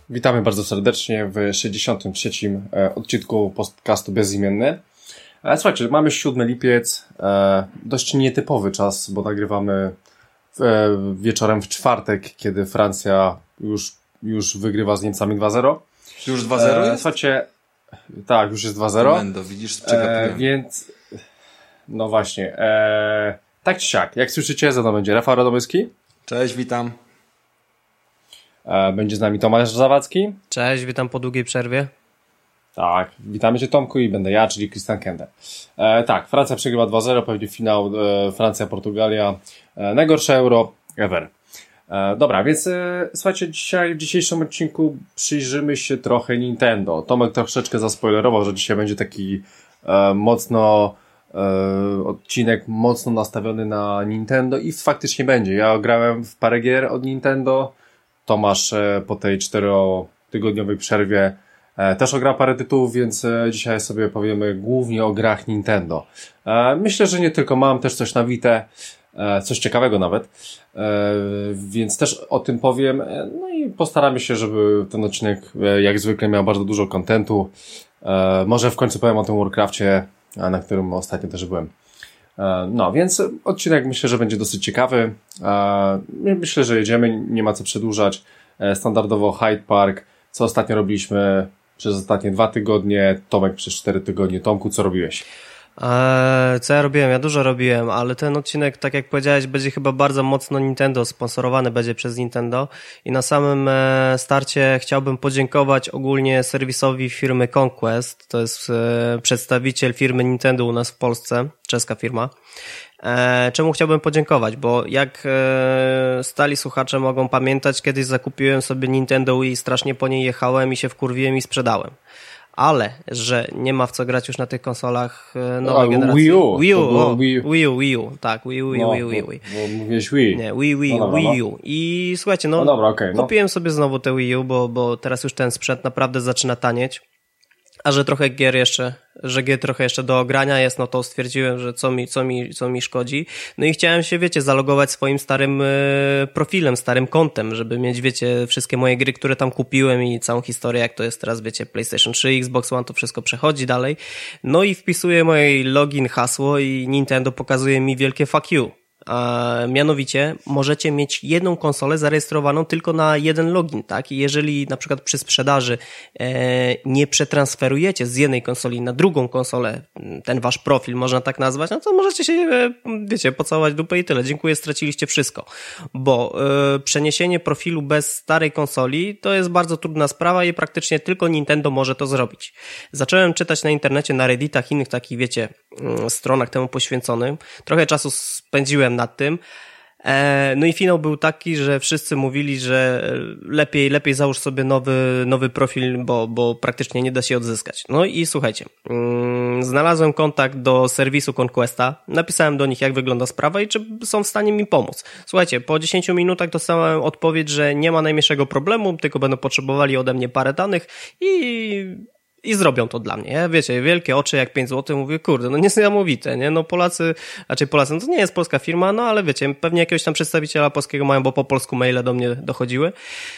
Witamy bardzo serdecznie w 63. odcinku podcastu Bezimienny. Słuchajcie, mamy 7 lipiec, dość nietypowy czas, bo nagrywamy wieczorem w czwartek, kiedy Francja już wygrywa z Niemcami 2-0. Już 2-0 jest? Słuchajcie, tak, już jest 2-0. Mendo, widzisz, przegapiłem. Więc, no właśnie, tak czy siak, jak słyszycie, za mną będzie Rafał Radomyski. Cześć, witam. Będzie z nami Tomasz Zawadzki. Cześć, witam po długiej przerwie. Tak, witamy Cię Tomku i będę ja, czyli Christian Kende. Tak, Francja przegrywa 2-0, pewnie finał Francja-Portugalia, najgorsze Euro ever. Dobra, więc słuchajcie, dzisiaj w dzisiejszym odcinku przyjrzymy się trochę Nintendo. Tomek troszeczkę zaspoilerował, że dzisiaj będzie taki odcinek mocno nastawiony na Nintendo i faktycznie będzie. Ja grałem w parę gier od Nintendo, Tomasz po tej 4-tygodniowej przerwie też ograł parę tytułów, więc dzisiaj sobie powiemy głównie o grach Nintendo. Myślę, że nie tylko, mam też coś na Vita, coś ciekawego nawet, więc też o tym powiem. No i postaramy się, żeby ten odcinek jak zwykle miał bardzo dużo kontentu. Może w końcu powiem o tym Warcrafcie, na którym ostatnio też byłem. No, więc odcinek myślę, że będzie dosyć ciekawy. Myślę, że jedziemy, nie ma co przedłużać. Standardowo Hyde Park, co ostatnio robiliśmy przez ostatnie 2 tygodnie, Tomek przez 4 tygodnie. Tomku, co robiłeś? Co ja robiłem? Ja dużo robiłem, ale ten odcinek, tak jak powiedziałeś, będzie chyba bardzo mocno Nintendo, sponsorowany będzie przez Nintendo i na samym starcie chciałbym podziękować ogólnie serwisowi firmy Conquest, to jest przedstawiciel firmy Nintendo u nas w Polsce, czeska firma. Czemu chciałbym podziękować? Bo jak stali słuchacze mogą pamiętać, kiedyś zakupiłem sobie Nintendo Wii, strasznie po niej jechałem i się wkurwiłem i sprzedałem. Ale, że nie ma w co grać już na tych konsolach nowej generacji. Wii U, tak, Wii U. Bo mówiłeś Wii. Nie, Wii U. I słuchajcie, kupiłem sobie znowu te Wii U, bo teraz już ten sprzęt naprawdę zaczyna tanieć. A że trochę gier trochę jeszcze do ogrania jest, no to stwierdziłem, że co mi szkodzi. No i chciałem się, wiecie, zalogować swoim starym profilem, starym kontem, żeby mieć, wiecie, wszystkie moje gry, które tam kupiłem i całą historię, jak to jest teraz, wiecie, PlayStation 3, Xbox One, to wszystko przechodzi dalej. No i wpisuję moje login, hasło i Nintendo pokazuje mi wielkie fuck you. Mianowicie możecie mieć jedną konsolę zarejestrowaną tylko na jeden login, tak? I jeżeli na przykład przy sprzedaży nie przetransferujecie z jednej konsoli na drugą konsolę, ten wasz profil można tak nazwać, no to możecie się, wiecie, pocałować dupę i tyle. Dziękuję, straciliście wszystko. Bo przeniesienie profilu bez starej konsoli to jest bardzo trudna sprawa i praktycznie tylko Nintendo może to zrobić. Zacząłem czytać na internecie, na Redditach, innych takich, wiecie, stronach temu poświęconym. Trochę czasu spędziłem nad tym. No i finał był taki, że wszyscy mówili, że lepiej załóż sobie nowy profil, bo praktycznie nie da się odzyskać. No i słuchajcie, znalazłem kontakt do serwisu Conquesta, napisałem do nich, jak wygląda sprawa i czy są w stanie mi pomóc. Słuchajcie, po 10 minutach dostałem odpowiedź, że nie ma najmniejszego problemu, tylko będą potrzebowali ode mnie parę danych i zrobią to dla mnie, nie? Wiecie, wielkie oczy jak 5 zł, mówię, kurde, no niesamowite, nie? No Polacy, no to nie jest polska firma, no ale wiecie, pewnie jakiegoś tam przedstawiciela polskiego mają, bo po polsku maile do mnie dochodziły.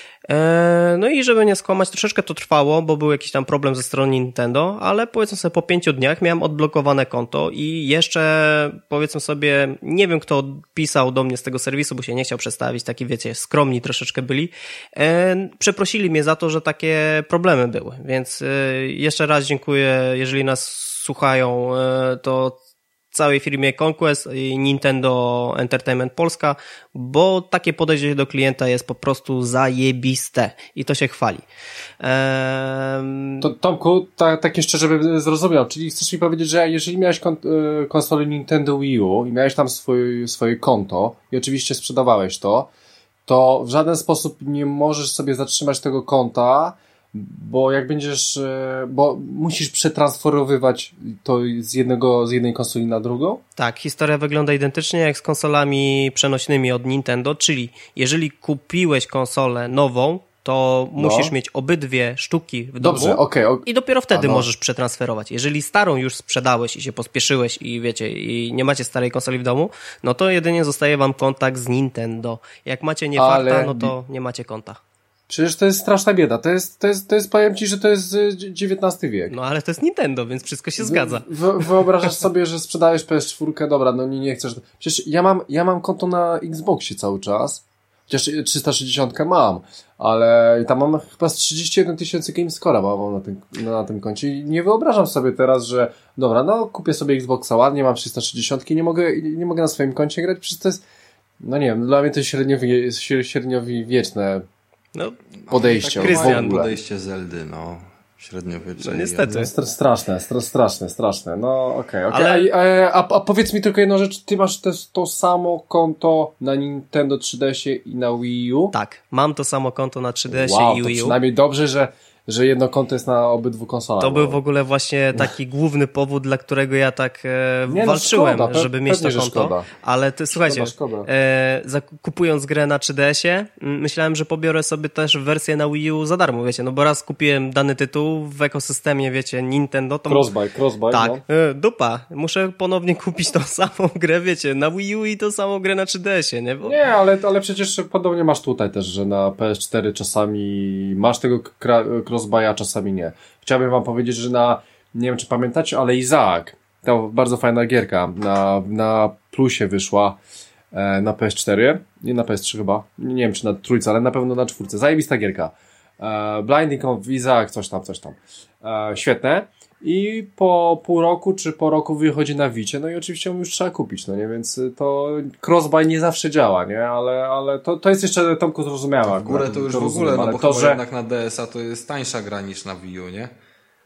No i żeby nie skłamać, troszeczkę to trwało, bo był jakiś tam problem ze strony Nintendo, ale powiedzmy sobie po 5 dniach miałem odblokowane konto i jeszcze powiedzmy sobie, nie wiem kto pisał do mnie z tego serwisu, bo się nie chciał przedstawić, taki wiecie, skromni troszeczkę byli, przeprosili mnie za to, że takie problemy były, więc jeszcze raz dziękuję, jeżeli nas słuchają, to całej firmie Conquest i Nintendo Entertainment Polska, bo takie podejście do klienta jest po prostu zajebiste i to się chwali. To Tomku, tak jeszcze, żebym zrozumiał, czyli chcesz mi powiedzieć, że jeżeli miałeś konsolę Nintendo Wii U i miałeś tam swoje konto i oczywiście sprzedawałeś to w żaden sposób nie możesz sobie zatrzymać tego konta, bo bo musisz przetransferowywać to z jednej konsoli na drugą? Tak, historia wygląda identycznie jak z konsolami przenośnymi od Nintendo, czyli jeżeli kupiłeś konsolę nową, to musisz mieć obydwie sztuki w domu. Dobrze, okej. I dopiero wtedy możesz przetransferować. Jeżeli starą już sprzedałeś i się pospieszyłeś i wiecie, i nie macie starej konsoli w domu, no to jedynie zostaje wam kontakt z Nintendo. Jak macie nie farta, no to nie macie konta. Przecież to jest straszna bieda. To jest, powiem ci, że to jest XIX wiek. No ale to jest Nintendo, więc wszystko się zgadza. Wyobrażasz sobie, że sprzedajesz PS4, dobra, no nie chcesz. Przecież ja mam konto na Xboxie cały czas. Chociaż 360 mam, ale tam mam chyba z 31 000 GameScore'a mam na tym koncie i nie wyobrażam sobie teraz, że dobra, no kupię sobie Xboxa ładnie, mam 360, nie mogę na swoim koncie grać, przecież to jest, no nie wiem, dla mnie to jest średniowieczne podejście. Krystian, podejście Zeldy, no. Średniowiecze. No niestety. Straszne. No okej. A powiedz mi tylko jedną rzecz, ty masz to samo konto na Nintendo 3DS i na Wii U? Tak, mam to samo konto na 3DS i Wii U. Przynajmniej dobrze, że jedno konto jest na obydwu konsolach. To był w ogóle właśnie taki główny powód, dla którego ja tak walczyłem, żeby mieć to konto. Szkoda. Ale słuchajcie, kupując grę na 3DS-ie, myślałem, że pobiorę sobie też wersję na Wii U za darmo, wiecie, no bo raz kupiłem dany tytuł w ekosystemie, wiecie, Nintendo. To Crossbuy. Tak, no. Dupa. Muszę ponownie kupić tą samą grę, wiecie, na Wii U i tą samą grę na 3DS-ie, nie? Nie, ale przecież podobnie masz tutaj też, że na PS4 czasami masz tego Crossbuya, czasami nie. Chciałbym wam powiedzieć, że nie wiem czy pamiętacie, ale Isaac, to bardzo fajna gierka, na Plusie wyszła na PS4, nie na PS3 chyba, nie wiem czy na trójce, ale na pewno na czwórce. Zajebista gierka. Blinding of Isaac, coś tam. Świetne. I po pół roku czy po roku wychodzi na Wicie, no i oczywiście już trzeba kupić, no nie, więc to Crossbuy nie zawsze działa, nie, ale to jest jeszcze, Tomku, zrozumiałe. W górę to już w ogóle, no bo to, że jednak na DS-a to jest tańsza gra niż na Wii U, nie?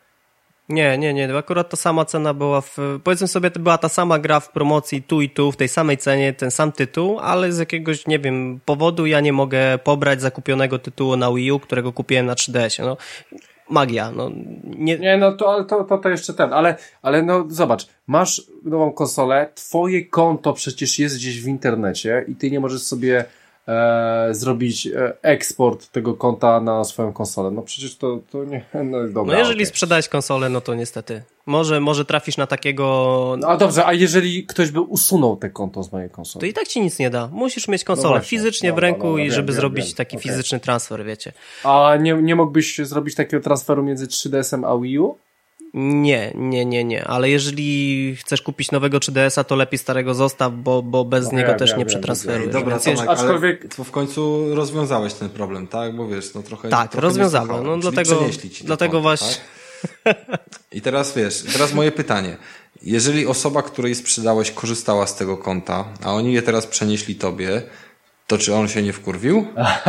Nie, akurat ta sama cena była powiedzmy sobie, to była ta sama gra w promocji tu i tu, w tej samej cenie, ten sam tytuł, ale z jakiegoś, nie wiem, powodu ja nie mogę pobrać zakupionego tytułu na Wii U, którego kupiłem na 3DS-ie, no. Magia, no. Nie, no to jeszcze ale no zobacz, masz nową konsolę, twoje konto przecież jest gdzieś w internecie i ty nie możesz sobie zrobić eksport tego konta na swoją konsolę. No przecież to nie, no dobra. No jeżeli sprzedałeś konsolę, no to niestety. Może trafisz na takiego... No a dobrze, a jeżeli ktoś by usunął te konto z mojej konsoli? To i tak ci nic nie da. Musisz mieć konsolę fizycznie w ręku i żeby zrobić taki fizyczny transfer, wiecie. A nie mógłbyś zrobić takiego transferu między 3DS-em a Wii U? Nie, ale jeżeli chcesz kupić nowego 3DS-a, to lepiej starego zostaw, bo bez niego też nie przetransferujesz. Dobra, Tomek, aczkolwiek to w końcu rozwiązałeś ten problem, tak? Bo wiesz, no trochę... Tak, rozwiązałem. No dlatego właśnie... Tak? I teraz teraz moje pytanie. Jeżeli osoba, której sprzedałeś, korzystała z tego konta, a oni je teraz przenieśli tobie, to czy on się nie wkurwił?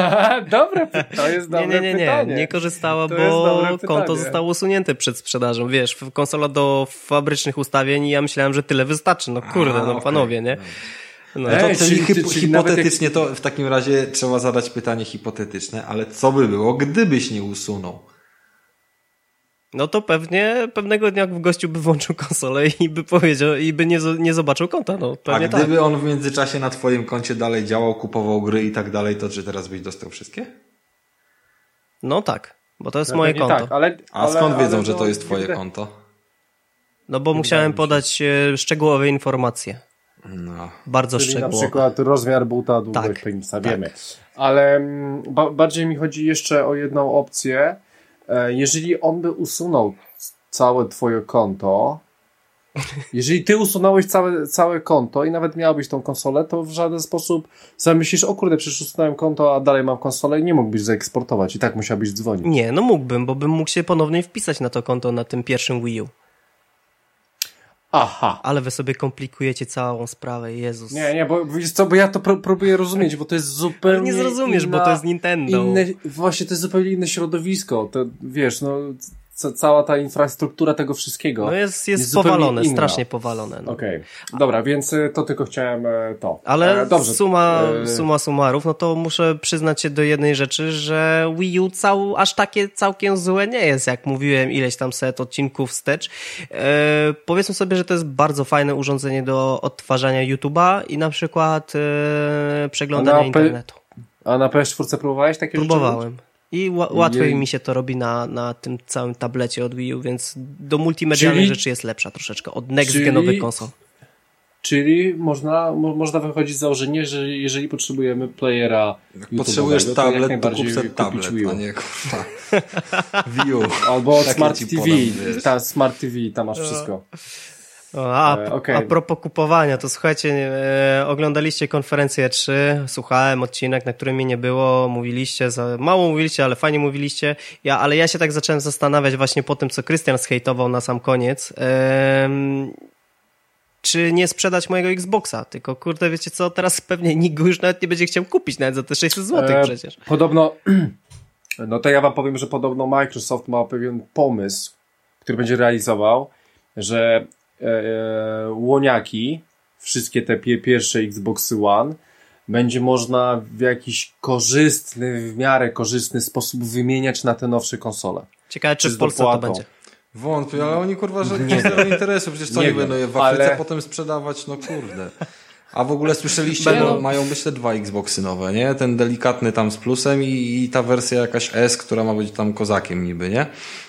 To jest dobre pytanie. Nie korzystała, bo konto zostało usunięte przed sprzedażą. Wiesz, konsola do fabrycznych ustawień i ja myślałem, że tyle wystarczy. No kurde, panowie, nie? No. Czyli hipotetycznie to w takim razie trzeba zadać pytanie hipotetyczne, ale co by było, gdybyś nie usunął? No to pewnego dnia gościu by włączył konsolę i by powiedział, i by nie zobaczył konta. No, a gdyby on w międzyczasie na twoim koncie dalej działał, kupował gry i tak dalej, to czy teraz byś dostał wszystkie? No tak, bo to jest moje konto. Tak, a skąd wiedzą, że to jest twoje konto? No bo musiałem podać szczegółowe informacje. No. Bardzo czyli szczegółowe. Na przykład rozmiar buta, długość penisa, wiemy. Ale bardziej mi chodzi jeszcze o jedną opcję. Jeżeli on by usunął całe twoje konto, jeżeli ty usunąłeś całe konto i nawet miałbyś tą konsolę, to w żaden sposób zamyślisz, o kurde, przecież usunąłem konto, a dalej mam konsolę i nie mógłbyś zaeksportować i tak musiałbyś dzwonić. Nie, no mógłbym, bo bym mógł się ponownie wpisać na to konto na tym pierwszym Wii U. Aha. Ale wy sobie komplikujecie całą sprawę, Jezus. Nie, bo ja to próbuję rozumieć, bo to jest zupełnie... Ale nie zrozumiesz, bo to jest Nintendo. Właśnie, to jest zupełnie inne środowisko. To, wiesz, no... Cała ta infrastruktura tego wszystkiego. No jest powalone, strasznie powalone. No. Okej. Dobra, więc to tylko chciałem to. Ale dobrze. Summa summarów, no to muszę przyznać się do jednej rzeczy, że Wii U aż takie całkiem złe nie jest, jak mówiłem ileś tam set odcinków wstecz. Powiedzmy sobie, że to jest bardzo fajne urządzenie do odtwarzania YouTube'a i na przykład przeglądania internetu. A na PS4 próbowałeś takie rzeczy? Próbowałem. I łatwiej mi się to robi na tym całym tablecie od Wii U, więc do multimedialnych rzeczy jest lepsza troszeczkę od next-genowych konsol. Czyli można wychodzić z założenia, że jeżeli potrzebujemy playera, potrzebujesz tablet, to kup sobie tablet, a nie kurwa Wii U. Albo Smart TV, Smart TV, tam masz wszystko. A propos kupowania, to słuchajcie, oglądaliście konferencję 3, słuchałem odcinek, na którym mnie nie było, mówiliście, mało mówiliście, ale fajnie mówiliście, ale ja się tak zacząłem zastanawiać właśnie po tym, co Krystian zhejtował na sam koniec, czy nie sprzedać mojego Xboxa, tylko kurde, wiecie co, teraz pewnie nikt go już nawet nie będzie chciał kupić, nawet za te 600 zł przecież. Podobno, no to ja wam powiem, że podobno Microsoft ma pewien pomysł, który będzie realizował, że łoniaki, wszystkie te pierwsze Xboxy One, będzie można w jakiś w miarę korzystny sposób wymieniać na te nowsze konsole. Ciekawe, czy w Polsce to będzie. Wątpię, ale oni kurwa, że nie mają interesu, przecież co nie będą je w Afryce potem sprzedawać, no kurde. A w ogóle słyszeliście, mają być te 2 Xboxy nowe, nie? Ten delikatny tam z plusem i ta wersja jakaś S, która ma być tam kozakiem niby, nie?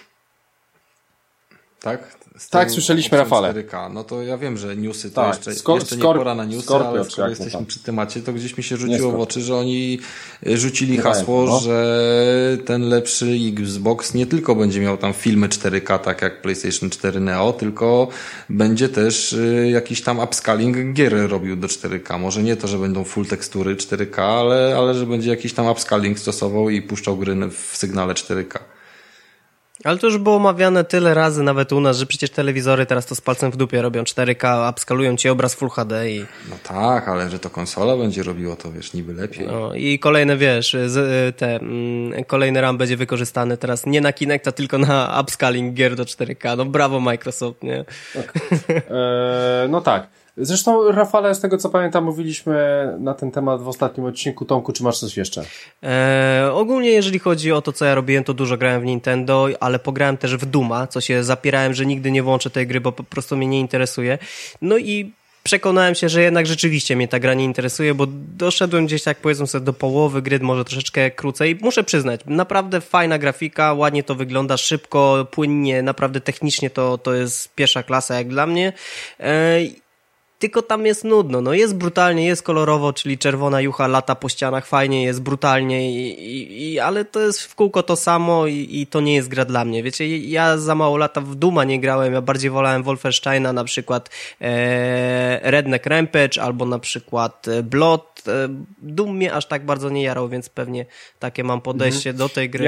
Tak? Tak, słyszeliśmy, Rafale. 4K. No to ja wiem, że newsy to jeszcze nie pora na newsy, ale skoro jesteśmy przy temacie, to gdzieś mi się rzuciło w oczy, że oni rzucili hasło, że ten lepszy Xbox nie tylko będzie miał tam filmy 4K, tak jak PlayStation 4 Neo, tylko będzie też jakiś tam upscaling gier robił do 4K. Może nie to, że będą full tekstury 4K, ale że będzie jakiś tam upscaling stosował i puszczał gry w sygnale 4K. Ale to już było omawiane tyle razy nawet u nas, że przecież telewizory teraz to z palcem w dupie robią 4K, upskalują ci obraz Full HD i... No tak, ale że to konsola będzie robiło to, wiesz, niby lepiej. No i kolejne, wiesz, kolejny RAM będzie wykorzystany teraz nie na Kinecta, tylko na upscaling gier do 4K. No brawo Microsoft, nie? Tak. No tak. Zresztą, Rafale, z tego co pamiętam, mówiliśmy na ten temat w ostatnim odcinku. Tomku, czy masz coś jeszcze? Ogólnie, jeżeli chodzi o to, co ja robiłem, to dużo grałem w Nintendo, ale pograłem też w Dooma, co się zapierałem, że nigdy nie włączę tej gry, bo po prostu mnie nie interesuje. No i przekonałem się, że jednak rzeczywiście mnie ta gra nie interesuje, bo doszedłem gdzieś, tak powiedzmy sobie, do połowy gry, może troszeczkę krócej. Muszę przyznać, naprawdę fajna grafika, ładnie to wygląda, szybko, płynnie, naprawdę technicznie to jest pierwsza klasa jak dla mnie. Tylko tam jest nudno, no jest brutalnie, jest kolorowo, czyli czerwona jucha lata po ścianach, fajnie jest, brutalnie, ale to jest w kółko to samo i to nie jest gra dla mnie. Wiecie, ja za mało lata w Dooma nie grałem, ja bardziej wolałem Wolfensteina, na przykład Redneck Rampage albo na przykład Blood. Doom mnie aż tak bardzo nie jarał, więc pewnie takie mam podejście do tej gry.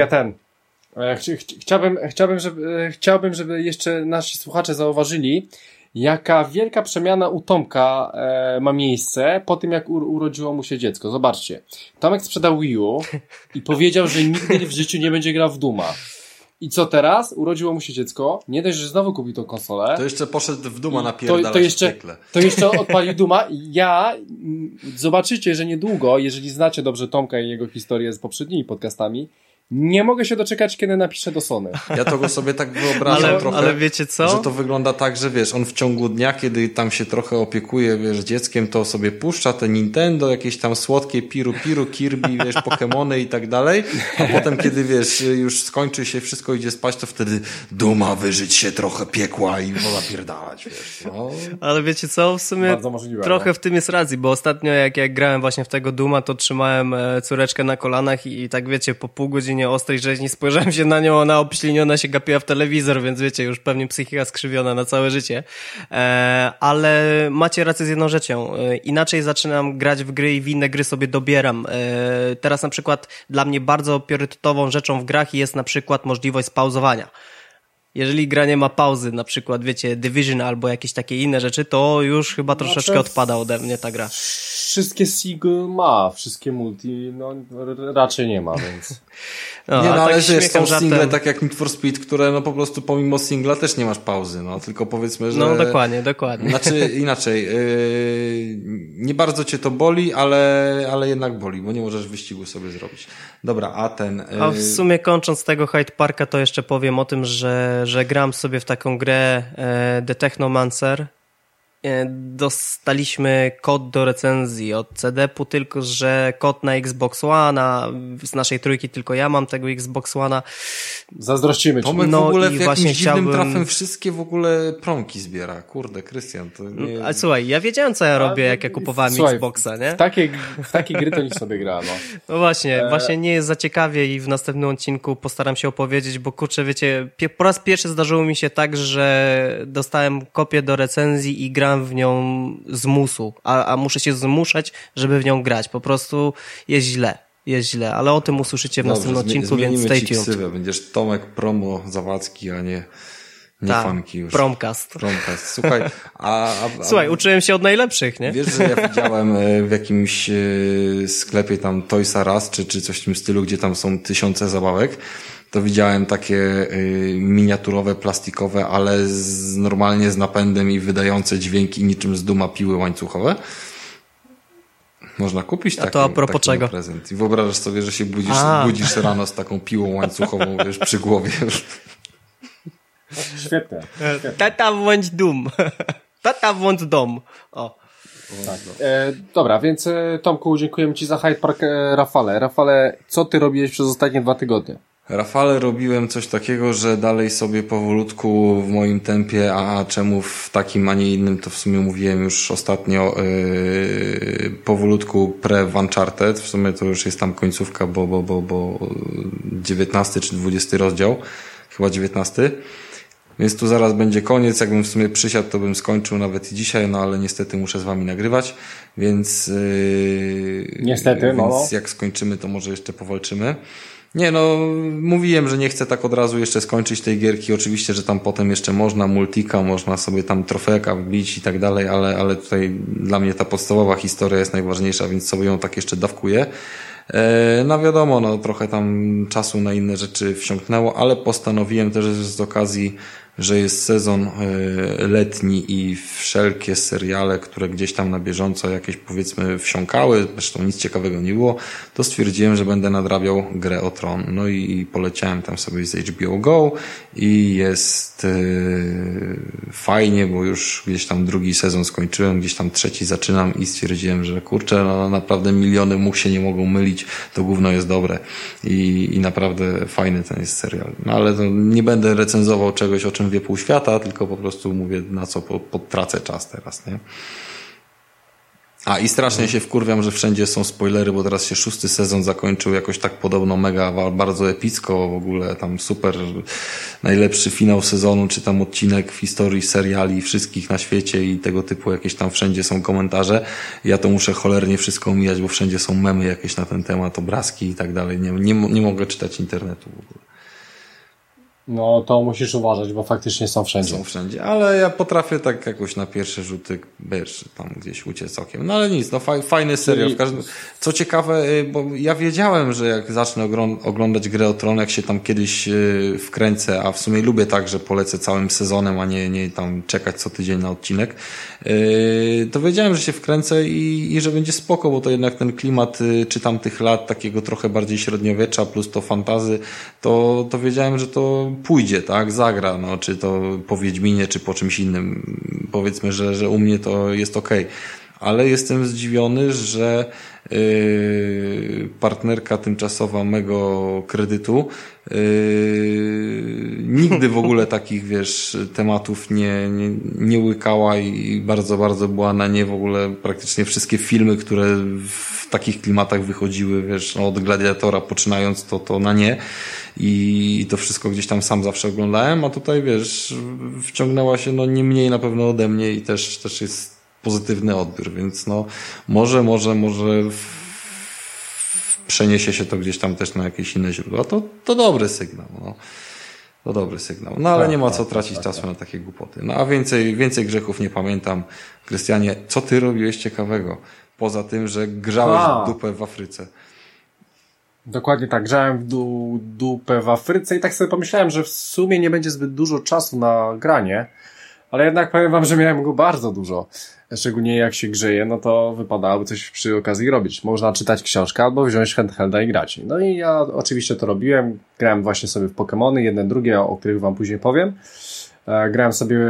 Chciałbym, żeby jeszcze nasi słuchacze zauważyli, jaka wielka przemiana u Tomka ma miejsce po tym, jak urodziło mu się dziecko. Zobaczcie. Tomek sprzedał Wii U i powiedział, że nigdy w życiu nie będzie grał w Dooma. I co teraz? Urodziło mu się dziecko. Nie dość, że znowu kupił tą konsolę. To jeszcze poszedł w Dooma napierdalać to jeszcze odpalił Dooma. Zobaczycie, że niedługo, jeżeli znacie dobrze Tomka i jego historię z poprzednimi podcastami, nie mogę się doczekać, kiedy napiszę do Sony. Ja to go sobie tak wyobrażam trochę, ale wiecie co? Że to wygląda tak, że wiesz, on w ciągu dnia, kiedy tam się trochę opiekuje, wiesz, dzieckiem, to sobie puszcza te Nintendo, jakieś tam słodkie piru, Kirby, wiesz, Pokemony i tak dalej, a potem, kiedy wiesz, już skończy się, wszystko idzie spać, to wtedy Duma wyżyć się trochę piekła i zapierdalać, wiesz. No. Ale wiecie co? W sumie trochę w tym jest racji, bo ostatnio jak grałem właśnie w tego Duma, to trzymałem córeczkę na kolanach i tak wiecie, po pół godziny ostrej rzeźni spojrzałem się na nią, ona obśliniona się gapiła w telewizor, więc wiecie, już pewnie psychika skrzywiona na całe życie. Ale macie rację z jedną rzeczą. Inaczej zaczynam grać w gry i w inne gry sobie dobieram. Teraz na przykład dla mnie bardzo priorytetową rzeczą w grach jest na przykład możliwość spauzowania. Jeżeli gra nie ma pauzy, na przykład, wiecie, Division albo jakieś takie inne rzeczy, to już chyba troszeczkę odpada ode mnie ta gra. Wszystkie single ma, wszystkie multi, no raczej nie ma, więc... ale wiesz, są single tak jak Need for Speed, które no po prostu pomimo singla też nie masz pauzy, no tylko powiedzmy, że... No dokładnie. Znaczy inaczej, nie bardzo cię to boli, ale jednak boli, bo nie możesz wyścigu sobie zrobić. Dobra, A w sumie kończąc tego Hyde Parka, to jeszcze powiem o tym, że gram sobie w taką grę The Technomancer dostaliśmy kod do recenzji od CDP-u, tylko że kod na Xbox One, a z naszej trójki tylko ja mam tego Xbox One'a. Zazdrościmy ci. Tomek w ogóle w jakimś dziwnym trafem wszystkie w ogóle promki zbiera. Kurde, Krystian, to nie... Ale słuchaj, ja wiedziałem, co ja robię, jak ja kupowałem Xboxa, nie? W takie gry to nic sobie gra, no. No właśnie nie jest za ciekawie i w następnym odcinku postaram się opowiedzieć, bo kurczę, wiecie, po raz pierwszy zdarzyło mi się tak, że dostałem kopię do recenzji i grałem w nią z musu, a muszę się zmuszać, żeby w nią grać. Po prostu jest źle, ale o tym usłyszycie w następnym odcinku, więc stay tuned. Ksywę. Będziesz Tomek Promo Zawadzki, a nie funky już. Promcast. Słuchaj, Słuchaj, uczyłem się od najlepszych, nie? Wiesz, że ja widziałem w jakimś sklepie tam Toys R Us, czy coś w tym stylu, gdzie tam są tysiące zabawek, to widziałem takie miniaturowe, plastikowe, ale normalnie z napędem i wydające dźwięki niczym z Duma piły łańcuchowe. Można kupić taki prezent. I wyobrażasz sobie, że się budzisz rano z taką piłą łańcuchową, wiesz, przy głowie. Świetnie. Tata włącz Dum. Tata włącz dom. O. Tak. Dobra, więc Tomku, dziękujemy ci za Hyde Park. Rafale, co ty robiłeś przez ostatnie 2 tygodnie? Rafale, robiłem coś takiego, że dalej sobie powolutku w moim tempie, a czemu w takim, a nie innym, to w sumie mówiłem już ostatnio, powolutku pre-Uncharted, w sumie to już jest tam końcówka, bo 19 czy 20 rozdział, chyba 19, więc tu zaraz będzie koniec, jakbym w sumie przysiadł, to bym skończył nawet i dzisiaj, no ale niestety muszę z wami nagrywać, więc niestety, więc jak skończymy, to może jeszcze powalczymy. Nie, no, mówiłem, że nie chcę tak od razu jeszcze skończyć tej gierki. Oczywiście, że tam potem jeszcze można multika, można sobie tam trofeeka wbić i tak dalej, ale tutaj dla mnie ta podstawowa historia jest najważniejsza, więc sobie ją tak jeszcze dawkuję. No wiadomo, no trochę tam czasu na inne rzeczy wsiąknęło, ale postanowiłem też z okazji, że jest sezon letni i wszelkie seriale, które gdzieś tam na bieżąco jakieś powiedzmy wsiąkały, zresztą nic ciekawego nie było, to stwierdziłem, że będę nadrabiał Grę o Tron. No i poleciałem tam sobie z HBO Go i jest fajnie, bo już gdzieś tam 2. sezon skończyłem, gdzieś tam 3. zaczynam i stwierdziłem, że kurczę, no naprawdę miliony much się nie mogą mylić, to gówno jest dobre i naprawdę fajny ten jest serial. No ale to nie będę recenzował czegoś, o czym wie pół świata, tylko po prostu mówię, na co potracę czas teraz, nie? A i strasznie się wkurwiam, że wszędzie są spoilery, bo teraz się 6. sezon zakończył jakoś tak podobno mega, bardzo epicko, w ogóle tam super, najlepszy finał sezonu, czy tam odcinek w historii seriali wszystkich na świecie i tego typu jakieś tam wszędzie są komentarze. Ja to muszę cholernie wszystko omijać, bo wszędzie są memy jakieś na ten temat, obrazki i tak dalej. Nie mogę czytać internetu w ogóle. No to musisz uważać, bo faktycznie są wszędzie. Są wszędzie, ale ja potrafię tak jakoś na pierwsze rzuty, wiesz, tam gdzieś uciec okiem. No ale nic, no fajny serial. Co ciekawe, bo ja wiedziałem, że jak zacznę oglądać Grę o Tron, jak się tam kiedyś wkręcę, a w sumie lubię tak, że polecę całym sezonem, a nie tam czekać co tydzień na odcinek, to wiedziałem, że się wkręcę i że będzie spoko, bo to jednak ten klimat czy tamtych lat, takiego trochę bardziej średniowiecza, plus to fantazy, to wiedziałem, że to pójdzie, tak, zagra, no, czy to po Wiedźminie, czy po czymś innym. Powiedzmy, że u mnie to jest okej. Ale jestem zdziwiony, że partnerka tymczasowa mego kredytu nigdy w ogóle takich, wiesz, tematów nie łykała i bardzo, bardzo była na nie w ogóle praktycznie wszystkie filmy, które w takich klimatach wychodziły, wiesz, no, od Gladiatora poczynając to na nie. I to wszystko gdzieś tam sam zawsze oglądałem, a tutaj, wiesz, wciągnęła się, no, nie mniej na pewno ode mnie i też jest pozytywny odbiór, więc no, może przeniesie się to gdzieś tam też na jakieś inne źródła. To dobry sygnał, no. To dobry sygnał. No, ale nie ma co tracić czasu na takie głupoty. No, a więcej grzechów nie pamiętam. Krystianie, co ty robiłeś ciekawego? Poza tym, że grzałeś dupę w Afryce. Dokładnie tak, grzałem w dupę w Afryce i tak sobie pomyślałem, że w sumie nie będzie zbyt dużo czasu na granie, ale jednak powiem wam, że miałem go bardzo dużo. Szczególnie jak się grzeje, no to wypadałoby coś przy okazji robić. Można czytać książkę albo wziąć handhelda i grać. No i ja oczywiście to robiłem. Grałem właśnie sobie w Pokemony, jedne, drugie, o których wam później powiem. Grałem sobie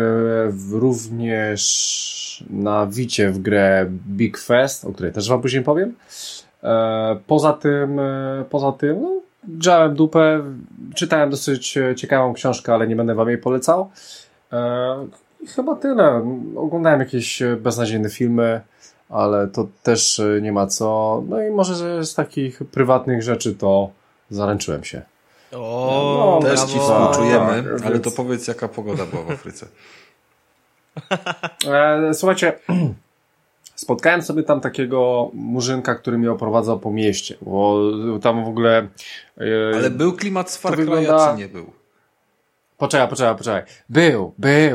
również na Wicie w grę Big Fest, o której też wam później powiem. Poza tym no, grzałem dupę, czytałem dosyć ciekawą książkę, ale nie będę wam jej polecał. I chyba tyle. Oglądałem jakieś beznadziejne filmy, ale to też nie ma co. No i może z takich prywatnych rzeczy to zaręczyłem się. O, no, też ci współczujemy, tak, ale to powiedz, jaka pogoda była w Afryce. Słuchajcie, spotkałem sobie tam takiego murzynka, który mnie oprowadzał po mieście, bo tam w ogóle... Ale był klimat z Far Cry'a, czy nie był? Poczekaj. Był.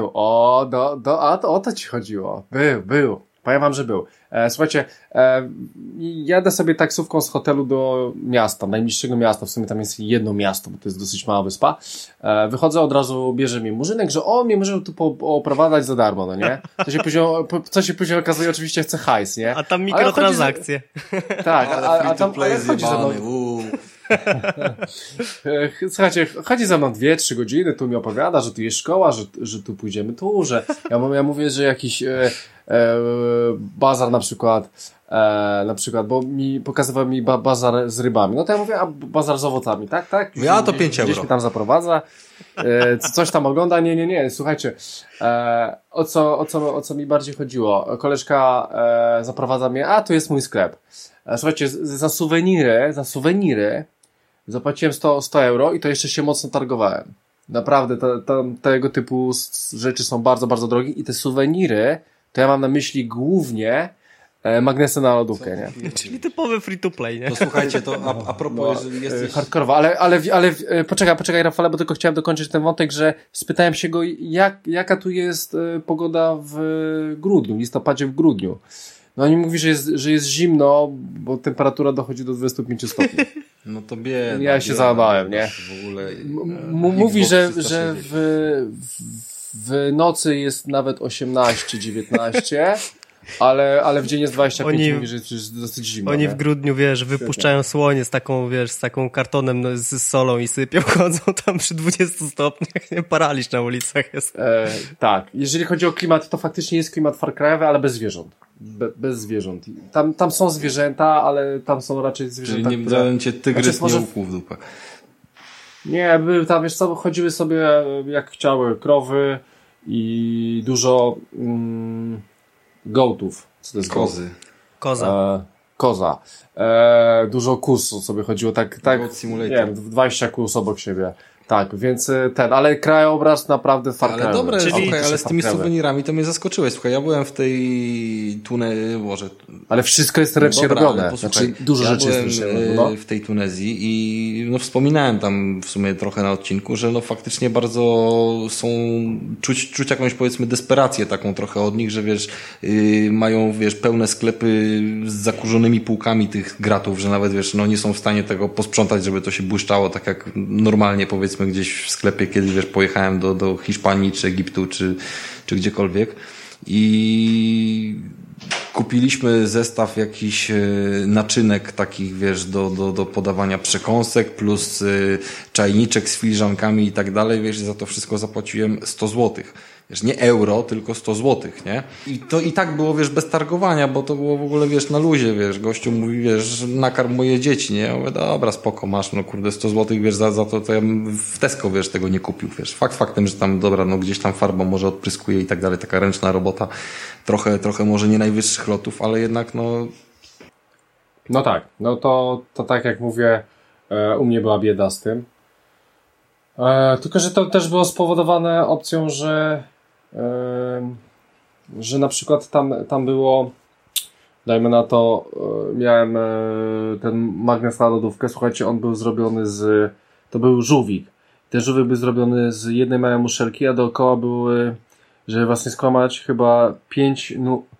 O to ci chodziło. Był. Powiem wam, że był. Słuchajcie, jadę sobie taksówką z hotelu do miasta, najbliższego miasta, w sumie tam jest jedno miasto, bo to jest dosyć mała wyspa. Wychodzę, od razu bierze mnie murzynek, że mnie może tu oprowadzać za darmo, no nie? Co się później okazuje, oczywiście chce hajs, nie? A tam mikrotransakcje. Tak, a tam chodzi ze mną. Słuchajcie, chodzi za mną 2-3 godziny, tu mi opowiada, że tu jest szkoła, że tu pójdziemy tu, że ja mówię, że jakiś bazar na przykład, bo pokazywał mi bazar z rybami. No to ja mówię, a bazar z owocami, tak? Ja to 5 euro. Gdzieś mnie tam zaprowadza, coś tam ogląda, nie, słuchajcie, o co mi bardziej chodziło? Koleżka zaprowadza mnie, tu jest mój sklep. Słuchajcie, za suweniry zapłaciłem 100 euro i to jeszcze się mocno targowałem. Naprawdę, tego typu rzeczy są bardzo, bardzo drogie i te suweniry, to ja mam na myśli głównie magnesy na lodówkę, nie? Czyli typowy free to play, nie? To słuchajcie, to a propos, jeżeli jesteś... Hardkorowo, ale poczekaj Rafale, bo tylko chciałem dokończyć ten wątek, że spytałem się go, jaka tu jest pogoda w grudniu, listopadzie, w grudniu. No oni mówi, że jest zimno, bo temperatura dochodzi do 25 stopni. No to bieda. Ja się załamałem, nie? W ogóle, mówi, że w nocy jest nawet 18-19, ale w dzień jest 25, mówi, że jest dosyć zimno. Oni w grudniu, wypuszczają słonie z taką kartonem z solą i sypią, chodzą tam przy 20 stopniach, nie? Paraliż na ulicach jest. Tak, jeżeli chodzi o klimat, to faktycznie jest klimat Far Cry'owy, ale bez zwierząt. Bez zwierząt. Tam są zwierzęta, ale tam są raczej zwierzęta, czyli nie widziałem cię tygrys nie łupł w dupę. Nie, były tam, wiesz co, chodziły sobie jak chciały krowy i dużo gołtów. Co to jest kozy? Koza. Dużo kus sobie chodziło, tak nie wiem, 20 kus obok siebie. Tak, więc ale krajobraz naprawdę Far Cry. Ale dobre, ale z tymi suwenirami to mnie zaskoczyłeś. Słuchaj, ja byłem w tej Ale wszystko jest ręcznie robione. Znaczy, dużo rzeczy jest ręcznie robione. W tej Tunezji i wspominałem tam w sumie trochę na odcinku, że faktycznie bardzo są czuć jakąś, powiedzmy, desperację taką trochę od nich, że mają, pełne sklepy z zakurzonymi półkami tych gratów, że nawet, nie są w stanie tego posprzątać, żeby to się błyszczało tak jak normalnie, powiedzmy, gdzieś w sklepie, kiedy pojechałem do Hiszpanii, czy Egiptu, czy gdziekolwiek i kupiliśmy zestaw jakichś naczynek takich, do podawania przekąsek, plus czajniczek z filiżankami i tak dalej, za to wszystko zapłaciłem 100 złotych. Nie euro, tylko 100 złotych, nie? I to i tak było, bez targowania, bo to było w ogóle, na luzie, gościu mówi, nakarm moje dzieci, nie? Ja mówię, dobra, spoko, masz, 100 złotych, za to ja bym w Tesco, tego nie kupił, Faktem, że tam, dobra, gdzieś tam farbą może odpryskuje i tak dalej, taka ręczna robota, trochę może nie najwyższych lotów, ale jednak, No tak, to tak jak mówię, u mnie była bieda z tym. Tylko, że to też było spowodowane opcją, że na przykład tam było, dajmy na to, miałem ten magnes na lodówkę, słuchajcie, on był zrobiony to był żółwik. Ten żółwik był zrobiony z jednej małej muszelki, a dookoła były, żeby was nie skłamać, chyba 5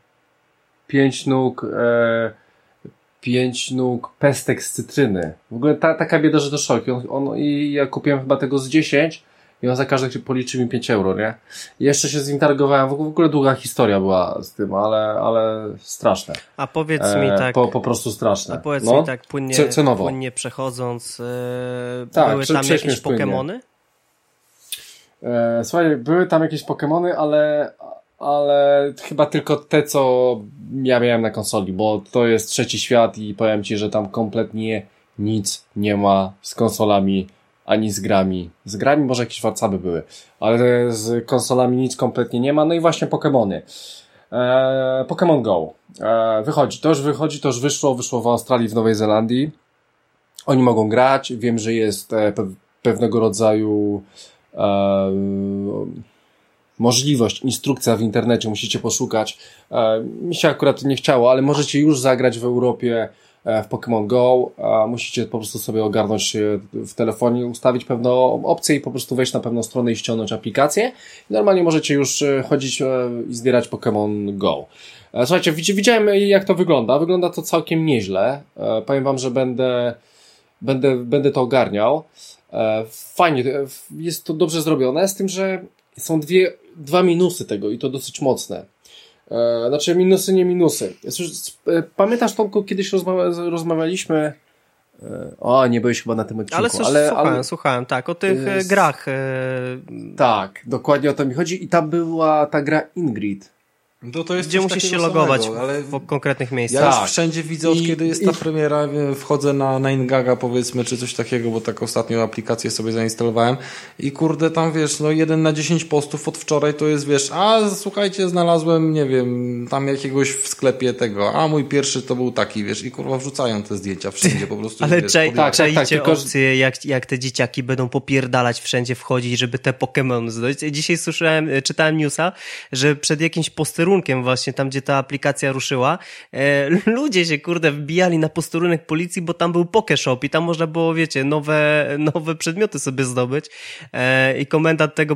nóg pestek z cytryny. W ogóle taka bieda, że to szok. I ja kupiłem chyba tego z 10 i on za każdy policzył mi 5 euro, nie? I jeszcze się z nim targowałem. W ogóle długa historia była z tym, ale straszne. A powiedz mi tak... Po prostu straszne. A powiedz mi tak płynnie przechodząc, były tam jakieś Pokemony? Słuchaj, były tam jakieś Pokemony, ale chyba tylko te, co ja miałem na konsoli, bo to jest trzeci świat i powiem Ci, że tam kompletnie nic nie ma z konsolami, ani z grami. Z grami może jakieś warcaby były, ale z konsolami nic kompletnie nie ma. No i właśnie Pokemony. Pokémon Go. Wychodzi, to już wyszło w Australii, w Nowej Zelandii. Oni mogą grać, wiem, że jest pewnego rodzaju możliwość, instrukcja w internecie, musicie poszukać. Mi się akurat nie chciało, ale możecie już zagrać w Europie w Pokémon Go. Musicie po prostu sobie ogarnąć w telefonie, ustawić pewną opcję i po prostu wejść na pewną stronę i ściągnąć aplikację. I normalnie możecie już chodzić i zbierać Pokémon Go. Słuchajcie, widziałem jak to wygląda. Wygląda to całkiem nieźle. Powiem wam, że będę to ogarniał. Fajnie, jest to dobrze zrobione, z tym, że są dwa minusy tego i to dosyć mocne. Znaczy minusy, nie minusy. Pamiętasz, Tomku, kiedyś rozmawialiśmy, nie byłeś chyba na tym odcinku. Ale słuchałem, tak, o tych grach. Tak, dokładnie o to mi chodzi i tam była ta gra Ingrid. To jest gdzie musisz się logować w konkretnych miejscach. Ja już wszędzie widzę, od kiedy jest ta premiera, wchodzę na Ninegaga, powiedzmy, czy coś takiego, bo tak ostatnio aplikację sobie zainstalowałem i kurde, tam wiesz, 1 na 10 postów od wczoraj to jest, wiesz, słuchajcie, znalazłem, nie wiem, tam jakiegoś w sklepie tego, mój pierwszy to był taki, wiesz, i kurwa wrzucają te zdjęcia wszędzie po prostu. Ale czajcie opcje, jak te dzieciaki będą popierdalać wszędzie wchodzić, żeby te Pokémon zdobyć. Dzisiaj czytałem newsa, że przed jakimś posterunkiem właśnie, tam gdzie ta aplikacja ruszyła, ludzie się wbijali na posterunek policji, bo tam był Pokeshop i tam można było, wiecie, nowe przedmioty sobie zdobyć i komendant tego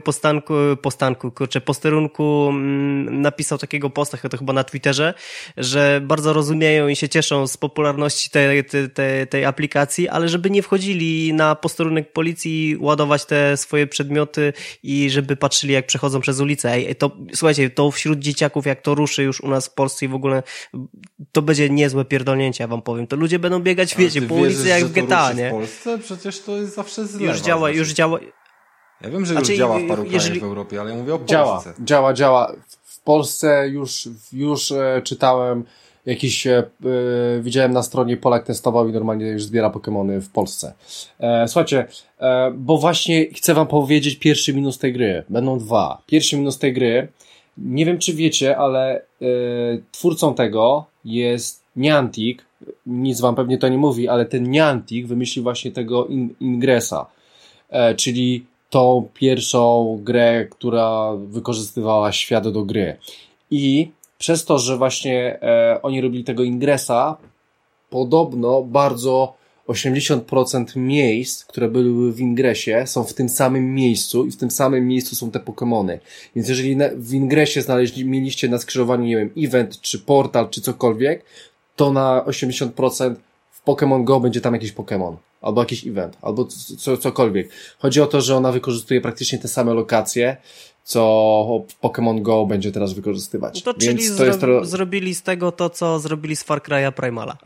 posterunku napisał takiego posta, to chyba na Twitterze, że bardzo rozumieją i się cieszą z popularności tej aplikacji, ale żeby nie wchodzili na posterunek policji, ładować te swoje przedmioty i żeby patrzyli jak przechodzą przez ulicę. Słuchajcie, to wśród dzieciaków jak to ruszy już u nas w Polsce i w ogóle to będzie niezłe pierdolnięcie, ja wam powiem. To ludzie będą biegać, wiecie, po ulicy jak w GTA, nie? W Polsce? Przecież to jest zawsze zlewa. Już działa. Ja wiem, że już działa w paru krajach w Europie, ale ja mówię o Polsce. Działa. W Polsce już czytałem widziałem na stronie Polak testował i normalnie już zbiera Pokemony w Polsce. Słuchajcie, bo właśnie chcę wam powiedzieć pierwszy minus tej gry. Będą dwa. Pierwszy minus tej gry, nie wiem czy wiecie, ale twórcą tego jest Niantic. Nic wam pewnie to nie mówi, ale ten Niantic wymyślił właśnie tego Ingressa, czyli tą pierwszą grę, która wykorzystywała świat do gry. I przez to, że właśnie oni robili tego Ingressa, podobno bardzo 80% miejsc, które były w Ingressie, są w tym samym miejscu i w tym samym miejscu są te Pokemony. Więc jeżeli w Ingressie mieliście na skrzyżowaniu, nie wiem, event, czy portal, czy cokolwiek, to na 80% w Pokémon Go będzie tam jakiś Pokémon. Albo jakiś event, albo cokolwiek. Chodzi o to, że ona wykorzystuje praktycznie te same lokacje, co Pokémon Go będzie teraz wykorzystywać. No to czyli zrobili z tego to, co zrobili z Far Cry'a Primala.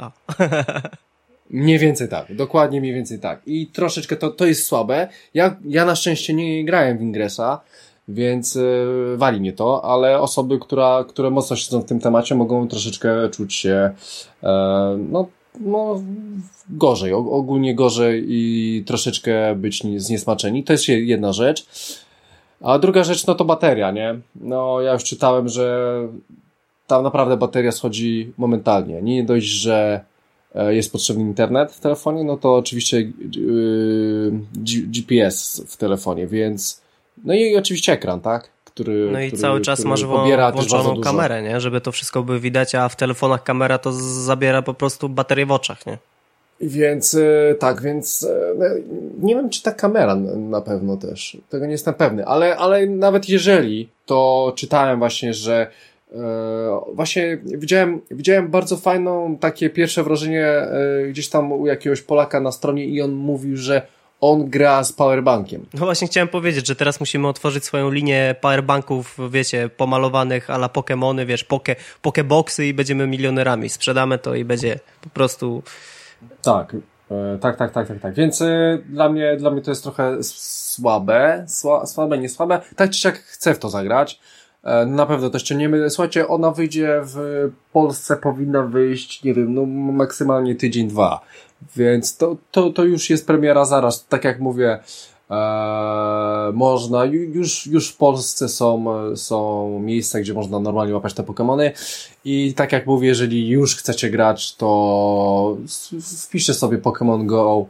Mniej więcej tak, dokładnie mniej więcej tak. I troszeczkę to jest słabe. Ja na szczęście nie grałem w Ingressa, więc wali mnie to, ale osoby, które mocno siedzą w tym temacie, mogą troszeczkę czuć się gorzej, ogólnie gorzej i troszeczkę być zniesmaczeni. To jest jedna rzecz. A druga rzecz, to bateria, nie? Ja już czytałem, że tam naprawdę bateria schodzi momentalnie. Nie dość, że jest potrzebny internet w telefonie, to oczywiście GPS w telefonie, więc i oczywiście ekran, tak? Który cały czas masz włączoną kamerę, nie? Żeby to wszystko było widać, a w telefonach kamera to zabiera po prostu baterię w oczach, nie? Więc nie wiem, czy ta kamera na pewno też. Tego nie jestem pewny, ale nawet jeżeli, to czytałem właśnie, że właśnie widziałem bardzo fajną, takie pierwsze wrażenie gdzieś tam u jakiegoś Polaka na stronie i on mówił, że on gra z powerbankiem. No właśnie chciałem powiedzieć, że teraz musimy otworzyć swoją linię powerbanków, wiecie, pomalowanych a la Pokemony, wiesz, pokeboxy i będziemy milionerami. Sprzedamy to i będzie po prostu... Tak. Tak. Więc dla mnie to jest trochę słabe, nie słabe. Tak czy siak chcę w to zagrać. Na pewno to ściągniemy. Słuchajcie, ona wyjdzie w Polsce, powinna wyjść, nie wiem, no maksymalnie tydzień, 2. Więc to już jest premiera zaraz. Tak jak mówię, można, już w Polsce są miejsca, gdzie można normalnie łapać te Pokemony i tak jak mówię, jeżeli już chcecie grać, to wpiszcie sobie Pokemon Go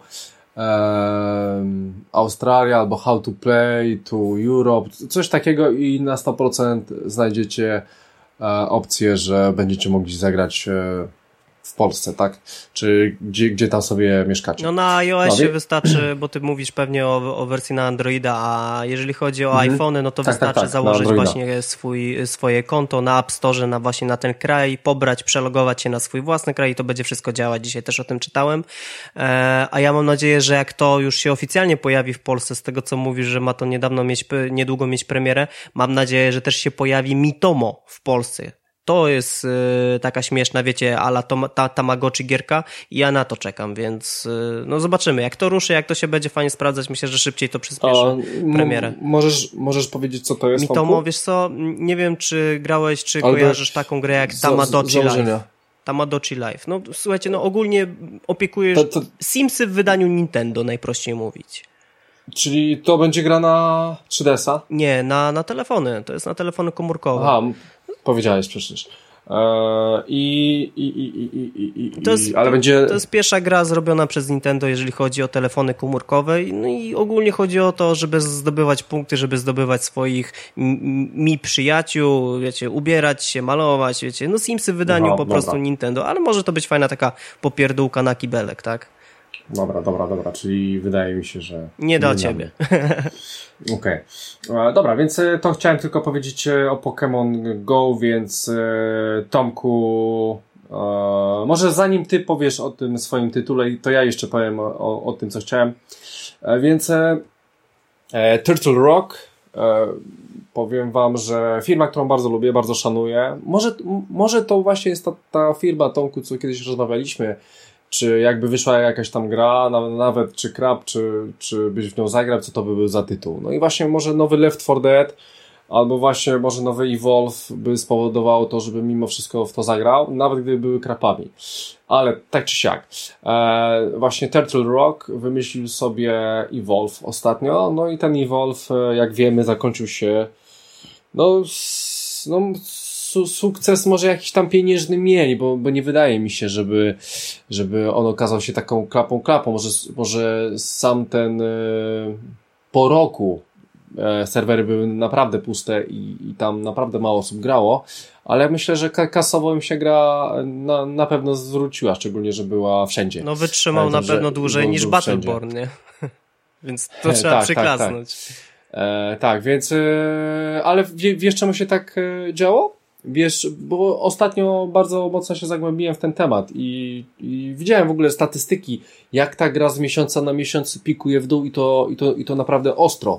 Australia albo How to Play to Europe, coś takiego i na 100% znajdziecie opcję, że będziecie mogli zagrać w Polsce, tak? Czy gdzie tam sobie mieszkacie? No na iOSie wystarczy, bo ty mówisz pewnie o wersji na Androida, a jeżeli chodzi o iPhony, no to wystarczy założyć właśnie swoje konto na App Store, właśnie na ten kraj, pobrać, przelogować się na swój własny kraj i to będzie wszystko działać. Dzisiaj też o tym czytałem. A ja mam nadzieję, że jak to już się oficjalnie pojawi w Polsce, z tego co mówisz, że ma to niedługo mieć premierę, mam nadzieję, że też się pojawi Miitomo w Polsce. To jest taka śmieszna, wiecie, ala Tamagotchi gierka i ja na to czekam, więc no zobaczymy, jak to ruszy, jak to się będzie fajnie sprawdzać, myślę, że szybciej to przyspieszy premierę. Możesz powiedzieć, co to jest? Miitomo, wiesz co, nie wiem, czy grałeś, czy kojarzysz taką grę jak Tamagotchi Life. Tamagotchi Life. No słuchajcie, no ogólnie opiekujesz Simsy w wydaniu Nintendo, najprościej mówić. Czyli to będzie gra na 3DS-a? Nie, na telefony, to jest na telefony komórkowe. Aha, powiedziałeś przecież. To jest pierwsza gra zrobiona przez Nintendo, jeżeli chodzi o telefony komórkowe. No i ogólnie chodzi o to, żeby zdobywać punkty, żeby zdobywać swoich przyjaciół, wiecie, ubierać się, malować, wiecie. No Simsy w wydaniu po prostu Nintendo, ale może to być fajna taka popierdółka na kibelek, tak? Dobra, czyli wydaje mi się, że... Nie do ciebie. Okej. Dobra, więc to chciałem tylko powiedzieć o Pokémon Go, więc Tomku, może zanim ty powiesz o tym swoim tytule, to ja jeszcze powiem o tym, co chciałem. Więc Turtle Rock, powiem wam, że firma, którą bardzo lubię, bardzo szanuję. Może to właśnie jest ta firma, Tomku, co kiedyś rozmawialiśmy, czy jakby wyszła jakaś tam gra, nawet czy Crab, czy byś w nią zagrał, co to by był za tytuł. No i właśnie może nowy Left 4 Dead, albo właśnie może nowy Evolve by spowodowało to, żeby mimo wszystko w to zagrał, nawet gdyby były krapami. Ale tak czy siak. Właśnie Turtle Rock wymyślił sobie Evolve ostatnio, no i ten Evolve, jak wiemy, zakończył się sukces może jakiś tam pieniężny mieli, bo nie wydaje mi się, żeby on okazał się taką klapą. Może sam ten po roku serwery były naprawdę puste i tam naprawdę mało osób grało, ale myślę, że kasowo im się gra na pewno zwróciła, szczególnie, że była wszędzie. No wytrzymał na pewno dłużej niż Battleborn, nie? Więc to trzeba przyklasnąć. Tak, więc ale wiesz czemu się tak działo? Wiesz, bo ostatnio bardzo mocno się zagłębiłem w ten temat i widziałem w ogóle statystyki, jak ta gra z miesiąca na miesiąc pikuje w dół i to naprawdę ostro.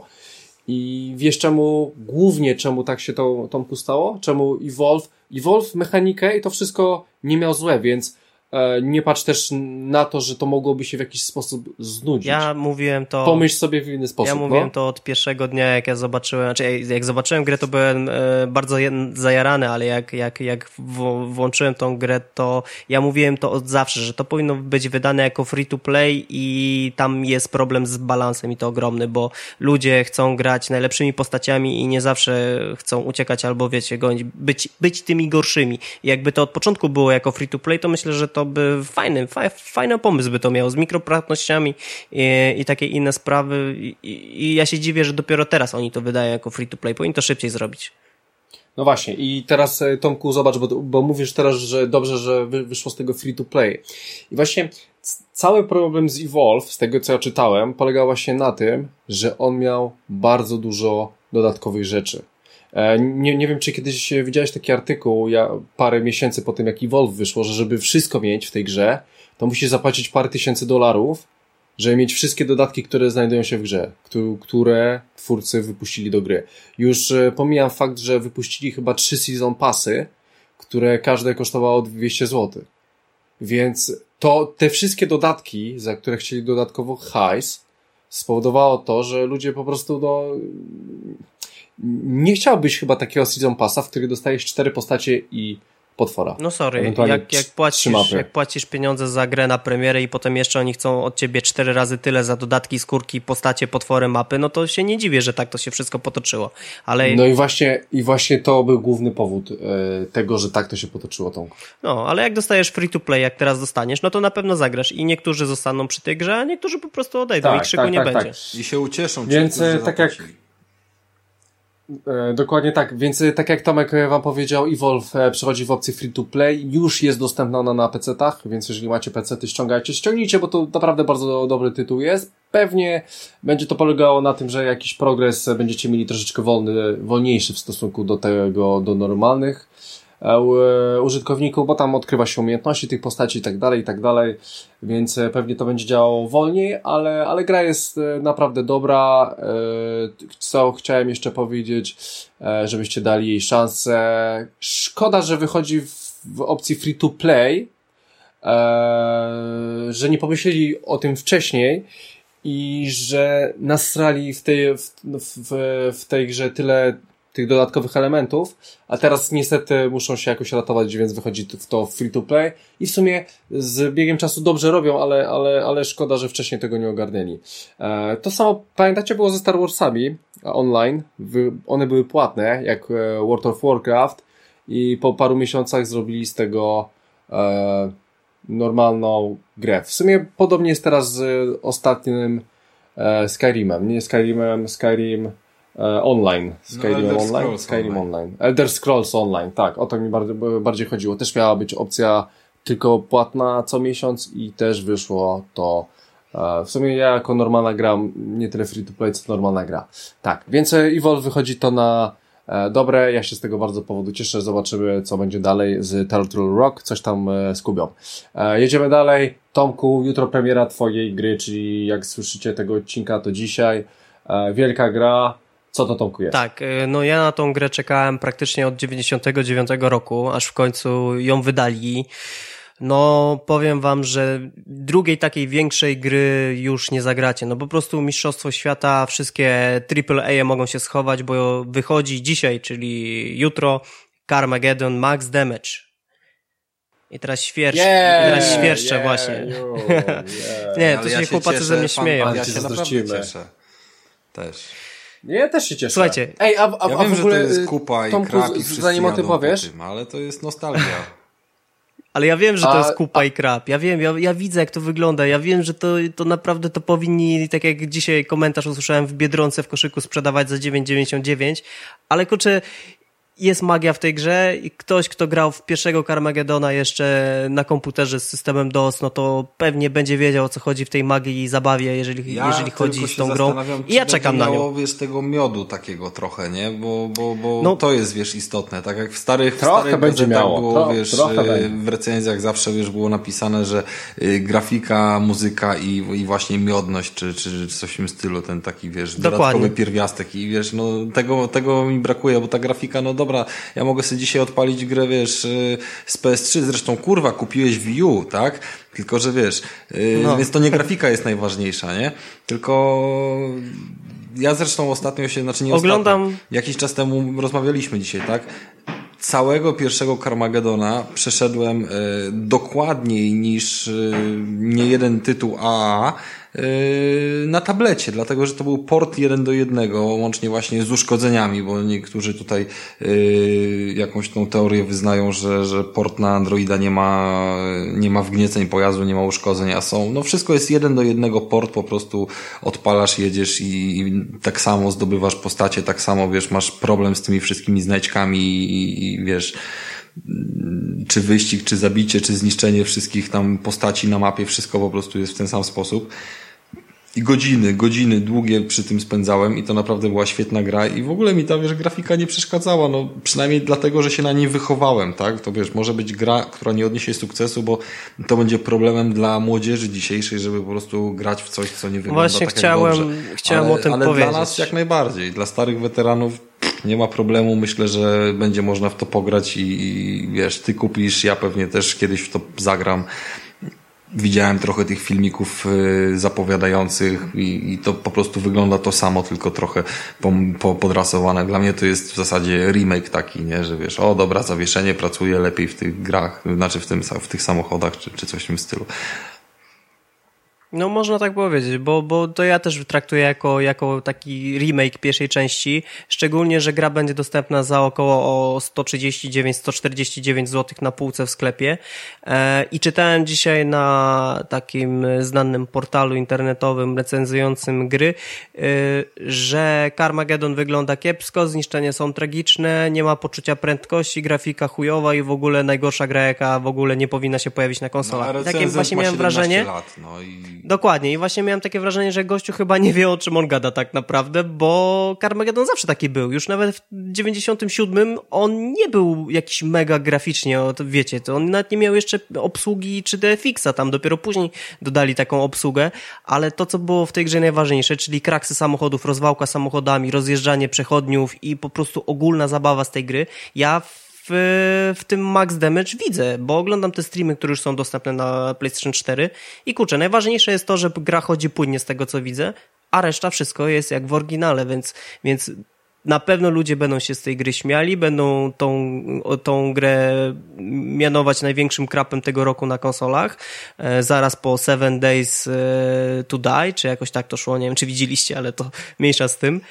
I wiesz głównie czemu tak się to Tomku stało? Czemu Evolve mechanikę i to wszystko nie miał złe, więc nie patrz też na to, że to mogłoby się w jakiś sposób znudzić. Ja mówiłem to... Pomyśl sobie w inny sposób. Ja mówiłem to od pierwszego dnia, jak ja zobaczyłem, jak zobaczyłem grę, to byłem bardzo zajarany, ale jak włączyłem tą grę, to ja mówiłem to od zawsze, że to powinno być wydane jako free to play i tam jest problem z balansem i to ogromny, bo ludzie chcą grać najlepszymi postaciami i nie zawsze chcą uciekać albo, wiecie, gonić, być tymi gorszymi. I jakby to od początku było jako free to play, to myślę, że to by fajny pomysł by to miało z mikropłatnościami i takie inne sprawy i ja się dziwię, że dopiero teraz oni to wydają jako free to play, powinni to szybciej zrobić. No właśnie i teraz Tomku zobacz, bo mówisz teraz, że dobrze, że wyszło z tego free to play i właśnie cały problem z Evolve, z tego co ja czytałem, polegał właśnie na tym, że on miał bardzo dużo dodatkowych rzeczy. Nie wiem, czy kiedyś widziałeś taki artykuł, parę miesięcy po tym, jak Evolve wyszło, że żeby wszystko mieć w tej grze, to musisz zapłacić parę tysięcy $, żeby mieć wszystkie dodatki, które znajdują się w grze, które twórcy wypuścili do gry. Już pomijam fakt, że wypuścili chyba 3 season passy, które każde kosztowało 200 zł. Więc to te wszystkie dodatki, za które chcieli dodatkowo hajs, spowodowało to, że ludzie po prostu nie chciałbyś chyba takiego Season Passa, w którym dostajesz 4 postacie i potwora. No sorry, jak płacisz pieniądze za grę na premierę i potem jeszcze oni chcą od ciebie 4 razy tyle za dodatki, skórki, postacie, potwory, mapy, no to się nie dziwię, że tak to się wszystko potoczyło. Ale... No i właśnie to był główny powód tego, że tak to się potoczyło, Tomku. No, ale jak dostajesz free to play, jak teraz dostaniesz, no to na pewno zagrasz i niektórzy zostaną przy tej grze, a niektórzy po prostu odejdą i krzyku nie będzie. Tak. I się ucieszą. Więc tak jak... Dokładnie tak, więc tak jak Tomek wam powiedział, Evolve przechodzi w opcję free to play, już jest dostępna ona na PC-tach, więc jeżeli macie PC-ty, ściągnijcie, bo to naprawdę bardzo dobry tytuł jest. Pewnie będzie to polegało na tym, że jakiś progres będziecie mieli troszeczkę wolniejszy w stosunku do normalnych użytkowników, bo tam odkrywa się umiejętności tych postaci i tak dalej, więc pewnie to będzie działało wolniej, ale gra jest naprawdę dobra. Co chciałem jeszcze powiedzieć, żebyście dali jej szansę. Szkoda, że wychodzi w opcji free to play, że nie pomyśleli o tym wcześniej i że nasrali w tej grze tyle tych dodatkowych elementów, a teraz niestety muszą się jakoś ratować, więc wychodzi w to free to play i w sumie z biegiem czasu dobrze robią, ale szkoda, że wcześniej tego nie ogarnęli. To samo, pamiętacie, było ze Star Warsami online, one były płatne, jak World of Warcraft i po paru miesiącach zrobili z tego normalną grę. W sumie podobnie jest teraz z ostatnim Skyrimem, Skyrim online. Skyrim Online. Elder Scrolls Online, tak, o to mi bardziej chodziło. Też miała być opcja tylko płatna co miesiąc i też wyszło to w sumie ja jako normalna gra, nie tyle free to play, co normalna gra. Tak, więc Evolve wychodzi to na dobre, ja się z tego bardzo powodu cieszę, zobaczymy co będzie dalej z Turtle Rock, coś tam skubią. Jedziemy dalej. Tomku, jutro premiera twojej gry, czyli jak słyszycie tego odcinka, to dzisiaj. Wielka gra. Co to, Tomku, jest? Tak, no ja na tą grę czekałem praktycznie od 99 roku, aż w końcu ją wydali. No powiem wam, że drugiej takiej większej gry już nie zagracie. No po prostu Mistrzostwo Świata, wszystkie AAA mogą się schować, bo wychodzi dzisiaj, czyli jutro, Carmageddon Max Damage. I teraz świerszczę właśnie. Nie, to się chłopacy ze mnie śmieją. Ja się naprawdę cieszę. Też. Ja też się cieszę. Słuchajcie. Ej, ja wiem, że to jest kupa i krap i zanim o tym powiesz, tym, ale to jest nostalgia. Ale ja wiem, że to jest kupa i krap. Ja wiem, ja widzę, jak to wygląda. Ja wiem, że to naprawdę to powinni, tak jak dzisiaj komentarz usłyszałem, w Biedronce w koszyku sprzedawać za 9,99. Ale kurczę, jest magia w tej grze i ktoś, kto grał w pierwszego Carmagedona jeszcze na komputerze z systemem DOS, no to pewnie będzie wiedział, o co chodzi w tej magii i zabawie, jeżeli chodzi z tą grą. I ja czekam na nią. Wiesz, tego miodu takiego trochę, nie? Bo no, to jest, wiesz, istotne. Tak jak w starych będzie miało. Było, wiesz, w recenzjach zawsze, wiesz, było napisane, że grafika, muzyka i właśnie miodność, czy coś w tym stylu, ten taki, wiesz, dodatkowy pierwiastek i wiesz, no tego mi brakuje, bo ta grafika, no dobra, ja mogę sobie dzisiaj odpalić grę, wiesz, z PS3, zresztą kurwa, kupiłeś Wii U, tak? Tylko, że wiesz, więc to nie grafika jest najważniejsza, nie? Tylko ja zresztą ostatnio się, jakiś czas temu rozmawialiśmy dzisiaj, tak? Całego pierwszego Carmagedona przeszedłem dokładniej niż niejeden tytuł AAA na tablecie, dlatego że to był port 1:1, łącznie właśnie z uszkodzeniami, bo niektórzy tutaj jakąś tą teorię wyznają, że port na Androida nie ma wgnieceń pojazdu, nie ma uszkodzeń, a są. No wszystko jest 1:1 port, po prostu odpalasz, jedziesz i tak samo zdobywasz postacie, tak samo, wiesz, masz problem z tymi wszystkimi znajdźkami i wiesz, czy wyścig, czy zabicie, czy zniszczenie wszystkich tam postaci na mapie, wszystko po prostu jest w ten sam sposób. I godziny długie przy tym spędzałem i to naprawdę była świetna gra i w ogóle mi ta, wiesz, grafika nie przeszkadzała, no przynajmniej dlatego, że się na niej wychowałem, tak? To wiesz, może być gra, która nie odniesie sukcesu, bo to będzie problemem dla młodzieży dzisiejszej, żeby po prostu grać w coś, co nie wygląda właśnie tak jak dobrze. Chciałem o tym powiedzieć. Ale dla nas jak najbardziej, dla starych weteranów nie ma problemu, myślę, że będzie można w to pograć i wiesz, ty kupisz, ja pewnie też kiedyś w to zagram. widziałem trochę tych filmików zapowiadających i to po prostu wygląda to samo, tylko trochę podrasowane. Dla mnie to jest w zasadzie remake taki, nie, że wiesz, o dobra, zawieszenie pracuje lepiej w tych grach, znaczy w tych samochodach, czy coś w tym stylu. No można tak powiedzieć, bo to ja też traktuję jako taki remake pierwszej części, szczególnie, że gra będzie dostępna za około 139-149 zł na półce w sklepie i czytałem dzisiaj na takim znanym portalu internetowym recenzującym gry, że Carmageddon wygląda kiepsko, zniszczenia są tragiczne, nie ma poczucia prędkości, grafika chujowa i w ogóle najgorsza gra, jaka w ogóle nie powinna się pojawić na konsolach. No, takie właśnie miałem wrażenie. Lat, no i... Dokładnie i właśnie miałem takie wrażenie, że gościu chyba nie wie, o czym on gada tak naprawdę, bo Carmageddon zawsze taki był. Już nawet w 97 on nie był jakiś mega graficznie, to wiecie, to on nawet nie miał jeszcze obsługi 3DFX-a, tam dopiero później dodali taką obsługę, ale to, co było w tej grze najważniejsze, czyli kraksy samochodów, rozwałka samochodami, rozjeżdżanie przechodniów i po prostu ogólna zabawa z tej gry, ja w tym Max Damage widzę, bo oglądam te streamy, które już są dostępne na PlayStation 4 i kurczę, najważniejsze jest to, że gra chodzi płynnie z tego, co widzę, a reszta wszystko jest jak w oryginale, więc na pewno ludzie będą się z tej gry śmiali, będą tą grę mianować największym krapem tego roku na konsolach, zaraz po 7 Days to Die, czy jakoś tak to szło, nie wiem, czy widzieliście, ale to mniejsza z tym,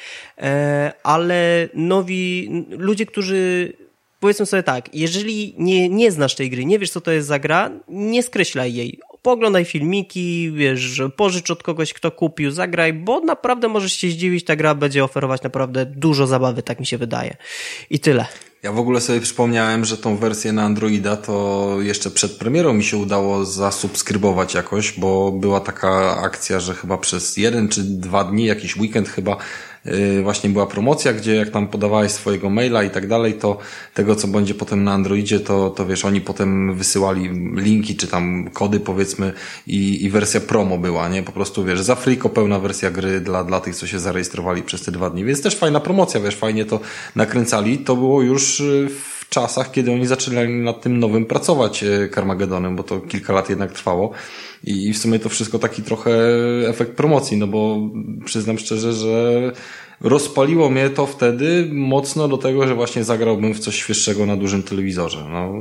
ale nowi ludzie, którzy powiedzmy sobie tak, jeżeli nie znasz tej gry, nie wiesz, co to jest za gra, nie skreślaj jej. Pooglądaj filmiki, wiesz, pożycz od kogoś, kto kupił, zagraj, bo naprawdę możesz się zdziwić, ta gra będzie oferować naprawdę dużo zabawy, tak mi się wydaje. I tyle. Ja w ogóle sobie przypomniałem, że tą wersję na Androida to jeszcze przed premierą mi się udało zasubskrybować jakoś, bo była taka akcja, że chyba przez 1 czy 2 dni, jakiś weekend chyba, właśnie była promocja, gdzie jak tam podawałeś swojego maila i tak dalej, to tego, co będzie potem na Androidzie, to wiesz, oni potem wysyłali linki, czy tam kody powiedzmy i wersja promo była, nie? Po prostu wiesz, za friko pełna wersja gry dla tych, co się zarejestrowali przez te 2 dni, więc też fajna promocja, wiesz, fajnie to nakręcali, to było już w czasach, kiedy oni zaczynali nad tym nowym pracować Carmageddonem, bo to kilka lat jednak trwało. I w sumie to wszystko taki trochę efekt promocji, no bo przyznam szczerze, że rozpaliło mnie to wtedy mocno do tego, że właśnie zagrałbym w coś świeższego na dużym telewizorze. No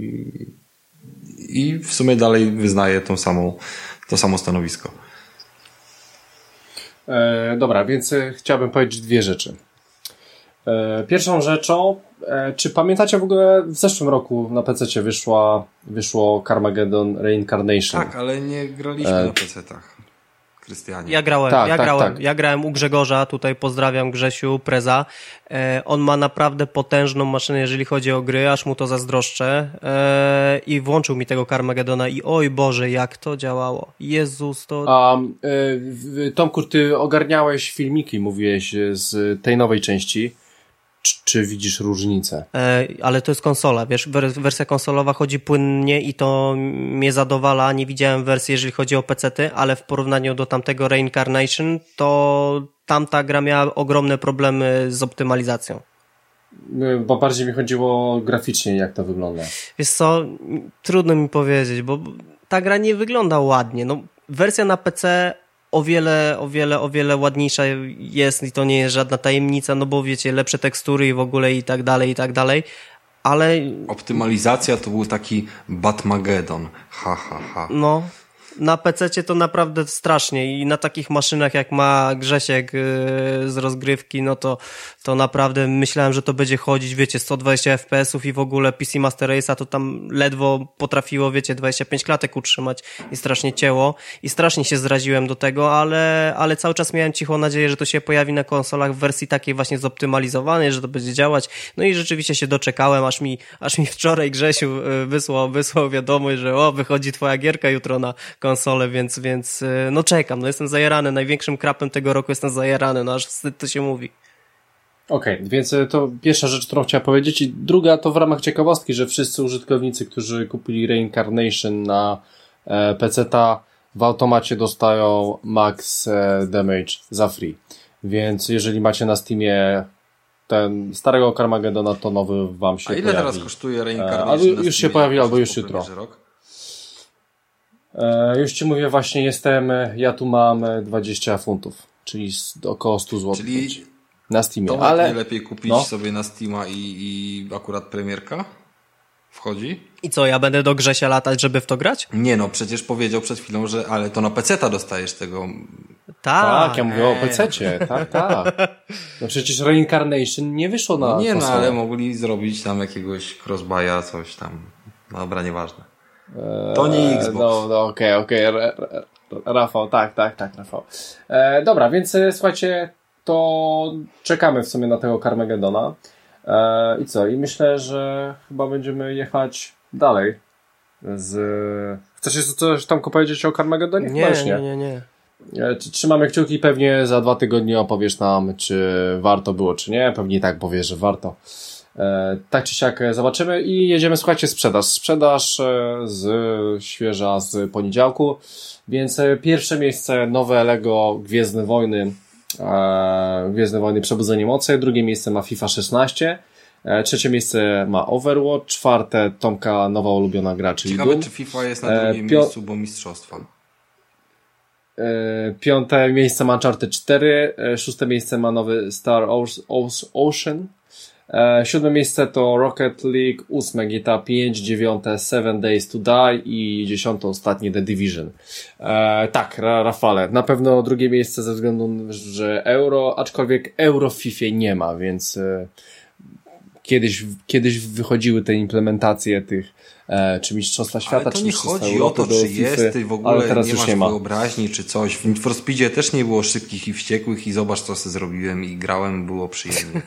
i w sumie dalej wyznaję to samo stanowisko. Dobra, więc chciałbym powiedzieć 2 rzeczy. Pierwszą rzeczą, czy pamiętacie w ogóle w zeszłym roku na PC-cie wyszło Carmageddon Reincarnation? Tak, ale nie graliśmy na PC-tach. Krystianie. Ja grałem u Grzegorza, tutaj pozdrawiam Grzesiu, Preza. On ma naprawdę potężną maszynę, jeżeli chodzi o gry, aż mu to zazdroszczę. I włączył mi tego Carmageddona i oj Boże, jak to działało. Jezus, to... Tomku, ty ogarniałeś filmiki, mówiłeś, z tej nowej części. Czy widzisz różnicę? Ale to jest konsola, wiesz, wersja konsolowa chodzi płynnie i to mnie zadowala. Nie widziałem wersji, jeżeli chodzi o PC-ty, ale w porównaniu do tamtego Reincarnation, to tamta gra miała ogromne problemy z optymalizacją. Bo bardziej mi chodziło graficznie, jak to wygląda. Wiesz co, trudno mi powiedzieć, bo ta gra nie wygląda ładnie. No, wersja na PC o wiele ładniejsza jest i to nie jest żadna tajemnica, no bo wiecie, lepsze tekstury i w ogóle i tak dalej, ale... Optymalizacja to był taki Batmageddon, No, na PC-cie to naprawdę strasznie i na takich maszynach jak ma Grzesiek z rozgrywki, no to naprawdę myślałem, że to będzie chodzić, wiecie, 120 FPS-ów i w ogóle PC Master Race'a to tam ledwo potrafiło, wiecie, 25 klatek utrzymać i strasznie cięło i strasznie się zraziłem do tego, ale cały czas miałem cichą nadzieję, że to się pojawi na konsolach w wersji takiej właśnie zoptymalizowanej, że to będzie działać, no i rzeczywiście się doczekałem, aż mi wczoraj Grzesiu wysłał wiadomość, że wychodzi twoja gierka jutro na konsolę, więc no czekam, no jestem zajarany, największym krapem tego roku jestem zajarany, no aż wstyd to się mówi. Okej, więc to pierwsza rzecz, którą chciałem powiedzieć i druga to w ramach ciekawostki, że wszyscy użytkownicy, którzy kupili Reincarnation na PC-ta w automacie dostają Max Damage za free, więc jeżeli macie na Steamie ten starego Carmageddona, to nowy wam się pojawi. A ile teraz kosztuje Reincarnation? Albo już się pojawi, albo już jutro. Już ci mówię, właśnie ja tu mam 20 funtów, czyli około 100 zł. Czyli na Steamie. To ale lepiej kupić sobie na Steama i akurat premierka wchodzi. I co, ja będę do Grzesia latać, żeby w to grać? Nie no, przecież powiedział przed chwilą, że ale to na PC-ta dostajesz tego. Tak, ja mówię o PC-cie, tak. No przecież Reincarnation nie wyszło na nie no, ale mogli zrobić tam jakiegoś crossbuya, coś tam. Dobra, nieważne. To nie Xbox. No okej. Rafał, tak, Rafał. Dobra, więc słuchajcie, to czekamy w sumie na tego Carmagedona. I co? I myślę, że chyba będziemy jechać dalej. Chcesz jeszcze coś tam powiedzieć o Carmagedonie? Nie. Trzymamy kciuki, pewnie za 2 tygodnie opowiesz nam, czy warto było, czy nie. Pewnie tak powiesz, że warto. Tak czy siak zobaczymy i jedziemy, słuchajcie, sprzedaż świeża z poniedziałku, więc pierwsze miejsce nowe Lego Gwiezdne Wojny Przebudzenie Mocy, drugie miejsce ma FIFA 16, trzecie miejsce ma Overwatch, czwarte Tomka nowa ulubiona gra, czyli ciekawe, Doom. Czy FIFA jest na drugim miejscu, bo mistrzostwa. Piąte miejsce ma Uncharted 4, szóste miejsce ma nowy Star Ocean, siódme miejsce to Rocket League, ósme GTA 5, dziewiąte 7 Days to Die i 10 ostatnie The Division. Tak, Rafale, na pewno drugie miejsce ze względu, że euro, aczkolwiek euro w FIFA nie ma, więc kiedyś wychodziły te implementacje tych czy Mistrzostwa Świata, ale to czy nie chodzi o to, czy jesteś w ogóle, teraz nie masz wyobraźni, czy coś. W Need for Speedzie też nie było szybkich i wściekłych i zobacz, co sobie zrobiłem i grałem, było przyjemnie.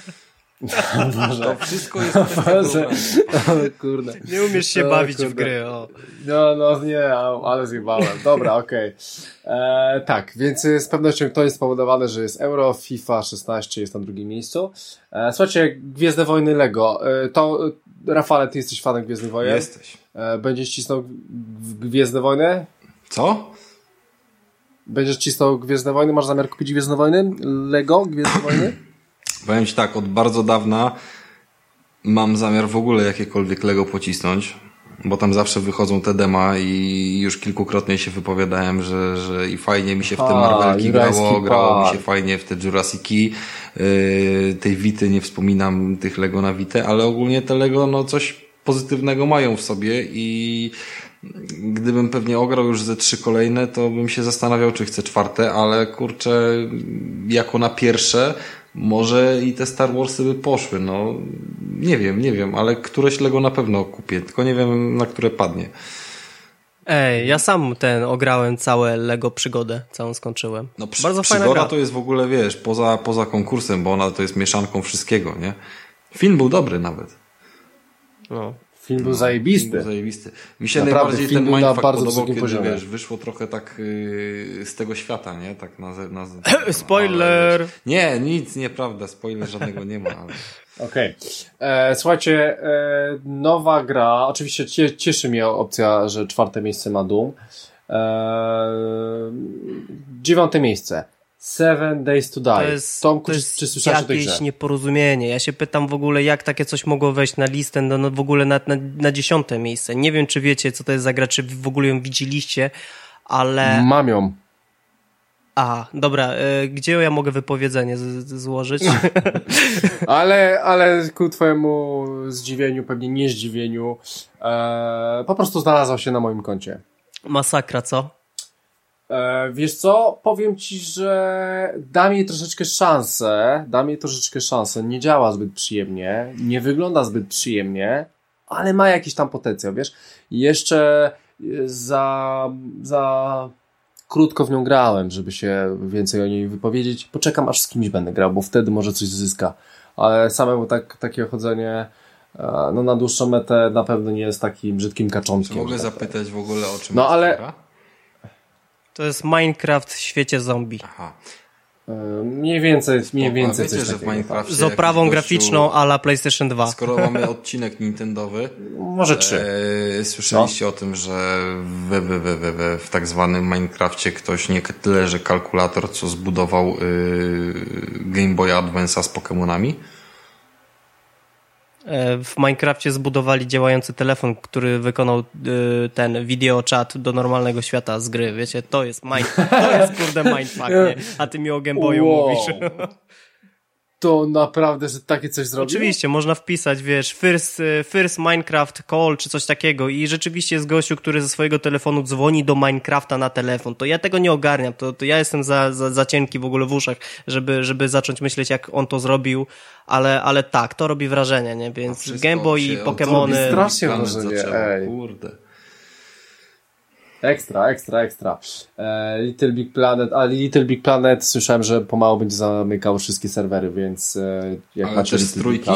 To wszystko jest ale kurde. Nie umiesz się bawić w gry. O. No nie, ale zjebałem. Dobra, okej. Tak, więc z pewnością to jest spowodowane, że jest Euro, FIFA 16 jest na drugim miejscu. Słuchajcie, Gwiezdne Wojny Lego. To Rafale, ty jesteś fanem Gwiezdnych Wojen? Jesteś. Będziesz cisnął Gwiezdne Wojny? Co? Będziesz cisnął Gwiezdne Wojny? Masz zamiar kupić Gwiezdne Wojny? Lego Gwiezdne Wojny? Powiem ci tak, od bardzo dawna mam zamiar w ogóle jakiekolwiek Lego pocisnąć, bo tam zawsze wychodzą te dema i już kilkukrotnie się wypowiadałem, że i fajnie mi się w te Marvelki grało mi się fajnie w te Jurassiki, tej Vity nie wspominam, tych Lego na Vitę, ale ogólnie te Lego no coś pozytywnego mają w sobie i gdybym pewnie ograł już ze 3 kolejne, to bym się zastanawiał, czy chcę 4, ale kurczę, jako na pierwsze może i te Star Warsy by poszły, no nie wiem, ale któreś Lego na pewno kupię, tylko nie wiem, na które padnie. Ja sam ograłem całe Lego Przygodę, całą skończyłem. No bardzo fajna gra. To jest w ogóle, wiesz, poza konkursem, bo ona to jest mieszanką wszystkiego, nie? Film był dobry nawet. No. Film był zajebisty. Mi się naprawdę najbardziej ten mindfuck podobał, kiedy wiesz, wyszło trochę tak z tego świata, nie? Tak na spoiler! Ale, nie, nic, nieprawda, spoiler żadnego nie ma. Ale... Okej. Słuchajcie, nowa gra, oczywiście cieszy mnie opcja, że 4 miejsce ma Doom. 9 miejsce. 7 Days to Die. To jest jakieś nieporozumienie. Ja się pytam w ogóle, jak takie coś mogło wejść na listę, no w ogóle na 10 miejsce. Nie wiem, czy wiecie, co to jest za gra, czy w ogóle ją widzieliście, ale... Mam ją. Dobra. Gdzie ja mogę wypowiedzenie złożyć? ale ku twojemu zdziwieniu, pewnie nie zdziwieniu, po prostu znalazła się na moim koncie. Masakra, co? Wiesz co? Powiem ci, że da mi troszeczkę szansę. Nie działa zbyt przyjemnie, nie wygląda zbyt przyjemnie, ale ma jakiś tam potencjał, wiesz? I jeszcze za krótko w nią grałem, żeby się więcej o niej wypowiedzieć. Poczekam, aż z kimś będę grał, bo wtedy może coś zyska. Ale samemu takie chodzenie no na dłuższą metę na pewno nie jest takim brzydkim kaczątkiem. Mogę zapytać w ogóle o czym jest ale gra? To jest Minecraft w świecie zombie. Aha. Mniej więcej wiecie, coś że w Minecrafcie z oprawą graficzną a la PlayStation 2. Skoro mamy odcinek Nintendowy, może 3. Słyszeliście o tym, że w tak zwanym Minecrafcie ktoś nie tyle, że kalkulator, co zbudował Game Boy Advance'a z Pokemonami? W Minecrafcie zbudowali działający telefon, który wykonał ten video-chat do normalnego świata z gry. Wiecie, to jest kurde mindfuck, nie? A ty mi o Game Boyu mówisz. To naprawdę, że takie coś zrobił? Oczywiście, można wpisać, wiesz, first Minecraft call, czy coś takiego i rzeczywiście jest gościu, który ze swojego telefonu dzwoni do Minecrafta na telefon. To ja tego nie ogarniam, to ja jestem za cienki w ogóle w uszach, żeby zacząć myśleć, jak on to zrobił, ale tak, to robi wrażenie, nie? Więc Game Boy i Pokemony... To strasznie wrażenie, ej. Kurde. Ekstra. Little Big Planet słyszałem, że pomału będzie zamykał wszystkie serwery, więc jak ale macie te trójki?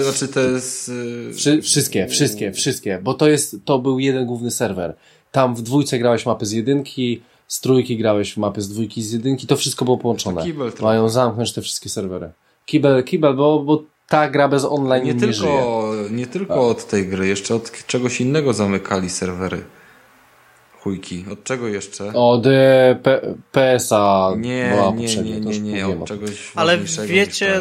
Wszystkie, bo to był jeden główny serwer. Tam w 2 grałeś mapy z 1, z 3 grałeś mapy z 2 z 1, to wszystko było połączone. Mają zamknąć te wszystkie serwery. Kibel, bo ta gra bez online nie żyje. Nie tylko od tej gry, jeszcze od czegoś innego zamykali serwery. Chujki. Od czego jeszcze? Od PSA. Nie, od czegoś ale wiecie,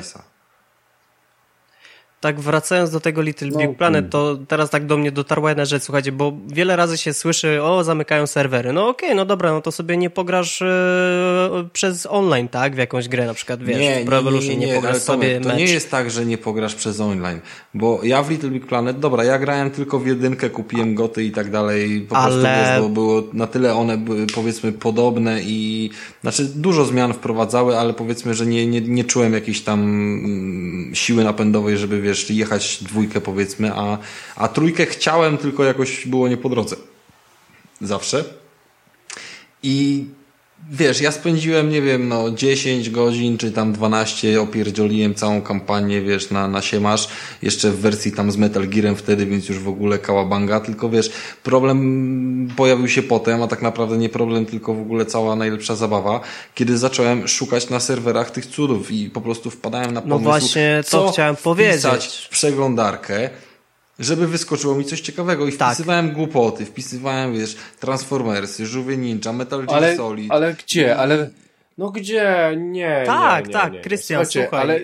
tak wracając do tego Little Big Planet, to teraz tak do mnie dotarła jedna rzecz, słuchajcie, bo wiele razy się słyszy, zamykają serwery. No okej, no dobra, no to sobie nie pograsz przez online, tak? W jakąś grę na przykład, wiesz, w Pro Evolution nie pograsz sobie to nie jest tak, że nie pograsz przez online, bo ja w Little Big Planet, dobra, ja grałem tylko w 1, kupiłem goty i tak dalej, po prostu wiesz, bo było na tyle one były, powiedzmy, podobne i znaczy dużo zmian wprowadzały, ale powiedzmy, że nie czułem jakiejś tam siły napędowej, żeby wiesz, jechać 2 powiedzmy, a 3 chciałem, tylko jakoś było nie po drodze. Zawsze. I wiesz, ja spędziłem, nie wiem, 10 godzin, czy tam 12, opierdzioliłem całą kampanię, wiesz, na siemasz, jeszcze w wersji tam z Metal Gearem wtedy, więc już w ogóle kałabanga, tylko wiesz, problem pojawił się potem, a tak naprawdę nie problem, tylko w ogóle cała najlepsza zabawa, kiedy zacząłem szukać na serwerach tych cudów i po prostu wpadałem na pomysł, no właśnie, to chciałem powiedzieć, w przeglądarkę, żeby wyskoczyło mi coś ciekawego i wpisywałem głupoty, wpisywałem, wiesz, Transformersy, Żółwie Ninja, Metal Gear Solid. Ale gdzie? No gdzie? Nie. Tak, Krystian, słuchaj. Ale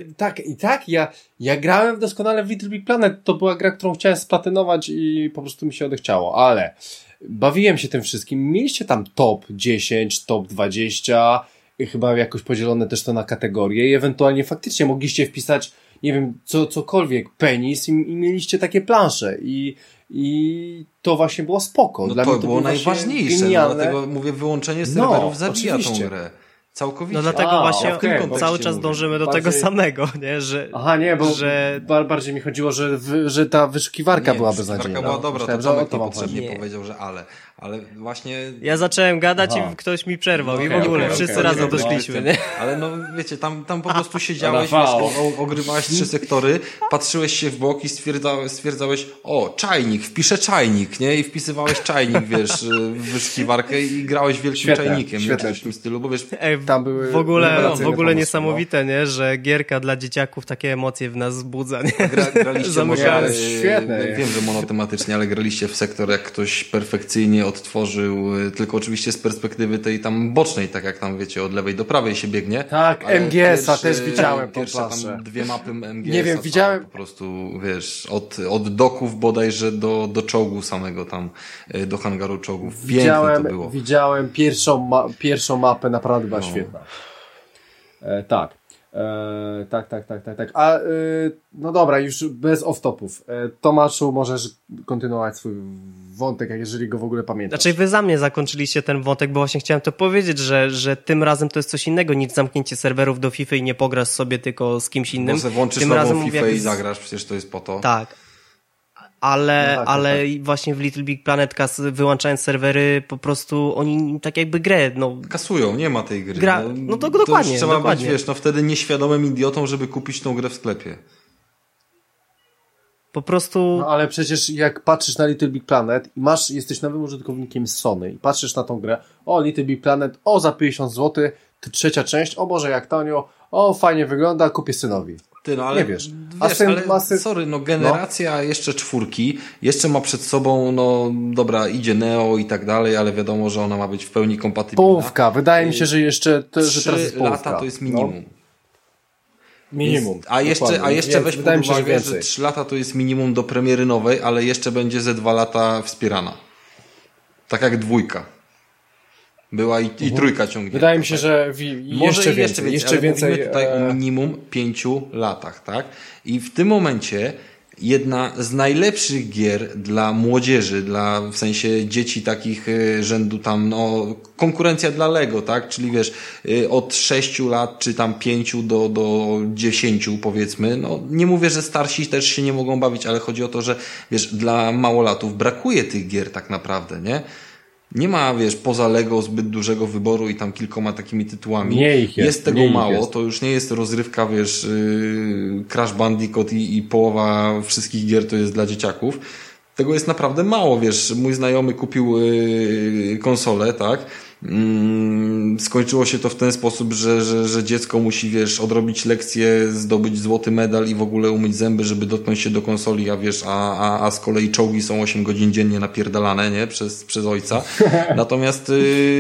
ja grałem doskonale w Little Big Planet, to była gra, którą chciałem splatynować i po prostu mi się odechciało, ale bawiłem się tym wszystkim. Mieliście tam top 10, top 20, chyba jakoś podzielone też to na kategorie i ewentualnie faktycznie mogliście wpisać, nie wiem, cokolwiek, penis i mieliście takie plansze i to właśnie było spoko. No dla mnie to było najważniejsze, dlatego mówię, wyłączenie serwerów zabija oczywiście tą grę. Całkowicie. No dlatego właśnie cały czas dążymy do tego samego, nie? Bardziej mi chodziło, że ta wyszukiwarka była beznadziejna. Była dobra, myślałem, to Tomek niepotrzebnie powiedział, że ale właśnie... Ja zacząłem gadać i ktoś mi przerwał i w ogóle wszyscy razem doszliśmy, nie? Ale no wiecie, tam po prostu siedziałeś, ogrywałeś 3 sektory, patrzyłeś się w bok i stwierdzałeś, czajnik, wpiszę czajnik, nie? I wpisywałeś czajnik, wiesz, w wyszukiwarkę i grałeś wielkim czajnikiem, nie? W tym stylu, bo wiesz... Tam były w ogóle niesamowite, nie? Że gierka dla dzieciaków takie emocje w nas wzbudza, nie? Graliście może, świetne. Wiem, że monotematycznie, ale graliście w sektor, jak ktoś perfekcyjnie odtworzył, tylko oczywiście z perspektywy tej tam bocznej, tak jak tam wiecie, od lewej do prawej się biegnie. Tak, MGS-a też widziałem tą planszę. Tam 2 mapy MGS-a. Nie wiem, widziałem. Po prostu, wiesz, od doków bodajże do czołgu samego tam, do hangaru czołgów. Piękne to było. Widziałem pierwszą mapę, naprawdę była świetna. Tak. A no dobra, już bez off-topów. Tomaszu, możesz kontynuować swój wątek, jeżeli go w ogóle pamiętasz. Znaczy wy za mnie zakończyliście ten wątek, bo właśnie chciałem to powiedzieć, że tym razem to jest coś innego niż zamknięcie serwerów do FIFA i nie pograsz sobie tylko z kimś innym. Bo sobie włączysz tym nową FIFA i zagrasz, przecież to jest po to. Tak. Ale właśnie w Little Big Planet wyłączając serwery, po prostu oni tak jakby grę, kasują, nie ma tej gry. No to dokładnie. To trzeba być, wiesz, wtedy nieświadomym idiotą, żeby kupić tą grę w sklepie. Po prostu... No ale przecież jak patrzysz na Little Big Planet i jesteś nowym użytkownikiem Sony i patrzysz na tą grę, Little Big Planet, za 50 zł, to 3. część, Boże jak tanio, fajnie wygląda, kupię synowi. Ale, nie wiesz. Sorry, generacja jeszcze 4, jeszcze ma przed sobą, dobra, idzie Neo i tak dalej, ale wiadomo, że ona ma być w pełni kompatybilna. Połówka, wydaje mi się, że jeszcze... 3 lata to jest minimum. Minimum. A jeszcze weź pod uwagę, że 3 lata to jest minimum do premiery nowej, ale jeszcze będzie ze 2 lata wspierana. Tak jak 2. Była i 3 ciągnie. Wydaje mi się, że jeszcze więcej. Mówimy tutaj o minimum 5 latach, tak? I w tym momencie jedna z najlepszych gier dla młodzieży, w sensie dzieci takich rzędu tam, konkurencja dla Lego, tak? Czyli wiesz, od 6 lat, czy tam 5 do 10 powiedzmy. Nie mówię, że starsi też się nie mogą bawić, ale chodzi o to, że wiesz, dla małolatów brakuje tych gier tak naprawdę, nie? Nie ma, wiesz, poza Lego zbyt dużego wyboru i tam kilkoma takimi tytułami. Jest tego mało, to już nie jest rozrywka, wiesz, Crash Bandicoot i połowa wszystkich gier to jest dla dzieciaków. Tego jest naprawdę mało, wiesz, mój znajomy kupił konsolę, tak? Skończyło się to w ten sposób, że dziecko musi, wiesz, odrobić lekcję, zdobyć złoty medal i w ogóle umyć zęby, żeby dotknąć się do konsoli, a wiesz, a z kolei czołgi są 8 godzin dziennie napierdalane, nie? Przez ojca. Natomiast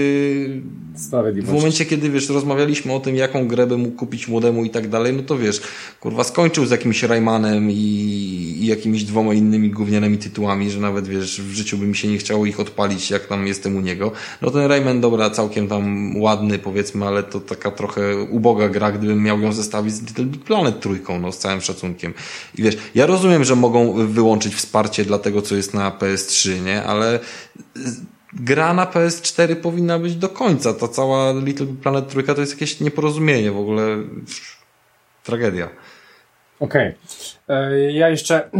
w momencie, kiedy, wiesz, rozmawialiśmy o tym, jaką grę by mógł kupić młodemu i tak dalej, no to wiesz, kurwa, skończył z jakimś Raymanem i jakimiś 2 innymi gównianymi tytułami, że nawet, wiesz, w życiu by mi się nie chciało ich odpalić, jak tam jestem u niego. No ten Rayman, dobra, całkiem tam ładny, powiedzmy, ale to taka trochę uboga gra, gdybym miał ją zestawić z Little Big Planet 3, z całym szacunkiem. I wiesz, ja rozumiem, że mogą wyłączyć wsparcie dla tego, co jest na PS3, nie? Ale gra na PS4 powinna być do końca. Ta cała Little Big Planet 3 to jest jakieś nieporozumienie, w ogóle tragedia. Okej. Ja jeszcze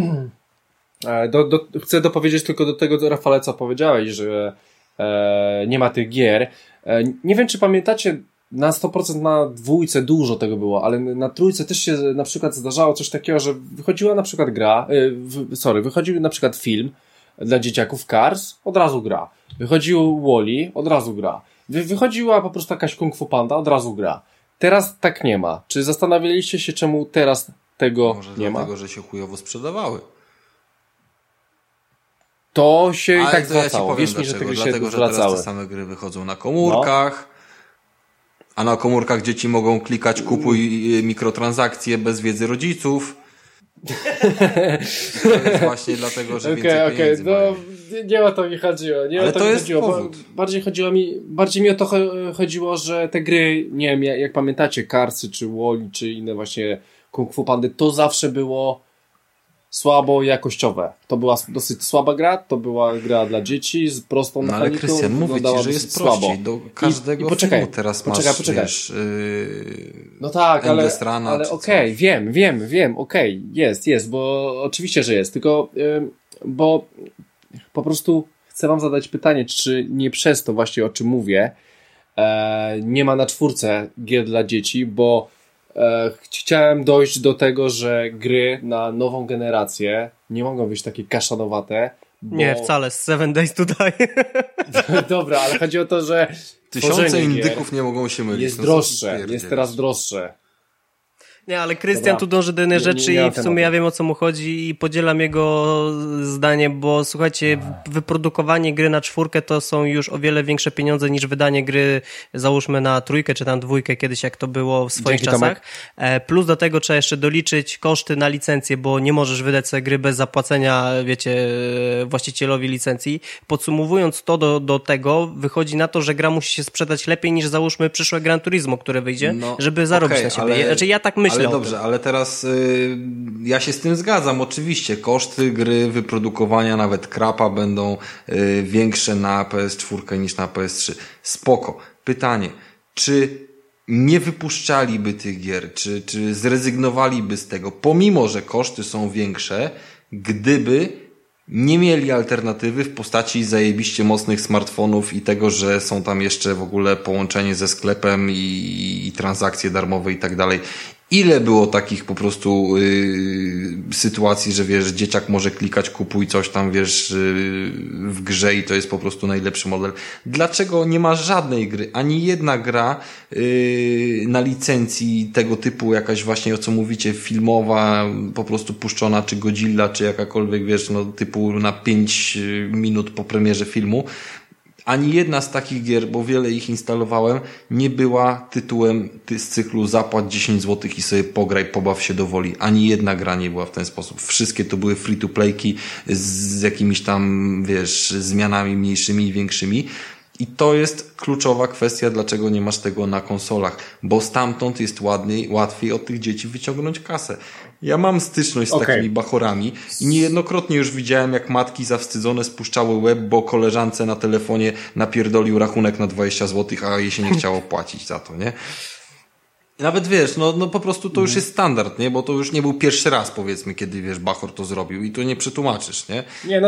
chcę dopowiedzieć tylko do tego, Rafale, co powiedziałeś, że nie ma tych gier. Nie wiem, czy pamiętacie, na 100% na 2 dużo tego było, ale na 3 też się na przykład zdarzało coś takiego, że wychodziła na przykład wychodził na przykład film dla dzieciaków Cars, od razu gra. Wychodził Wall-E, od razu gra. Wychodziła po prostu jakaś Kung Fu Panda, od razu gra. Teraz tak nie ma. Czy zastanawialiście się, czemu teraz tego nie ma? Może dlatego, że się chujowo sprzedawały. To się i tak zwracało. Wiesz mi, że tego się dlatego, że teraz te same gry wychodzą na komórkach, a na komórkach dzieci mogą klikać kupuj mikrotransakcje bez wiedzy rodziców. To jest właśnie dlatego, że więcej pieniędzy mają. Nie o to mi chodziło. Ale to jest powód. Bardziej mi o to chodziło, że te gry, nie wiem, jak pamiętacie, Carsy, czy Wall-E, czy inne właśnie Kung Fu Pandy, to zawsze było słabo jakościowe. To była dosyć słaba gra, to była gra dla dzieci z prostą mechaniką. Ale Krystian, mówię ci, że jest prościej. Do każdego filmu teraz masz, wiesz, no tak, ale okej, wiem, okej, jest, bo oczywiście, że jest, tylko bo po prostu chcę wam zadać pytanie, czy nie przez to właśnie, o czym mówię, nie ma na 4 gier dla dzieci, bo chciałem dojść do tego, że gry na nową generację nie mogą być takie kaszanowate. Nie, wcale, z 7 Days to Die. Dobra, ale chodzi o to, że tysiące indyków nie mogą się mylić. Jest droższe, jest teraz droższe. Nie, ale Krystian tu dąży do jednej rzeczy i w sumie ja wiem, o co mu chodzi i podzielam jego zdanie, bo słuchajcie, wyprodukowanie gry na 4 to są już o wiele większe pieniądze niż wydanie gry, załóżmy na 3 czy tam 2 kiedyś, jak to było w swoich czasach. Plus do tego trzeba jeszcze doliczyć koszty na licencję, bo nie możesz wydać sobie gry bez zapłacenia, wiecie, właścicielowi licencji. Podsumowując to do tego, wychodzi na to, że gra musi się sprzedać lepiej niż załóżmy przyszłe Gran Turismo, które wyjdzie, żeby zarobić na siebie. Znaczy ja tak myślę. Ale dobrze, ale teraz ja się z tym zgadzam. Oczywiście koszty gry, wyprodukowania nawet krapa będą większe na PS4 niż na PS3. Spoko. Pytanie, czy nie wypuszczaliby tych gier, czy zrezygnowaliby z tego, pomimo że koszty są większe, gdyby nie mieli alternatywy w postaci zajebiście mocnych smartfonów i tego, że są tam jeszcze w ogóle połączenie ze sklepem i transakcje darmowe i tak dalej. Ile było takich po prostu sytuacji, że wiesz, dzieciak może klikać kupuj coś tam, wiesz, w grze i to jest po prostu najlepszy model. Dlaczego nie ma żadnej gry, ani jedna gra na licencji tego typu, jakaś właśnie, o co mówicie, filmowa, po prostu puszczona, czy Godzilla, czy jakakolwiek, wiesz, no typu na 5 minut po premierze filmu, ani jedna z takich gier, bo wiele ich instalowałem, nie była tytułem z cyklu zapłać 10 zł i sobie pograj, pobaw się do woli. Ani jedna gra nie była w ten sposób. Wszystkie to były free-to-playki z jakimiś tam, wiesz, zmianami mniejszymi i większymi. I to jest kluczowa kwestia, dlaczego nie masz tego na konsolach, bo stamtąd jest łatwiej od tych dzieci wyciągnąć kasę. Ja mam styczność z takimi bachorami i niejednokrotnie już widziałem, jak matki zawstydzone spuszczały łeb, bo koleżance na telefonie napierdolił rachunek na 20 zł, a jej się nie chciało płacić za to, nie? Nawet wiesz, no po prostu to już jest standard, nie? Bo to już nie był pierwszy raz, powiedzmy, kiedy, wiesz, bachor to zrobił i to nie przetłumaczysz, nie? Nie,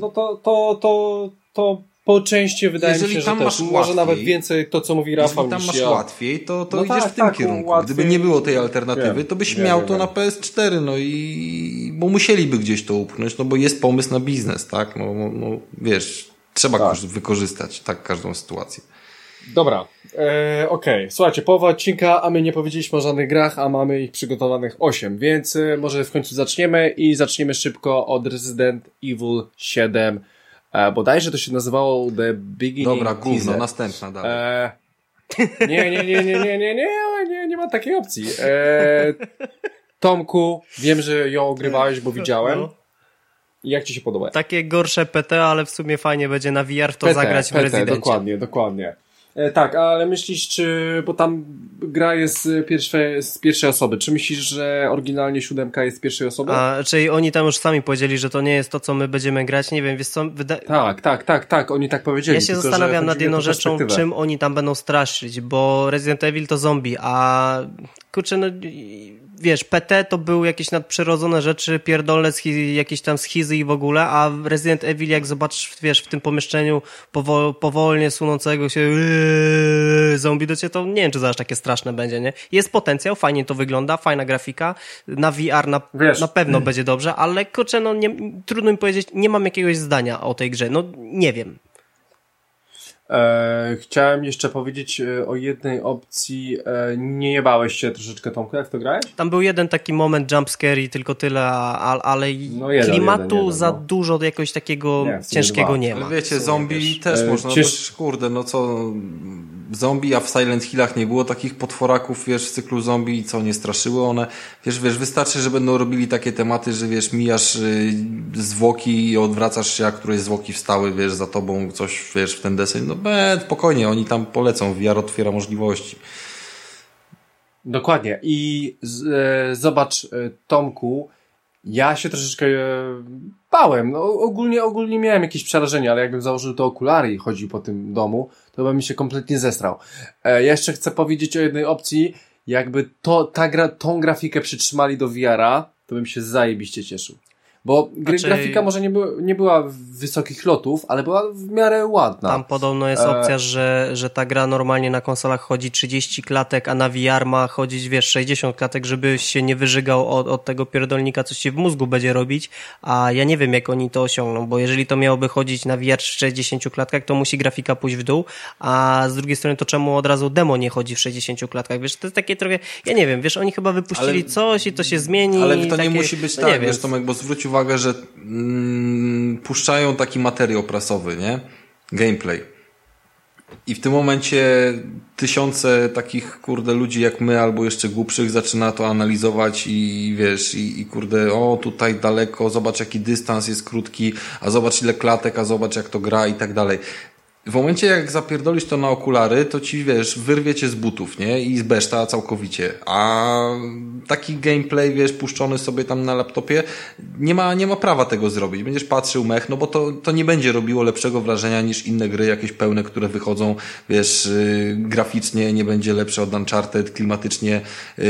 to po części wydaje mi się, że też może nawet więcej to, co mówi Rafał. Jeśli tam masz łatwiej, to idziesz w tym kierunku. Łatwiej. Gdyby nie było tej alternatywy, to byś miał to na PS4, no i bo musieliby gdzieś to upchnąć, no bo jest pomysł na biznes, tak? No wiesz, trzeba wykorzystać tak każdą sytuację. Dobra, okej. Słuchajcie, połowa odcinka, a my nie powiedzieliśmy o żadnych grach, a mamy ich przygotowanych 8, więc może w końcu zaczniemy szybko od Resident Evil 7. Bodajże to się nazywało The Beginning. Dobra, gówno, następna dalej. Nie ma takiej opcji. Tomku, wiem, że ją ogrywałeś, bo widziałem. Jak ci się podoba? Takie gorsze PT, ale w sumie fajnie będzie na VR w to zagrać w Rezydencie. Dokładnie. Tak, ale myślisz, bo tam gra jest z pierwszej osoby, czy myślisz, że oryginalnie 7 jest z pierwszej osoby? Czyli oni tam już sami powiedzieli, że to nie jest to, co my będziemy grać, nie wiem, wiesz co? Tak, oni tak powiedzieli. Ja się zastanawiam nad jedną rzeczą, czym oni tam będą straszyć, bo Resident Evil to zombie, a kurczę, no wiesz, PT to były jakieś nadprzyrodzone rzeczy, pierdolne jakieś tam schizy i w ogóle, a Resident Evil, jak zobaczysz, wiesz, w tym pomieszczeniu powolnie sunącego się zombie do ciebie, to nie wiem, czy aż takie straszne będzie, nie? Jest potencjał, fajnie to wygląda, fajna grafika, na VR na pewno będzie dobrze, ale kurczę, no trudno mi powiedzieć, nie mam jakiegoś zdania o tej grze, no nie wiem. Chciałem jeszcze powiedzieć o jednej opcji. Nie jebałeś się troszeczkę, Tomku, jak to grałeś? Tam był jeden taki moment jumpscare i tylko tyle, ale klimatu za dużo jakoś takiego ciężkiego nie ma. Ale wiecie, zombie też można, kurde, no co, zombie, a w Silent Hillach nie było takich potworaków, wiesz, w cyklu zombie i co, nie straszyły one. Wiesz, wystarczy, że będą robili takie tematy, że wiesz, mijasz zwłoki i odwracasz się, a któreś zwłoki wstały, wiesz, za tobą coś, wiesz, w ten deseń, no spokojnie, oni tam polecą, VR otwiera możliwości. Dokładnie. I zobacz, Tomku, ja się troszeczkę bałem. No, ogólnie miałem jakieś przerażenie, ale jakbym założył te okulary i chodził po tym domu, to bym mi się kompletnie zestrał. Ja jeszcze chcę powiedzieć o jednej opcji. Jakby tą grafikę przytrzymali do VR-a, to bym się zajebiście cieszył. Bo grafika może nie była wysokich lotów, ale była w miarę ładna. Tam podobno jest opcja, że ta gra normalnie na konsolach chodzi 30 klatek, a na VR ma chodzić, wiesz, 60 klatek, żeby się nie wyżygał od tego pierdolnika, coś się w mózgu będzie robić, a ja nie wiem, jak oni to osiągną, bo jeżeli to miałoby chodzić na VR w 60 klatkach, to musi grafika pójść w dół, a z drugiej strony to czemu od razu demo nie chodzi w 60 klatkach, wiesz, to jest takie trochę, ja nie wiem, wiesz, oni chyba wypuścili coś i to się zmieni. Ale to nie musi być tak, wiesz, Tomek, bo zwróć uwagę, że puszczają taki materiał prasowy, nie? Gameplay. I w tym momencie tysiące takich, kurde, ludzi jak my, albo jeszcze głupszych zaczyna to analizować i wiesz, i kurde, o tutaj daleko, zobacz jaki dystans jest krótki, a zobacz ile klatek, a zobacz jak to gra i tak dalej. W momencie jak zapierdolisz to na okulary, to ci, wiesz, wyrwie cię z butów, nie? I z beszta całkowicie. A taki gameplay, wiesz, puszczony sobie tam na laptopie, nie ma prawa tego zrobić. Będziesz patrzył mech, no bo to nie będzie robiło lepszego wrażenia niż inne gry jakieś pełne, które wychodzą, wiesz, graficznie nie będzie lepsze od Uncharted, klimatycznie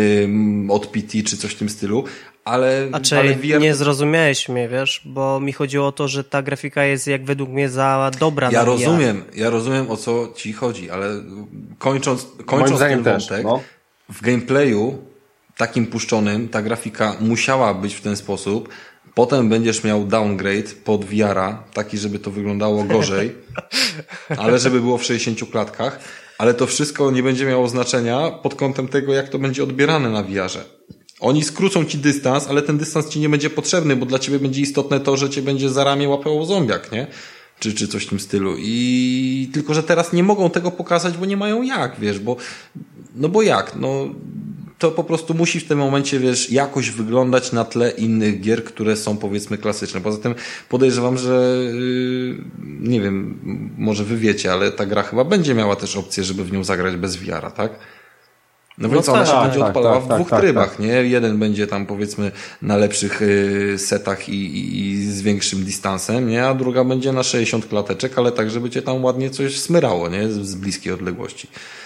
od PT czy coś w tym stylu. Ale VR... nie zrozumiałeś mnie, wiesz, bo mi chodziło o to, że ta grafika jest jak według mnie za dobra ja rozumiem o co ci chodzi, ale kończąc ten wątek, w gameplayu takim puszczonym ta grafika musiała być w ten sposób, potem będziesz miał downgrade pod VR-a, taki, żeby to wyglądało gorzej, ale żeby było w 60 klatkach, ale to wszystko nie będzie miało znaczenia pod kątem tego, jak to będzie odbierane na VR-ze. Oni skrócą ci dystans, ale ten dystans ci nie będzie potrzebny, bo dla ciebie będzie istotne to, że cię będzie za ramię łapało zombiak, nie? czy coś w tym stylu. I tylko, że teraz nie mogą tego pokazać, bo nie mają jak, wiesz, bo jak, to po prostu musi w tym momencie, wiesz, jakoś wyglądać na tle innych gier, które są, powiedzmy, klasyczne. Poza tym podejrzewam, że nie wiem, może wy wiecie, ale ta gra chyba będzie miała też opcję, żeby w nią zagrać bez VR-a, tak? No więc ona się będzie odpalała w dwóch trybach, nie? Jeden będzie tam, powiedzmy, na lepszych setach i z większym dystansem, nie? A druga będzie na 60 klateczek, ale tak, żeby cię tam ładnie coś smyrało, nie? Z bliskiej odległości.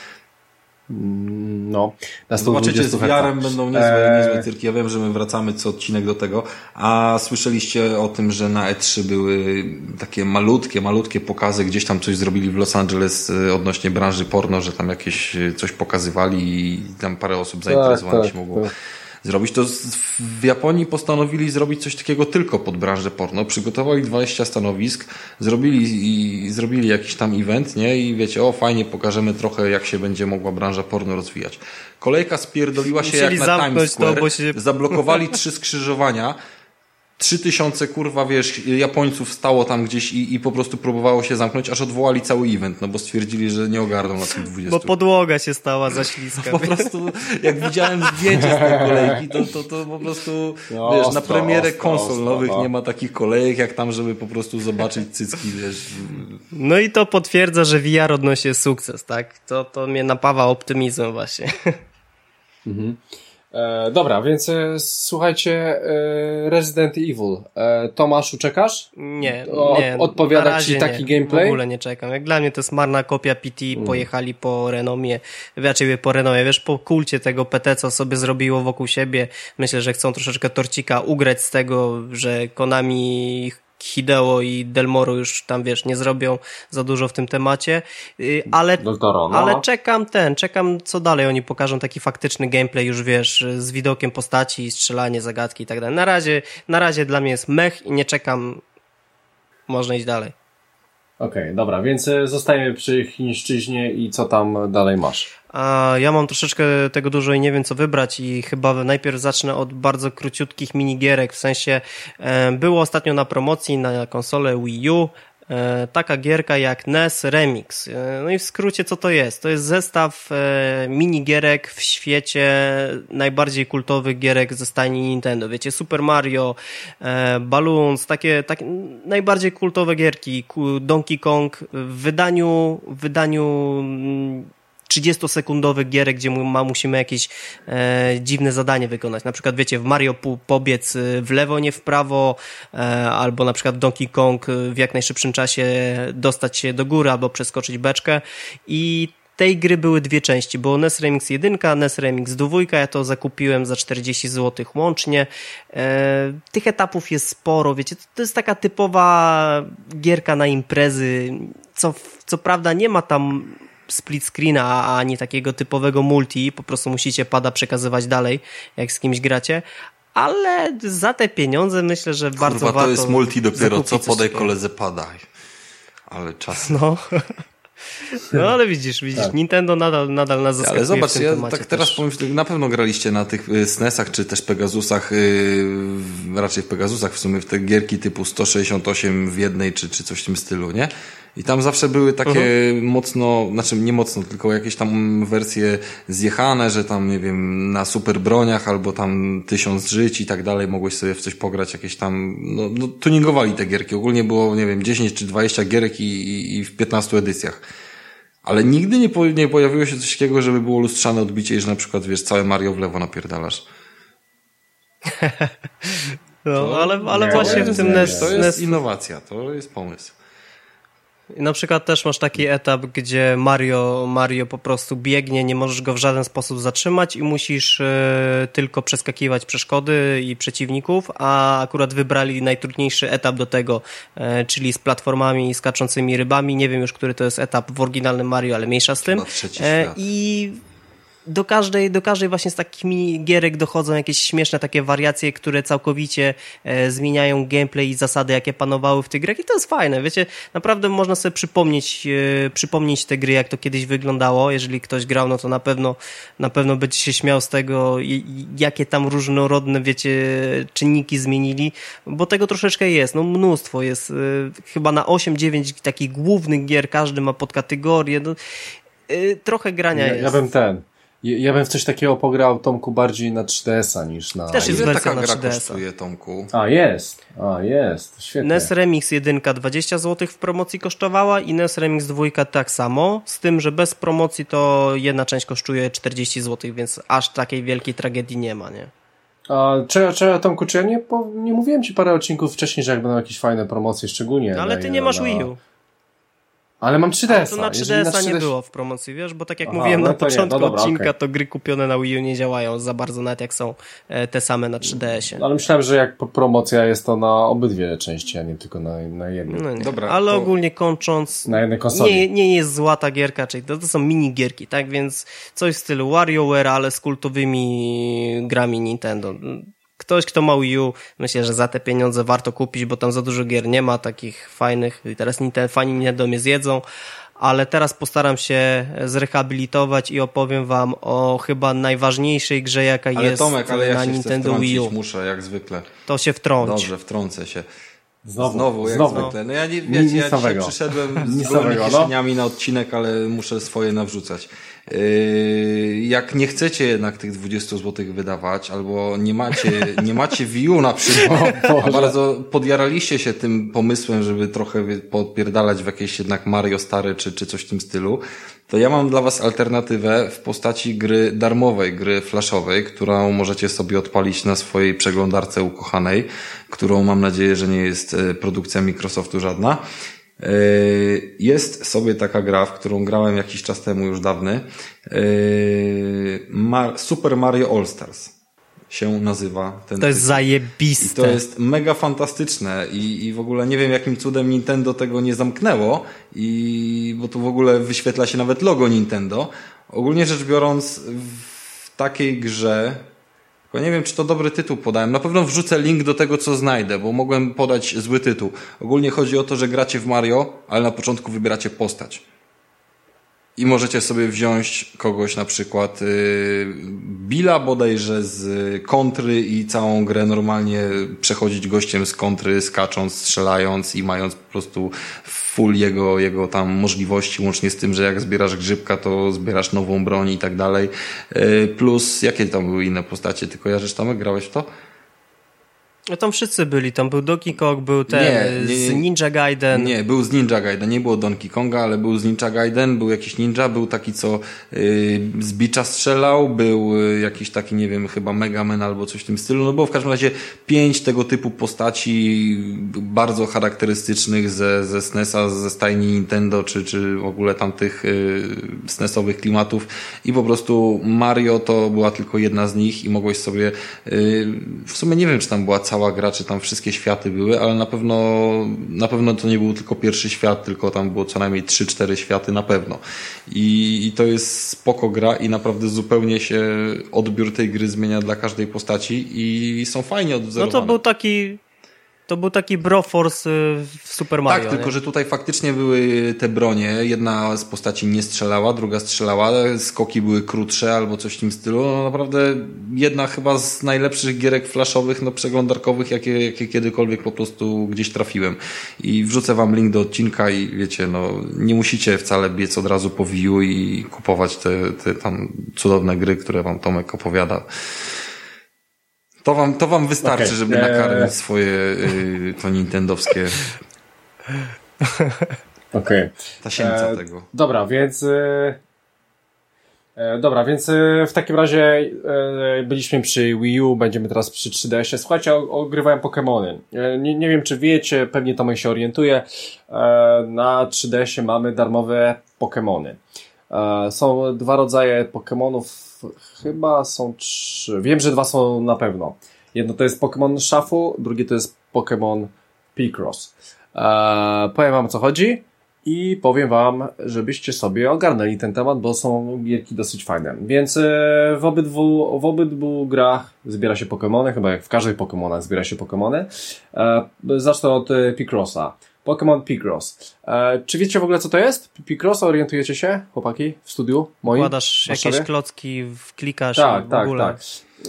No, zobaczycie, z VR-em będą niezłe cyrki. Ja wiem, że my wracamy co odcinek do tego, a słyszeliście o tym, że na E3 były takie malutkie pokazy, gdzieś tam coś zrobili w Los Angeles odnośnie branży porno, że tam jakieś coś pokazywali i tam parę osób zainteresowanych się mogło zrobić. To w Japonii zrobić coś takiego tylko pod branżę porno. Przygotowali 20 stanowisk, zrobili jakiś tam event, nie? I wiecie, fajnie, pokażemy trochę, jak się będzie mogła branża porno rozwijać. Kolejka spierdoliła się jak na Times Square. Zablokowali 3 skrzyżowania. 3000 wiesz, Japońców stało tam gdzieś i po prostu próbowało się zamknąć, aż odwołali cały event, bo stwierdzili, że nie ogarną na tych 20. Bo podłoga się stała za śliska. Po prostu, jak widziałem zdjęcie z tej kolejki, to po prostu, wiesz, na premierę konsol nowych nie ma takich kolejek, jak tam, żeby po prostu zobaczyć cycki, wiesz. No i to potwierdza, że VR odnosi sukces, tak? To mnie napawa optymizmem właśnie. Mhm. Dobra, więc słuchajcie, Resident Evil. Tomaszu, czekasz? Nie. Odpowiada ci taki gameplay? W ogóle nie czekam. Jak dla mnie to jest marna kopia PT, pojechali po renomie, wiesz, po kulcie tego PT, co sobie zrobiło wokół siebie. Myślę, że chcą troszeczkę torcika ugrać z tego, że Konami, Hideo i Del Moro już tam, wiesz, nie zrobią za dużo w tym temacie, ale czekam co dalej oni pokażą, taki faktyczny gameplay już, wiesz, z widokiem postaci, strzelanie, zagadki i tak dalej. Na razie dla mnie jest mech i nie czekam, można iść dalej. Okej, dobra, więc zostajemy przy chińszczyźnie i co tam dalej masz? A ja mam troszeczkę tego dużo i nie wiem co wybrać i chyba najpierw zacznę od bardzo króciutkich minigierek, w sensie było ostatnio na promocji na konsolę Wii U taka gierka jak NES Remix. No i w skrócie co to jest? To jest zestaw minigierek w świecie najbardziej kultowych gierek ze stajni Nintendo. Wiecie, Super Mario, Balloons, takie najbardziej kultowe gierki. Donkey Kong w wydaniu 30-sekundowych gierek, gdzie musimy jakieś dziwne zadanie wykonać. Na przykład, wiecie, w Mario pobiec w lewo, nie w prawo, albo na przykład w Donkey Kong w jak najszybszym czasie dostać się do góry, albo przeskoczyć beczkę. I tej gry były 2 części. Było NES Remix 1, NES Remix 2. Ja to zakupiłem za 40 zł łącznie. Tych etapów jest sporo, wiecie. To jest taka typowa gierka na imprezy. Co prawda nie ma tam split screena, ani takiego typowego multi, po prostu musicie pada przekazywać dalej, jak z kimś gracie, ale za te pieniądze myślę, że bardzo warto. To jest multi dopiero, co podaj koledze pada. Ale czas. No ale widzisz, tak. Nintendo nadal nas zaskakuje. Ale zobacz, ja tak teraz powiem, na pewno graliście na tych SNES-ach, czy też Pegasusach, raczej w Pegasusach w sumie, w te gierki typu 168 w jednej, czy coś w tym stylu, nie? I tam zawsze były takie mocno, znaczy nie mocno, tylko jakieś tam wersje zjechane, że tam, nie wiem, na super broniach albo tam 1000 żyć i tak dalej, mogłeś sobie w coś pograć, jakieś tam, no tuningowali te gierki. Ogólnie było, nie wiem, 10 czy 20 gierek i w 15 edycjach. Ale nigdy nie pojawiło się coś takiego, żeby było lustrzane odbicie i że na przykład, wiesz, całe Mario w lewo napierdalasz. Ale właśnie w tym NES... To jest innowacja, to jest pomysł. I na przykład też masz taki etap, gdzie Mario po prostu biegnie, nie możesz go w żaden sposób zatrzymać i musisz tylko przeskakiwać przeszkody i przeciwników, a akurat wybrali najtrudniejszy etap do tego, czyli z platformami i skaczącymi rybami. Nie wiem już, który to jest etap w oryginalnym Mario, ale mniejsza z tym. do każdej właśnie z takich minigierek dochodzą jakieś śmieszne takie wariacje, które całkowicie zmieniają gameplay i zasady, jakie panowały w tych grach i to jest fajne, wiecie, naprawdę można sobie przypomnieć te gry, jak to kiedyś wyglądało, jeżeli ktoś grał, no to na pewno będzie się śmiał z tego, jakie tam różnorodne, wiecie, czynniki zmienili, bo tego troszeczkę jest, no mnóstwo jest, chyba na 8-9 takich głównych gier, każdy ma podkategorię, no, trochę grania jest. Ja bym w coś takiego pograł, Tomku, bardziej na 3DS-a niż na... Też jest wersja na 3DS-a. Kosztuje, Tomku? Jest. Świetnie. NES Remix 1 20 zł w promocji kosztowała i NES Remix 2 tak samo, z tym, że bez promocji to jedna część kosztuje 40 zł, więc aż takiej wielkiej tragedii nie ma, nie? Tomku, czy ja nie mówiłem ci parę odcinków wcześniej, że jak będą jakieś fajne promocje, szczególnie... No, ale ty nie masz Wii U. Ale mam 3DS-a. To na 3DS-a nie było w promocji, wiesz, bo tak jak mówiłem na początku odcinka, to gry kupione na Wii U nie działają za bardzo, nawet jak są te same na 3DS-ie. Ale myślałem, że jak promocja jest to na obydwie części, a nie tylko na jednej. No nie. Dobra, ale ogólnie kończąc, na jednej konsoli. Nie jest zła ta gierka, czyli to są minigierki, tak? Więc coś w stylu WarioWare, ale z kultowymi grami Nintendo. Ktoś, kto ma Wii U, myślę, że za te pieniądze warto kupić, bo tam za dużo gier nie ma takich fajnych i teraz fani Nintendo mnie zjedzą, ale teraz postaram się zrehabilitować i opowiem wam o chyba najważniejszej grze, jaka jest Tomek, ale na ja Nintendo Wii U. Muszę, jak zwykle. To się wtrąć. Dobrze, wtrącę się. Znowu, jak zwykle. No ja dzisiaj przyszedłem z gołymi kieszeniami na odcinek, ale muszę swoje nawrzucać. Jak nie chcecie jednak tych 20 zł wydawać, albo nie macie Wii U na przykład, a bardzo podjaraliście się tym pomysłem, żeby trochę podpierdalać w jakieś jednak Mario stare, czy coś w tym stylu, to ja mam dla was alternatywę w postaci gry darmowej, gry flashowej, którą możecie sobie odpalić na swojej przeglądarce ukochanej, którą mam nadzieję, że nie jest produkcja Microsoftu żadna. Jest sobie taka gra, w którą grałem jakiś czas temu, już dawny. Super Mario All Stars się nazywa. To jest zajebiste. I to jest mega fantastyczne i w ogóle nie wiem, jakim cudem Nintendo tego nie zamknęło, bo tu w ogóle wyświetla się nawet logo Nintendo. Ogólnie rzecz biorąc, w takiej grze, nie wiem, czy to dobry tytuł podałem. Na pewno wrzucę link do tego, co znajdę, bo mogłem podać zły tytuł. Ogólnie chodzi o to, że gracie w Mario, ale na początku wybieracie postać. I możecie sobie wziąć kogoś, na przykład Billa bodajże z kontry i całą grę normalnie przechodzić gościem z kontry, skacząc, strzelając i mając po prostu full jego tam możliwości, łącznie z tym, że jak zbierasz grzybka, to zbierasz nową broń i tak dalej. Plus, jakie tam były inne postacie? Ty kojarzysz, Tomek? Grałeś w to? No tam wszyscy byli, tam był Donkey Kong, był ten z Ninja Gaiden. Nie, był z Ninja Gaiden, nie było Donkey Konga, ale był z Ninja Gaiden, był jakiś ninja, był taki, co z bicza strzelał, był jakiś taki, nie wiem, chyba Mega Man albo coś w tym stylu, no było w każdym razie 5 tego typu postaci bardzo charakterystycznych ze SNES-a, ze stajni Nintendo, czy w ogóle tamtych SNES-owych klimatów i po prostu Mario to była tylko jedna z nich i mogłeś sobie, w sumie nie wiem, czy tam była cała gra, czy tam wszystkie światy były, ale na pewno to nie był tylko pierwszy świat, tylko tam było co najmniej 3-4 światy na pewno. I to jest spoko gra i naprawdę zupełnie się odbiór tej gry zmienia dla każdej postaci i są fajnie odwzorowane. No to był taki Broforce w Super Mario. Tak, tylko że tutaj faktycznie były te bronie. Jedna z postaci nie strzelała, druga strzelała. Skoki były krótsze albo coś w tym stylu. No naprawdę jedna chyba z najlepszych gierek flashowych, przeglądarkowych, jakie kiedykolwiek po prostu gdzieś trafiłem. I wrzucę wam link do odcinka i wiecie, nie musicie wcale biec od razu po Wii U i kupować te tam cudowne gry, które wam Tomek opowiada. To wam wystarczy, żeby nakarmić swoje to nintendowskie tasiemca tego. Dobra, więc w takim razie byliśmy przy Wii U, będziemy teraz przy 3DS-ie. Słuchajcie, ogrywałem Pokemony. Nie wiem, czy wiecie, pewnie Tomek się orientuje. Na 3DS-ie mamy darmowe Pokemony. Są 2 rodzaje Pokemonów. Chyba są 3. Wiem, że 2 są na pewno. Jedno to jest Pokémon Shuffle, drugie to jest Pokémon Picross. Powiem wam, o co chodzi i powiem wam, żebyście sobie ogarnęli ten temat, bo są gierki dosyć fajne. Więc w obydwu grach zbiera się Pokemony, chyba jak w każdych Pokemonach zbiera się Pokemony. Zacznę od Picrossa. Pokémon Picross. Czy wiecie w ogóle, co to jest? Picross, orientujecie się, chłopaki, w studiu moim? Wkładasz jakieś klocki, klikasz tak, i w ogóle... Tak.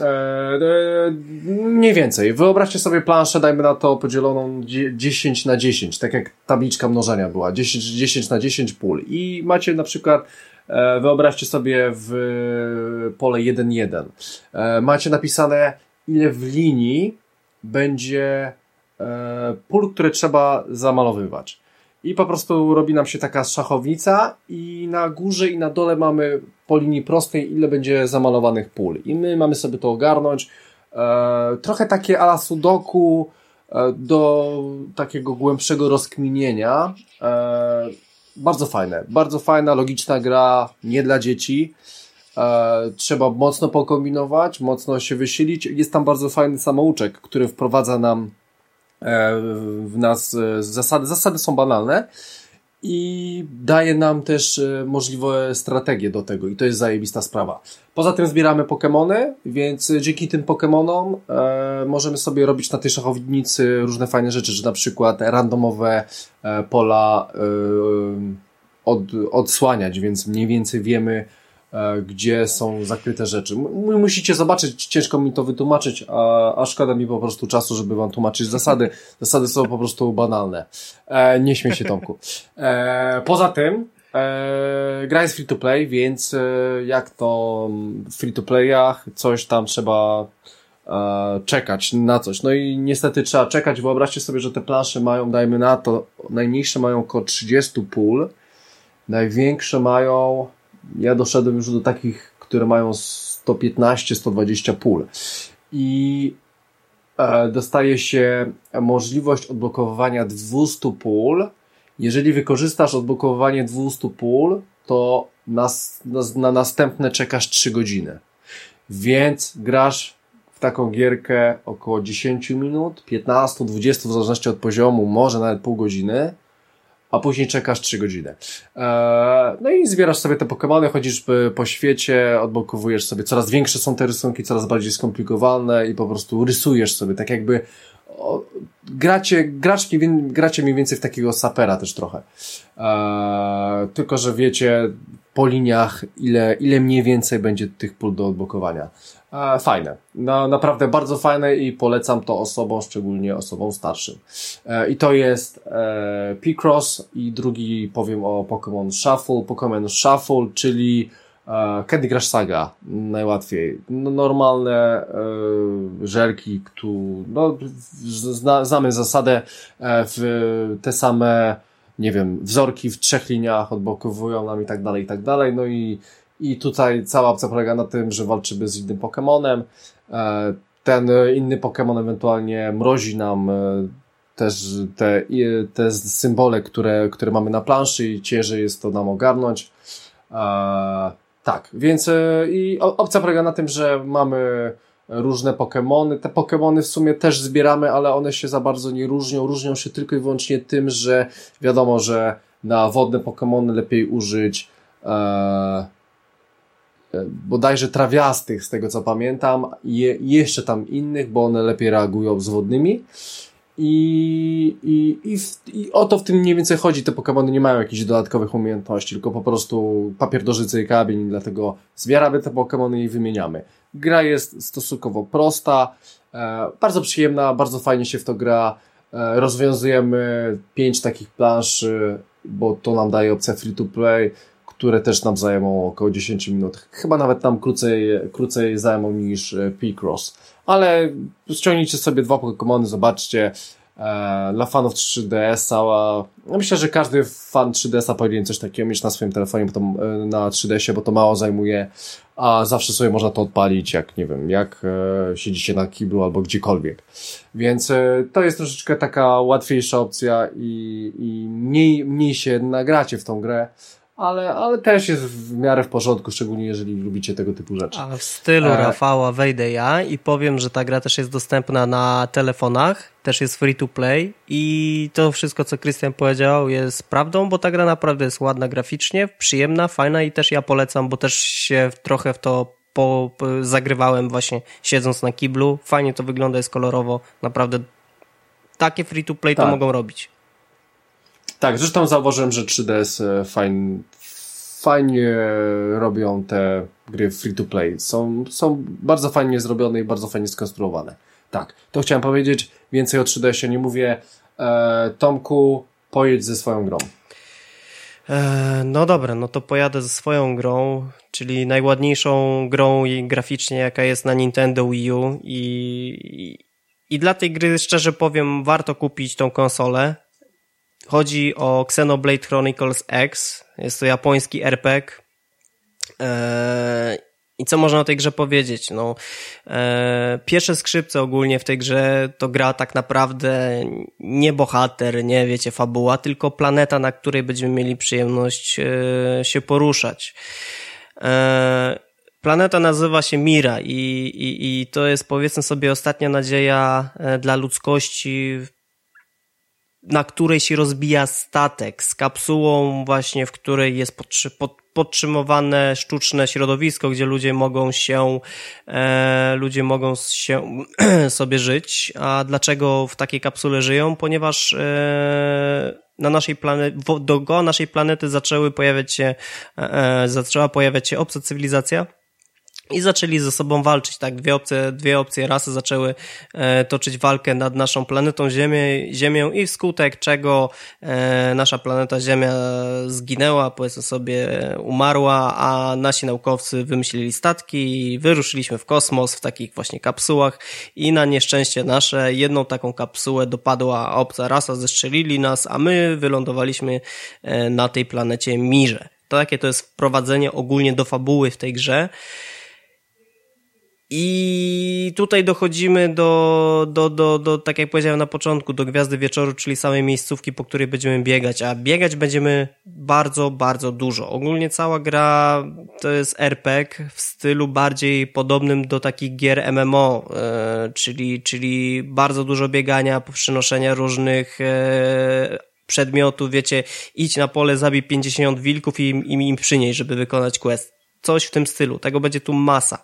Mniej więcej. Wyobraźcie sobie planszę, dajmy na to podzieloną 10x10, tak jak tabliczka mnożenia była. 10x10 pól. I macie na przykład, wyobraźcie sobie w pole 1-1. Macie napisane, ile w linii będzie pól, które trzeba zamalowywać. I po prostu robi nam się taka szachownica i na górze i na dole mamy po linii prostej, ile będzie zamalowanych pól. I my mamy sobie to ogarnąć. Trochę takie a la sudoku do takiego głębszego rozkminienia. Bardzo fajna, logiczna gra, nie dla dzieci. Trzeba mocno pokombinować, mocno się wysilić. Jest tam bardzo fajny samouczek, który wprowadza nam w nas zasady. Zasady są banalne i daje nam też możliwe strategie do tego i to jest zajebista sprawa. Poza tym zbieramy Pokemony, więc dzięki tym Pokemonom możemy sobie robić na tej szachownicy różne fajne rzeczy, że na przykład randomowe pola odsłaniać, więc mniej więcej wiemy, gdzie są zakryte rzeczy. Musicie zobaczyć, ciężko mi to wytłumaczyć, a szkoda mi po prostu czasu, żeby wam tłumaczyć zasady. Zasady są po prostu banalne. Nie śmiej się, Tomku. Poza tym gra jest free to play, więc jak to w free to playach coś tam trzeba czekać na coś. No i niestety trzeba czekać. Wyobraźcie sobie, że te plansze mają, dajmy na to, najmniejsze mają około 30 pól, największe mają, ja doszedłem już do takich, które mają 115-120 pól. I dostaje się możliwość odblokowywania 200 pól. Jeżeli wykorzystasz odblokowywanie 200 pól, to na następne czekasz 3 godziny. Więc grasz w taką gierkę około 10 minut, 15, 20, w zależności od poziomu, może nawet pół godziny, a później czekasz 3 godziny. No i zbierasz sobie te Pokemony, chodzisz po świecie, odblokowujesz sobie, coraz większe są te rysunki, coraz bardziej skomplikowane i po prostu rysujesz sobie, tak jakby gracie mniej więcej w takiego sapera też trochę. Tylko, że wiecie po liniach, ile mniej więcej będzie tych pól do odblokowania. Fajne. Naprawdę bardzo fajne i polecam to osobom, szczególnie osobom starszym. I to jest Picross i drugi powiem o Pokémon Shuffle, czyli Candy Crush Saga, najłatwiej. Normalne żelki, znamy zasadę, w te same, nie wiem, wzorki w 3 liniach odblokowują nam i tak dalej. No i tutaj cała opcja polega na tym, że walczymy z innym Pokemonem. Ten inny Pokemon ewentualnie mrozi nam też te symbole, które mamy na planszy i ciężej jest to nam ogarnąć. Tak, więc i opcja polega na tym, że mamy różne Pokemony. Te Pokemony w sumie też zbieramy, ale one się za bardzo nie różnią. Różnią się tylko i wyłącznie tym, że wiadomo, że na wodne Pokemony lepiej użyć bodajże trawiastych, z tego co pamiętam, i jeszcze tam innych, bo one lepiej reagują z wodnymi. I o to w tym mniej więcej chodzi. Te Pokemony nie mają jakichś dodatkowych umiejętności, tylko po prostu papier do życy i kamień, dlatego zbieramy te Pokemony i wymieniamy. Gra jest stosunkowo prosta, bardzo przyjemna, bardzo fajnie się w to gra. Rozwiązujemy 5 takich planszy, bo to nam daje opcja free to play, które też nam zajmą około 10 minut. Chyba nawet nam krócej zajmą niż Picross. Ale ściągnijcie sobie 2 Pokemony, zobaczcie. Dla fanów 3DS-a, myślę, że każdy fan 3DS-a powinien coś takiego mieć na swoim telefonie, na 3DS-ie, bo to mało zajmuje, a zawsze sobie można to odpalić, jak nie wiem, jak siedzicie na kiblu albo gdziekolwiek. Więc to jest troszeczkę taka łatwiejsza opcja i mniej się nagracie w tą grę, ale też jest w miarę w porządku, szczególnie jeżeli lubicie tego typu rzeczy. A w stylu Rafała wejdę ja i powiem, że ta gra też jest dostępna na telefonach, też jest free to play i to wszystko, co Krystian powiedział, jest prawdą, bo ta gra naprawdę jest ładna graficznie, przyjemna, fajna i też ja polecam, bo też się trochę w to zagrywałem właśnie siedząc na kiblu. Fajnie to wygląda, jest kolorowo, naprawdę takie free to play to mogą robić. Tak, zresztą zauważyłem, że 3DS fajnie robią te gry free to play. Są bardzo fajnie zrobione i bardzo fajnie skonstruowane. Tak, to chciałem powiedzieć, więcej o 3DS-ie nie mówię. Tomku, pojedź ze swoją grą. No dobra, no to pojadę ze swoją grą, czyli najładniejszą grą graficznie, jaka jest na Nintendo Wii U i dla tej gry, szczerze powiem, warto kupić tą konsolę. Chodzi o Xenoblade Chronicles X, jest to japoński RPG. I co można o tej grze powiedzieć? No, pierwsze skrzypce ogólnie w tej grze to gra tak naprawdę nie bohater, nie wiecie, fabuła, tylko planeta, na której będziemy mieli przyjemność się poruszać. Planeta nazywa się Mira i to jest, powiedzmy sobie, ostatnia nadzieja dla ludzkości, na której się rozbija statek z kapsułą właśnie, w której jest podtrzymywane sztuczne środowisko, gdzie ludzie mogą się sobie żyć. A dlaczego w takiej kapsule żyją? Ponieważ na naszej dookoła naszej planety zaczęła pojawiać się obca cywilizacja. I zaczęli ze sobą walczyć, tak? Dwie opcje rasy zaczęły toczyć walkę nad naszą planetą Ziemią i wskutek czego nasza planeta Ziemia zginęła, powiedzmy sobie umarła, a nasi naukowcy wymyślili statki i wyruszyliśmy w kosmos w takich właśnie kapsułach i na nieszczęście nasze jedną taką kapsułę dopadła obca rasa, zestrzelili nas, a my wylądowaliśmy na tej planecie Mirze. Takie to jest wprowadzenie ogólnie do fabuły w tej grze. I tutaj dochodzimy do, tak jak powiedziałem na początku, do Gwiazdy Wieczoru, czyli samej miejscówki, po której będziemy biegać, a biegać będziemy bardzo, bardzo dużo. Ogólnie cała gra to jest RPG w stylu bardziej podobnym do takich gier MMO, czyli bardzo dużo biegania, przynoszenia różnych przedmiotów, wiecie, idź na pole, zabij 50 wilków i im przynieś, żeby wykonać quest. Coś w tym stylu, tego będzie tu masa.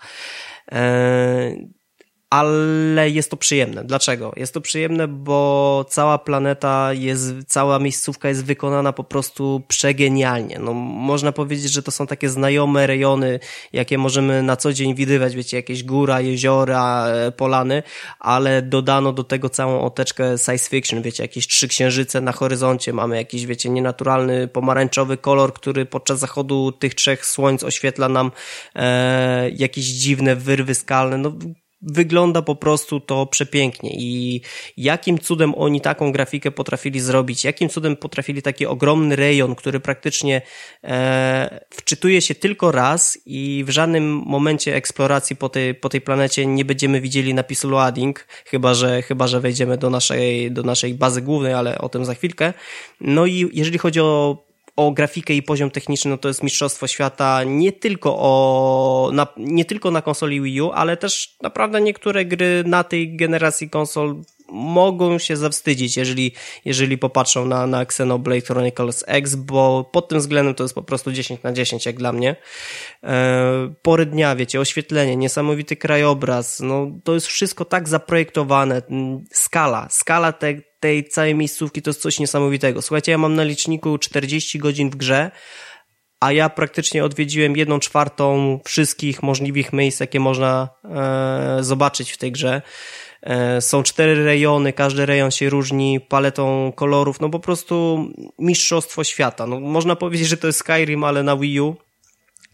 Ale jest to przyjemne. Dlaczego? Jest to przyjemne, bo cała planeta cała miejscówka jest wykonana po prostu przegenialnie. No, można powiedzieć, że to są takie znajome rejony, jakie możemy na co dzień widywać, wiecie, jakieś góra, jeziora, polany, ale dodano do tego całą oteczkę science fiction, wiecie, jakieś 3 księżyce na horyzoncie, mamy jakiś, wiecie, nienaturalny pomarańczowy kolor, który podczas zachodu tych 3 słońc oświetla nam jakieś dziwne wyrwy skalne, no wygląda po prostu to przepięknie i jakim cudem oni taką grafikę potrafili zrobić, jakim cudem potrafili taki ogromny rejon, który praktycznie wczytuje się tylko raz i w żadnym momencie eksploracji po tej planecie nie będziemy widzieli napisu loading, chyba że wejdziemy do naszej bazy głównej, ale o tym za chwilkę. No i jeżeli chodzi o grafikę i poziom techniczny, no to jest mistrzostwo świata nie tylko na konsoli Wii U, ale też naprawdę niektóre gry na tej generacji konsol mogą się zawstydzić, jeżeli popatrzą na Xenoblade Chronicles X, bo pod tym względem to jest po prostu 10/10 jak dla mnie. Pory dnia, wiecie, oświetlenie, niesamowity krajobraz, no to jest wszystko tak zaprojektowane, skala tej całej miejscówki to jest coś niesamowitego. Słuchajcie, ja mam na liczniku 40 godzin w grze, a ja praktycznie odwiedziłem 1/4 wszystkich możliwych miejsc, jakie można zobaczyć w tej grze. Są 4 rejony, każdy rejon się różni paletą kolorów, no po prostu mistrzostwo świata. No, można powiedzieć, że to jest Skyrim, ale na Wii U.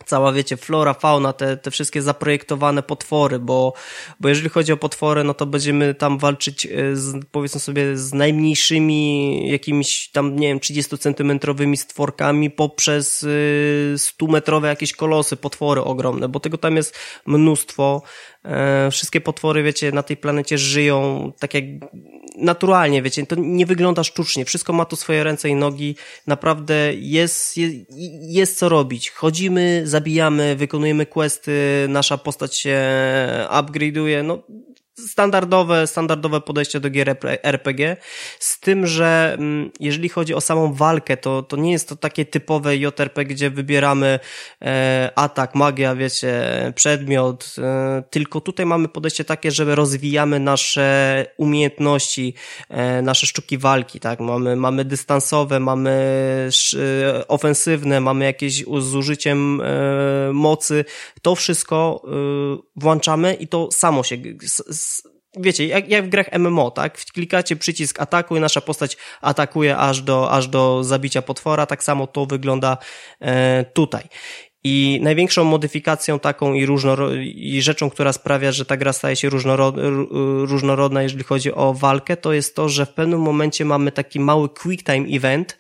cała, wiecie, flora, fauna, te wszystkie zaprojektowane potwory, bo jeżeli chodzi o potwory, no to będziemy tam walczyć powiedzmy sobie z najmniejszymi jakimiś tam, nie wiem, 30-centymetrowymi stworkami poprzez 100-metrowe jakieś kolosy, potwory ogromne, bo tego tam jest mnóstwo. Wszystkie potwory, wiecie, na tej planecie żyją tak jak naturalnie, wiecie, to nie wygląda sztucznie, wszystko ma tu swoje ręce i nogi, naprawdę jest co robić. Chodzimy, zabijamy, wykonujemy questy, nasza postać się upgrade'uje, no standardowe podejście do gier RPG, z tym, że jeżeli chodzi o samą walkę, to nie jest to takie typowe JRPG, gdzie wybieramy atak, magia, wiecie, przedmiot, tylko tutaj mamy podejście takie, że rozwijamy nasze umiejętności, nasze sztuki walki, tak, mamy dystansowe, mamy ofensywne, mamy jakieś z użyciem mocy, to wszystko włączamy i to samo się wiecie, jak w grach MMO, tak? Klikacie przycisk ataku i nasza postać atakuje aż do zabicia potwora, tak samo to wygląda tutaj. I największą modyfikacją taką i rzeczą, która sprawia, że ta gra staje się różnorodna, jeżeli chodzi o walkę, to jest to, że w pewnym momencie mamy taki mały quick time event,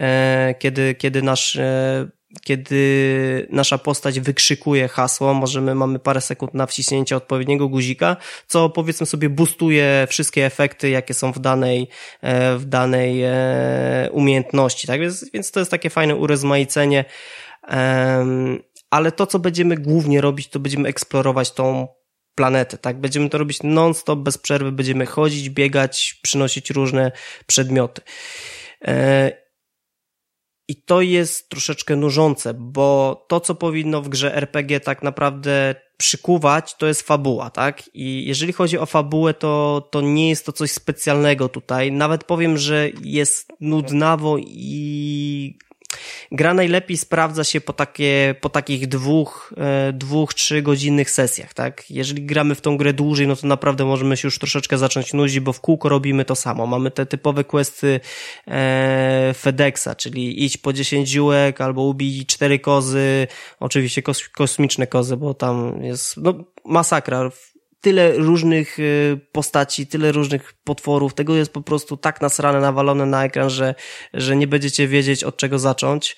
kiedy nasza postać wykrzykuje hasło, mamy parę sekund na wciśnięcie odpowiedniego guzika, co powiedzmy sobie boostuje wszystkie efekty, jakie są w danej umiejętności, tak? Więc to jest takie fajne urozmaicenie, ale to, co będziemy głównie robić, to będziemy eksplorować tą planetę, tak? Będziemy to robić non-stop, bez przerwy, będziemy chodzić, biegać, przynosić różne przedmioty. I to jest troszeczkę nużące, bo to, co powinno w grze RPG tak naprawdę przykuwać, to jest fabuła, tak? I jeżeli chodzi o fabułę, to nie jest to coś specjalnego tutaj. Nawet powiem, że jest nudnawo i gra najlepiej sprawdza się po takich 2-3 godzinnych sesjach, tak? Jeżeli gramy w tą grę dłużej, no to naprawdę możemy się już troszeczkę zacząć nudzić, bo w kółko robimy to samo. Mamy te typowe questy FedExa, czyli idź po 10 ziółek albo ubij 4 kozy, oczywiście kosmiczne kozy, bo tam jest masakra. Tyle różnych postaci, tyle różnych potworów, tego jest po prostu tak nasrane, nawalone na ekran, że nie będziecie wiedzieć, od czego zacząć.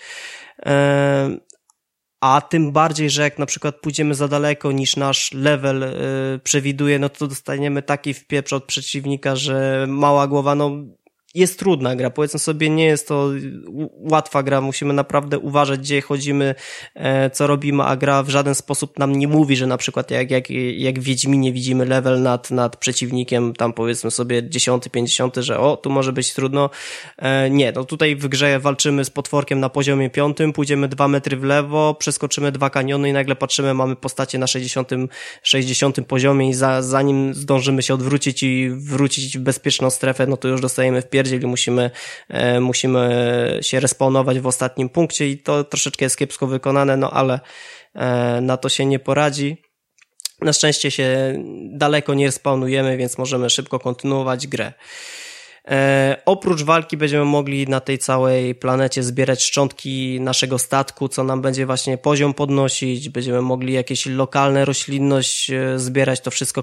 A tym bardziej, że jak na przykład pójdziemy za daleko niż nasz level przewiduje, no to dostaniemy taki wpieprz od przeciwnika, że mała głowa, jest trudna gra, powiedzmy sobie, nie jest to łatwa gra, musimy naprawdę uważać, gdzie chodzimy, co robimy, a gra w żaden sposób nam nie mówi, że na przykład jak w Wiedźminie widzimy level nad przeciwnikiem, tam powiedzmy sobie 10, 50, że tu może być trudno. Nie, tutaj w grze walczymy z potworkiem na poziomie 5, pójdziemy 2 metry w lewo, przeskoczymy 2 kaniony i nagle patrzymy, mamy postacie na 60 poziomie i zanim zdążymy się odwrócić i wrócić w bezpieczną strefę, no to już dostajemy w pierdziel i musimy się respawnować w ostatnim punkcie i to troszeczkę jest kiepsko wykonane, ale na to się nie poradzi. Na szczęście się daleko nie respawnujemy, więc możemy szybko kontynuować grę. Oprócz walki będziemy mogli na tej całej planecie zbierać szczątki naszego statku, co nam będzie właśnie poziom podnosić, będziemy mogli jakieś lokalne roślinność zbierać, to wszystko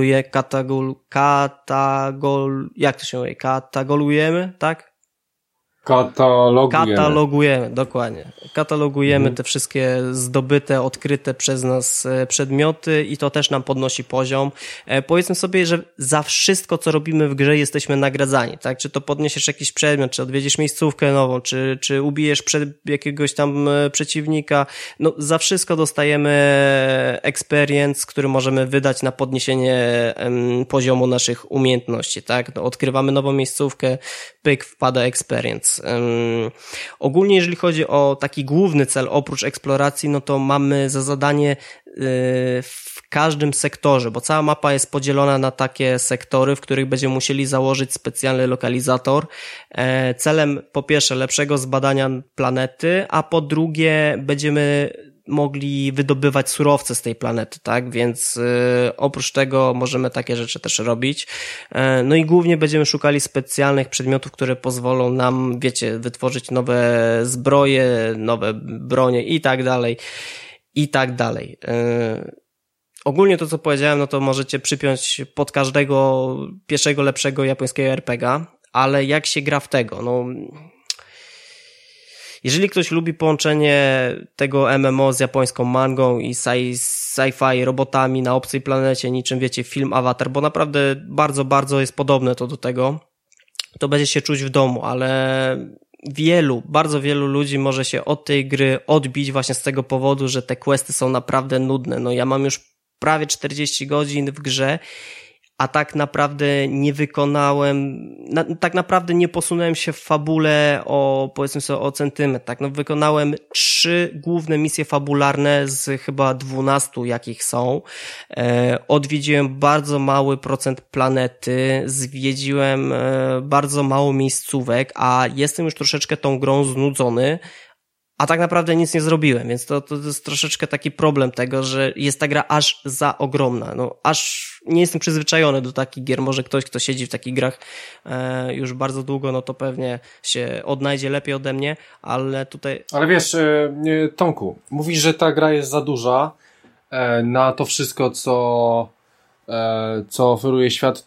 jak to się mówi? Katalogujemy, tak? Katalogujemy, dokładnie. Katalogujemy te wszystkie zdobyte, odkryte przez nas przedmioty i to też nam podnosi poziom. Powiedzmy sobie, że za wszystko, co robimy w grze, jesteśmy nagradzani, tak? Czy to podniesiesz jakiś przedmiot, czy odwiedzisz miejscówkę nową, czy ubijesz jakiegoś tam przeciwnika, za wszystko dostajemy experience, który możemy wydać na podniesienie poziomu naszych umiejętności, tak? Odkrywamy nową miejscówkę, pyk, wpada experience. Ogólnie jeżeli chodzi o taki główny cel oprócz eksploracji, to mamy za zadanie w każdym sektorze, bo cała mapa jest podzielona na takie sektory, w których będziemy musieli założyć specjalny lokalizator. Celem po pierwsze lepszego zbadania planety, a po drugie będziemy mogli wydobywać surowce z tej planety, tak? Więc oprócz tego możemy takie rzeczy też robić. I głównie będziemy szukali specjalnych przedmiotów, które pozwolą nam, wiecie, wytworzyć nowe zbroje, nowe bronie i tak dalej. i tak dalej. Ogólnie to, co powiedziałem, no to możecie przypiąć pod każdego pierwszego, lepszego japońskiego RPGa, ale jak się gra w tego? No, jeżeli ktoś lubi połączenie tego MMO z japońską mangą i sci-fi robotami na obcej planecie, niczym wiecie, film Avatar, bo naprawdę bardzo, bardzo jest podobne to do tego, to będzie się czuć w domu, ale bardzo wielu ludzi może się od tej gry odbić właśnie z tego powodu, że te questy są naprawdę nudne. No ja mam już prawie 40 godzin w grze, a tak naprawdę nie wykonałem, tak naprawdę nie posunąłem się w fabule powiedzmy sobie o centymetr, tak, no wykonałem 3 główne misje fabularne z chyba 12 jakich są, odwiedziłem bardzo mały procent planety, zwiedziłem bardzo mało miejscówek, a jestem już troszeczkę tą grą znudzony, a tak naprawdę nic nie zrobiłem, więc to jest troszeczkę taki problem tego, że jest ta gra aż za ogromna. No, aż nie jestem przyzwyczajony do takich gier. Może ktoś, kto siedzi w takich grach już bardzo długo, no to pewnie się odnajdzie lepiej ode mnie, ale tutaj... Ale wiesz, Tomku, mówisz, że ta gra jest za duża na to wszystko, co oferuje świat,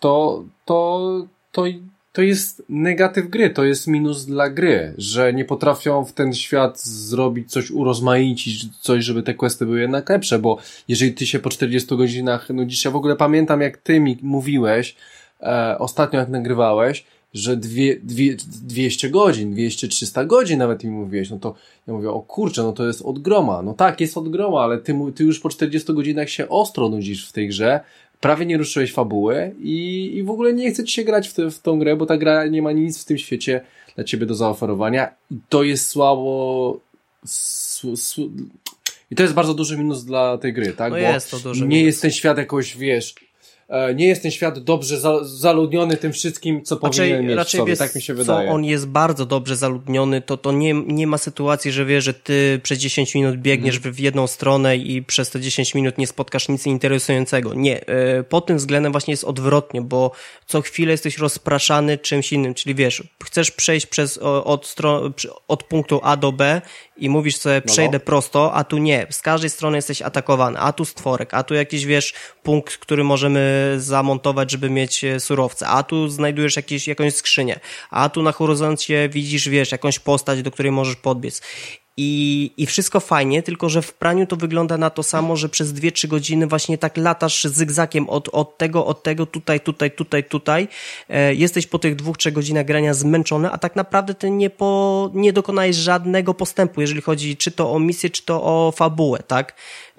to jest negatyw gry, to jest minus dla gry, że nie potrafią w ten świat zrobić coś, urozmaicić coś, żeby te questy były jednak lepsze, bo jeżeli ty się po 40 godzinach nudzisz, ja w ogóle pamiętam, jak ty mi mówiłeś ostatnio, jak nagrywałeś, że 200 godzin, 200-300 godzin nawet mi mówiłeś, no to ja mówię, o kurczę, no to jest od groma. No tak, jest od groma, ale ty już po 40 godzinach się ostro nudzisz w tej grze, prawie nie ruszyłeś fabuły i w ogóle nie chce ci się grać w tą grę, bo ta gra nie ma nic w tym świecie dla ciebie do zaoferowania i to jest słabo i to jest bardzo duży minus dla tej gry, tak? No bo jest to duży nie jest ten świat jakoś, wiesz, nie jest ten świat dobrze zaludniony tym wszystkim, co powinien mieć w sobie, tak mi się wydaje. On jest bardzo dobrze zaludniony, to nie ma sytuacji, że wiesz, że ty przez 10 minut biegniesz w jedną stronę i przez te 10 minut nie spotkasz nic interesującego. Nie, pod tym względem właśnie jest odwrotnie, bo co chwilę jesteś rozpraszany czymś innym, czyli wiesz, chcesz przejść od punktu A do B i mówisz sobie, przejdę prosto, a tu nie, z każdej strony jesteś atakowany, a tu stworek, a tu jakiś, wiesz, punkt, który możemy zamontować, żeby mieć surowce, a tu znajdujesz jakąś skrzynię, a tu na horyzoncie widzisz, wiesz, jakąś postać, do której możesz podbiec. I wszystko fajnie, tylko że w praniu to wygląda na to samo, że przez 2-3 godziny właśnie tak latasz zygzakiem od tego, tutaj. Jesteś po tych 2-3 godzinach grania zmęczony, a tak naprawdę ty nie dokonałeś żadnego postępu, jeżeli chodzi czy to o misję, czy to o fabułę, tak?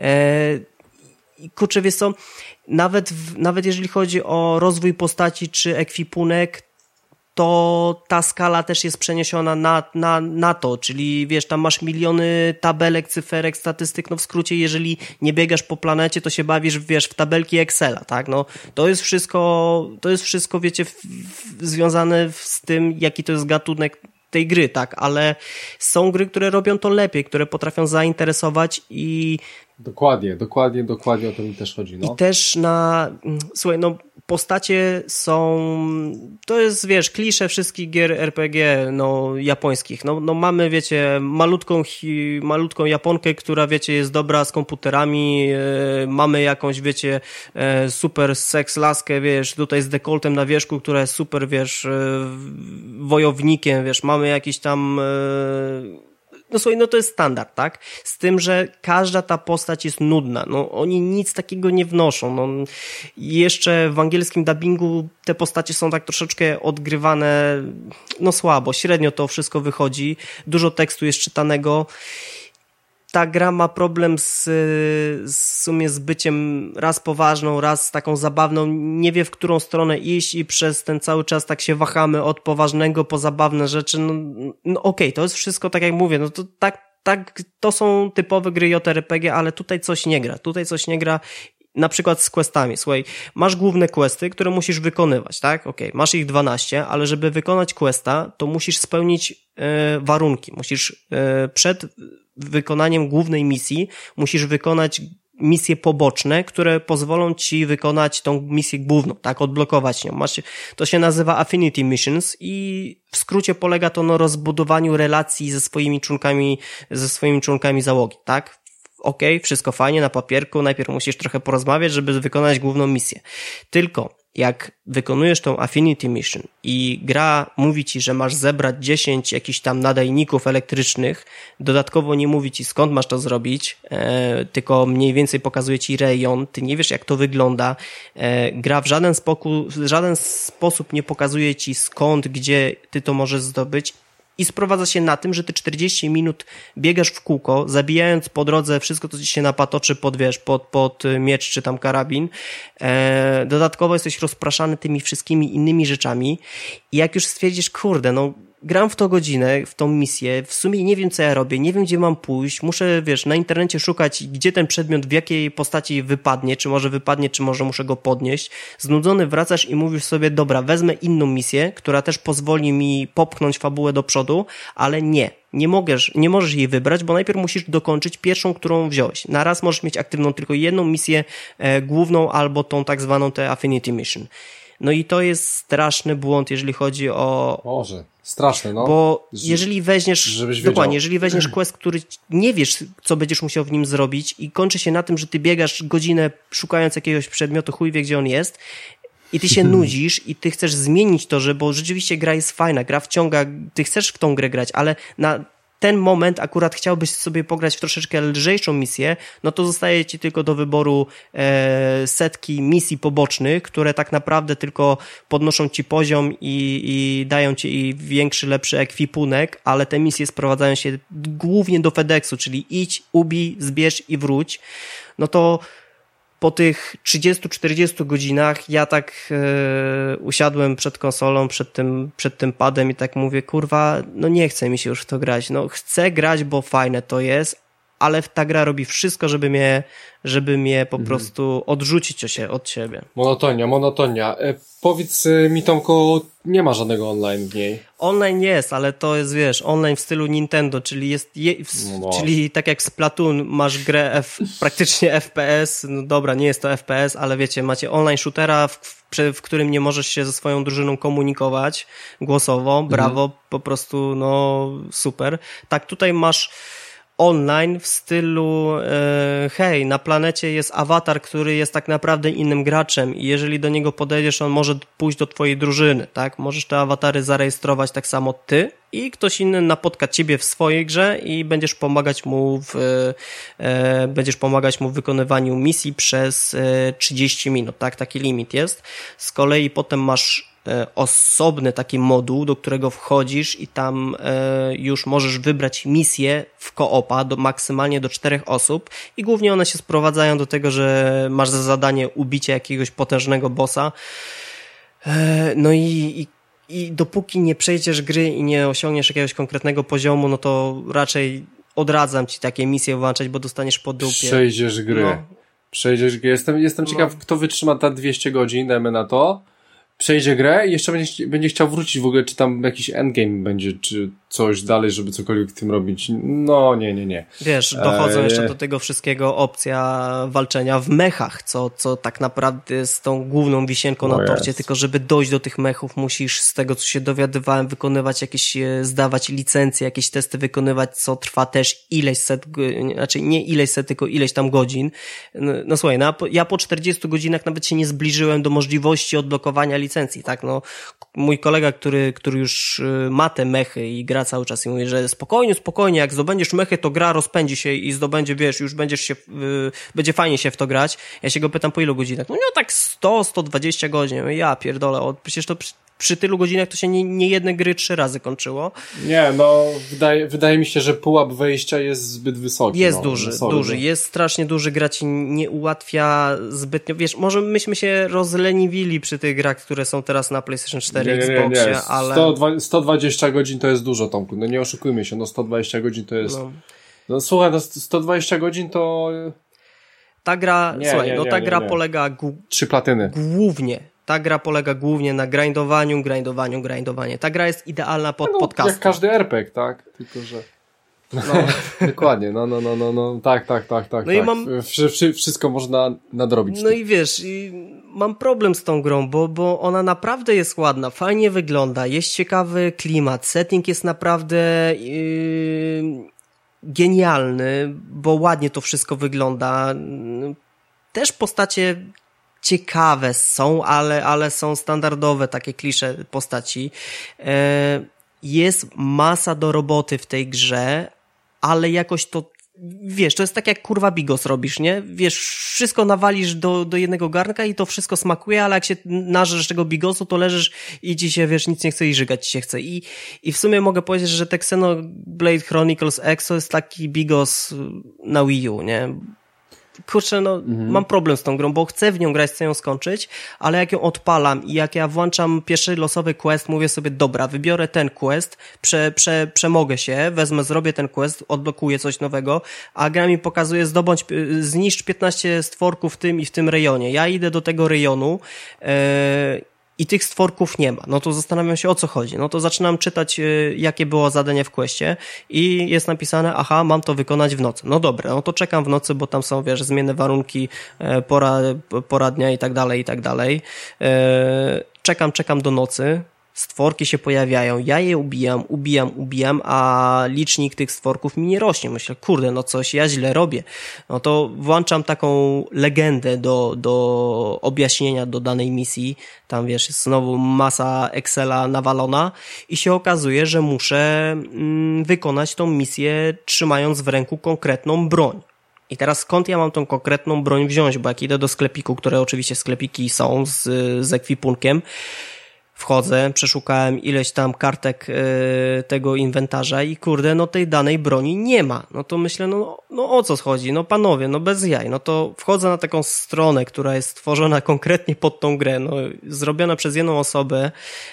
Kurczę, wiesz co, nawet jeżeli chodzi o rozwój postaci czy ekwipunek, to ta skala też jest przeniesiona na to, czyli wiesz, tam masz miliony tabelek, cyferek, statystyk, no w skrócie, jeżeli nie biegasz po planecie, to się bawisz, wiesz, w tabelki Excela, tak, no to jest wszystko, wiecie, związane z tym, jaki to jest gatunek tej gry, tak, ale są gry, które robią to lepiej, które potrafią zainteresować i... Dokładnie o to mi też chodzi, no. I też słuchaj, no postacie są, to jest, wiesz, klisze wszystkich gier RPG, no, japońskich. No mamy, wiecie, malutką Japonkę, która, wiecie, jest dobra z komputerami, mamy jakąś, wiecie, super seks laskę, wiesz, tutaj z dekoltem na wierzchu, która jest super, wiesz, wojownikiem, wiesz, mamy jakiś tam... No słuchaj, no to jest standard, tak? Z tym, że każda ta postać jest nudna. No oni nic takiego nie wnoszą. No jeszcze w angielskim dubbingu te postacie są tak troszeczkę odgrywane, no słabo, średnio to wszystko wychodzi. Dużo tekstu jest czytanego. Ta gra ma problem w sumie z byciem raz poważną, raz taką zabawną, nie wie w którą stronę iść i przez ten cały czas tak się wahamy od poważnego po zabawne rzeczy. No okej, to jest wszystko tak jak mówię, no to tak, to są typowe gry JRPG, ale tutaj coś nie gra, na przykład z questami. Słuchaj, masz główne questy, które musisz wykonywać, tak? Okej, masz ich 12, ale żeby wykonać questa, to musisz spełnić warunki. Musisz przed wykonaniem głównej misji musisz wykonać misje poboczne, które pozwolą ci wykonać tą misję główną, tak, odblokować ją. To się nazywa Affinity Missions i w skrócie polega to na rozbudowaniu relacji ze swoimi członkami załogi, tak? okej, wszystko fajnie na papierku, najpierw musisz trochę porozmawiać, żeby wykonać główną misję. Tylko jak wykonujesz tą Affinity Mission i gra mówi ci, że masz zebrać 10 jakichś tam nadajników elektrycznych, dodatkowo nie mówi ci skąd masz to zrobić, tylko mniej więcej pokazuje ci rejon, ty nie wiesz jak to wygląda, gra w żaden sposób nie pokazuje ci skąd, gdzie ty to możesz zdobyć. I sprowadza się na tym, że ty 40 minut biegasz w kółko, zabijając po drodze wszystko, co ci się napatoczy pod miecz czy tam karabin. Dodatkowo jesteś rozpraszany tymi wszystkimi innymi rzeczami. I jak już stwierdzisz, kurde, no gram w tą godzinę, w tą misję, w sumie nie wiem, co ja robię, nie wiem, gdzie mam pójść, muszę, na internecie szukać, gdzie ten przedmiot, w jakiej postaci wypadnie, czy może muszę go podnieść. Znudzony wracasz i mówisz sobie, dobra, wezmę inną misję, która też pozwoli mi popchnąć fabułę do przodu, ale nie możesz jej wybrać, bo najpierw musisz dokończyć pierwszą, którą wziąłeś. Na raz możesz mieć aktywną tylko jedną misję główną albo tą tak zwaną tę Affinity Mission. No i to jest straszny błąd, jeżeli chodzi o... Boże, straszny, no. Bo jeżeli weźmiesz, dokładnie, jeżeli weźmiesz quest, który nie wiesz, co będziesz musiał w nim zrobić i kończy się na tym, że ty biegasz godzinę szukając jakiegoś przedmiotu, chuj wie, gdzie on jest i ty się nudzisz i ty chcesz zmienić to, bo rzeczywiście gra jest fajna, gra wciąga, ty chcesz w tą grę grać, ale na ten moment akurat chciałbyś sobie pograć w troszeczkę lżejszą misję, no to zostaje ci tylko do wyboru setki misji pobocznych, które tak naprawdę tylko podnoszą ci poziom i dają ci większy, lepszy ekwipunek, ale te misje sprowadzają się głównie do FedExu, czyli idź, ubij, zbierz i wróć. No to po tych 30-40 godzinach ja tak usiadłem przed konsolą, przed tym padem i tak mówię, kurwa, no nie chce mi się już w to grać. No chcę grać, bo fajne to jest, ale ta gra robi wszystko, żeby mnie po prostu odrzucić od siebie. Monotonia. Powiedz mi, Tomku, nie ma żadnego online w niej. Online jest, ale to jest, wiesz, online w stylu Nintendo, czyli czyli tak jak Splatoon, masz grę praktycznie FPS, no dobra, nie jest to FPS, ale wiecie, macie online shootera, w którym nie możesz się ze swoją drużyną komunikować głosowo, brawo, po prostu, no super. Tak, tutaj masz online w stylu hej, na planecie jest awatar, który jest tak naprawdę innym graczem i jeżeli do niego podejdziesz, on może pójść do twojej drużyny, tak? Możesz te awatary zarejestrować tak samo ty i ktoś inny napotka ciebie w swojej grze i będziesz pomagać mu w wykonywaniu misji przez 30 minut, tak? Taki limit jest. Z kolei potem masz osobny taki moduł, do którego wchodzisz i tam już możesz wybrać misję w koopa maksymalnie do 4 osób i głównie one się sprowadzają do tego, że masz za zadanie ubicie jakiegoś potężnego bossa. No i dopóki nie przejdziesz gry i nie osiągniesz jakiegoś konkretnego poziomu, no to raczej odradzam ci takie misje włączać, bo dostaniesz po dupie. Przejdziesz gry. No. Przejdziesz gry. Jestem ciekaw, kto wytrzyma te 200 godzin, dajmy na to. Przejdzie grę i jeszcze będzie chciał wrócić w ogóle, czy tam jakiś endgame będzie, czy coś dalej, żeby cokolwiek w tym robić. No, nie. Wiesz, dochodzą jeszcze do tego wszystkiego opcja walczenia w mechach, co tak naprawdę jest tą główną wisienką na torcie, tylko żeby dojść do tych mechów musisz, z tego co się dowiadywałem, wykonywać jakieś, zdawać licencje, jakieś testy wykonywać, co trwa też nie ileś set, tylko ileś tam godzin. No słuchaj, ja po 40 godzinach nawet się nie zbliżyłem do możliwości odblokowania licencji, tak, no mój kolega, który już ma te mechy i gra cały czas i mówi, że spokojnie, jak zdobędziesz mechy, to gra rozpędzi się i zdobędzie, wiesz, już będzie fajnie się w to grać. Ja się go pytam, po ilu godzinach? No tak 100-120 godzin. Ja pierdolę, przecież to przy tylu godzinach to się nie jedne gry 3 razy kończyło. Nie, no wydaje mi się, że pułap wejścia jest zbyt wysoki. Jest duży, jest strasznie duży, gra ci nie ułatwia zbytnio, wiesz, może myśmy się rozleniwili przy tych grach, które są teraz na PlayStation 4, Xboxie, nie. ale... 120 godzin to jest dużo, Tomku, no nie oszukujmy się, 120 godzin to jest... No słuchaj, 120 godzin to... Ta gra, ta gra polega... 3 platyny. Ta gra polega głównie na grindowaniu. Ta gra jest idealna pod podcasty. Jak każdy RPG, tak? Tylko, że... No. Dokładnie, no. Tak. No i mam... Wszystko można nadrobić. No i wiesz, mam problem z tą grą, bo ona naprawdę jest ładna, fajnie wygląda, jest ciekawy klimat, setting jest naprawdę... genialny, bo ładnie to wszystko wygląda. Też postacie ciekawe są, ale są standardowe takie klisze postaci. Jest masa do roboty w tej grze, ale jakoś to, wiesz, to jest tak jak kurwa bigos robisz, nie? Wiesz, wszystko nawalisz do jednego garnka i to wszystko smakuje, ale jak się nażresz tego bigosu, to leżysz i ci się, wiesz, nic nie chce i żygać ci się chce. I w sumie mogę powiedzieć, że te Xenoblade Chronicles X to jest taki bigos na Wii U, nie? Kurczę, mam problem z tą grą, bo chcę w nią grać, chcę ją skończyć, ale jak ją odpalam i jak ja włączam pierwszy losowy quest, mówię sobie, dobra, wybiorę ten quest, przemogę się, wezmę, zrobię ten quest, odblokuję coś nowego, a gra mi pokazuje, zniszcz 15 stworków w tym i w tym rejonie. Ja idę do tego rejonu i tych stworków nie ma. No to zastanawiam się, o co chodzi. No to zaczynam czytać, jakie było zadanie w questie i jest napisane, aha, mam to wykonać w nocy. No dobra, no to czekam w nocy, bo tam są, wiesz, zmienne warunki, pora dnia i tak dalej. Czekam do nocy, stworki się pojawiają, ja je ubijam, a licznik tych stworków mi nie rośnie. Myślę, kurde, no coś ja źle robię. No to włączam taką legendę do objaśnienia do danej misji. Tam, wiesz, jest znowu masa Excela nawalona i się okazuje, że muszę wykonać tą misję trzymając w ręku konkretną broń. I teraz skąd ja mam tą konkretną broń wziąć? Bo jak idę do sklepiku, które oczywiście sklepiki są z ekwipunkiem, wchodzę, przeszukałem ileś tam kartek tego inwentarza i kurde, no tej danej broni nie ma. No to myślę, no o co chodzi? No panowie, no bez jaj. No to wchodzę na taką stronę, która jest stworzona konkretnie pod tą grę, no zrobiona przez jedną osobę.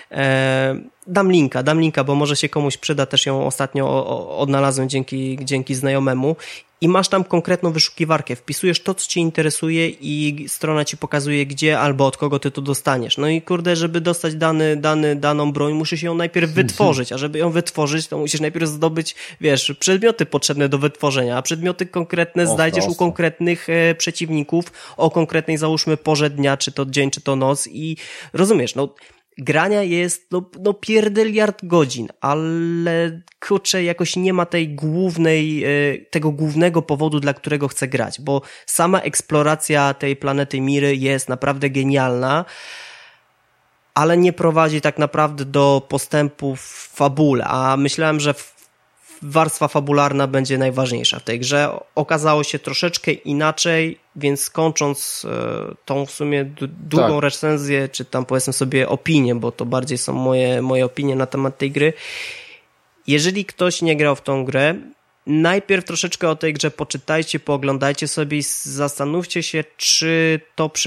Dam linka, bo może się komuś przyda, też ją ostatnio odnalazłem dzięki znajomemu. I masz tam konkretną wyszukiwarkę, wpisujesz to, co cię interesuje i strona ci pokazuje, gdzie albo od kogo ty to dostaniesz. No i kurde, żeby dostać daną broń, musisz ją najpierw wytworzyć, a żeby ją wytworzyć, to musisz najpierw zdobyć, wiesz, przedmioty potrzebne do wytworzenia, a przedmioty konkretne znajdziesz u konkretnych przeciwników o konkretnej, załóżmy, porze dnia, czy to dzień, czy to noc i rozumiesz, no grania jest no pierdeliard godzin, ale kurczę, jakoś nie ma tego głównego powodu, dla którego chcę grać, bo sama eksploracja tej planety Miry jest naprawdę genialna, ale nie prowadzi tak naprawdę do postępu w fabule, a myślałem, że warstwa fabularna będzie najważniejsza w tej grze. Okazało się troszeczkę inaczej, więc kończąc tą w sumie długą recenzję, czy tam powiedzmy sobie opinię, bo to bardziej są moje opinie na temat tej gry. Jeżeli ktoś nie grał w tą grę, najpierw troszeczkę o tej grze poczytajcie, pooglądajcie sobie i zastanówcie się, czy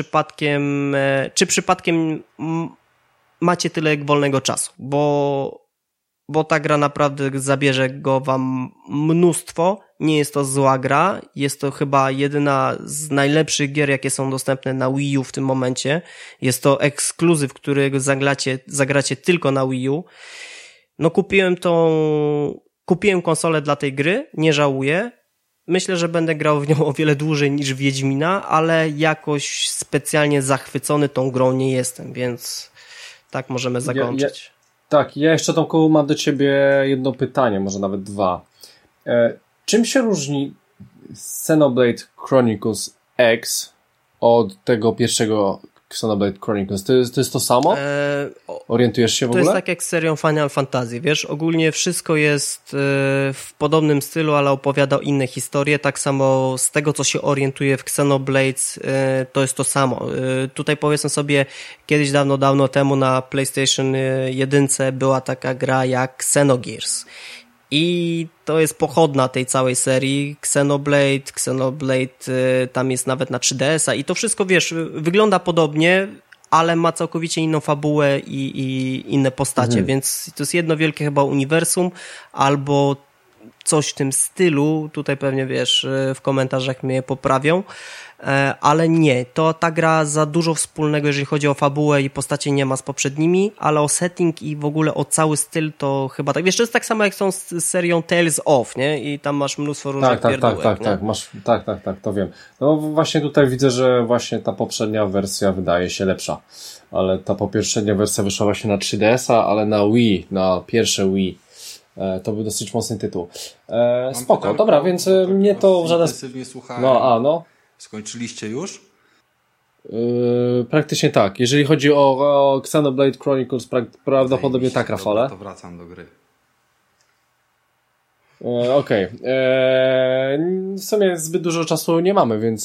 przypadkiem macie tyle wolnego czasu, bo ta gra naprawdę zabierze go wam mnóstwo. Nie jest to zła gra, jest to chyba jedyna z najlepszych gier, jakie są dostępne na Wii U w tym momencie. Jest to ekskluzyw, którego zagracie tylko na Wii U. No kupiłem konsolę dla tej gry, nie żałuję. Myślę, że będę grał w nią o wiele dłużej niż w Wiedźmina, ale jakoś specjalnie zachwycony tą grą nie jestem, więc tak możemy zakończyć. Tak, ja jeszcze Tomku mam do ciebie jedno pytanie, może nawet dwa. Czym się różni Xenoblade Chronicles X od tego pierwszego Xenoblade Chronicles? To jest to samo? Orientujesz się w ogóle? To jest tak jak z serią Final Fantasy, wiesz, ogólnie wszystko jest w podobnym stylu, ale opowiada o inne historie, tak samo z tego, co się orientuje w Xenoblades, to jest to samo. Tutaj powiedzmy sobie, kiedyś dawno temu na PlayStation 1 była taka gra jak Xenogears. I to jest pochodna tej całej serii. Xenoblade tam jest nawet na 3DS-a i to wszystko, wiesz, wygląda podobnie, ale ma całkowicie inną fabułę i inne postacie, więc to jest jedno wielkie chyba uniwersum, albo coś w tym stylu, tutaj pewnie, wiesz, w komentarzach mnie poprawią, ale nie, ta gra za dużo wspólnego, jeżeli chodzi o fabułę i postacie nie ma z poprzednimi, ale o setting i w ogóle o cały styl to chyba tak, wiesz, to jest tak samo jak są z serią Tales of, nie? I tam masz mnóstwo różnych pierdółek. Tak, to wiem. No właśnie tutaj widzę, że właśnie ta poprzednia wersja wydaje się lepsza, ale ta poprzednia wersja wyszła właśnie na 3DS-a, ale na Wii, na pierwsze Wii To był dosyć mocny tytuł. Spoko, dobra, więc mnie to w żaden sposób... No. Skończyliście już? Praktycznie tak. Jeżeli chodzi o Xenoblade Chronicles, prawdopodobnie tak, Rafale. To wracam do gry. Okej. W sumie zbyt dużo czasu nie mamy, więc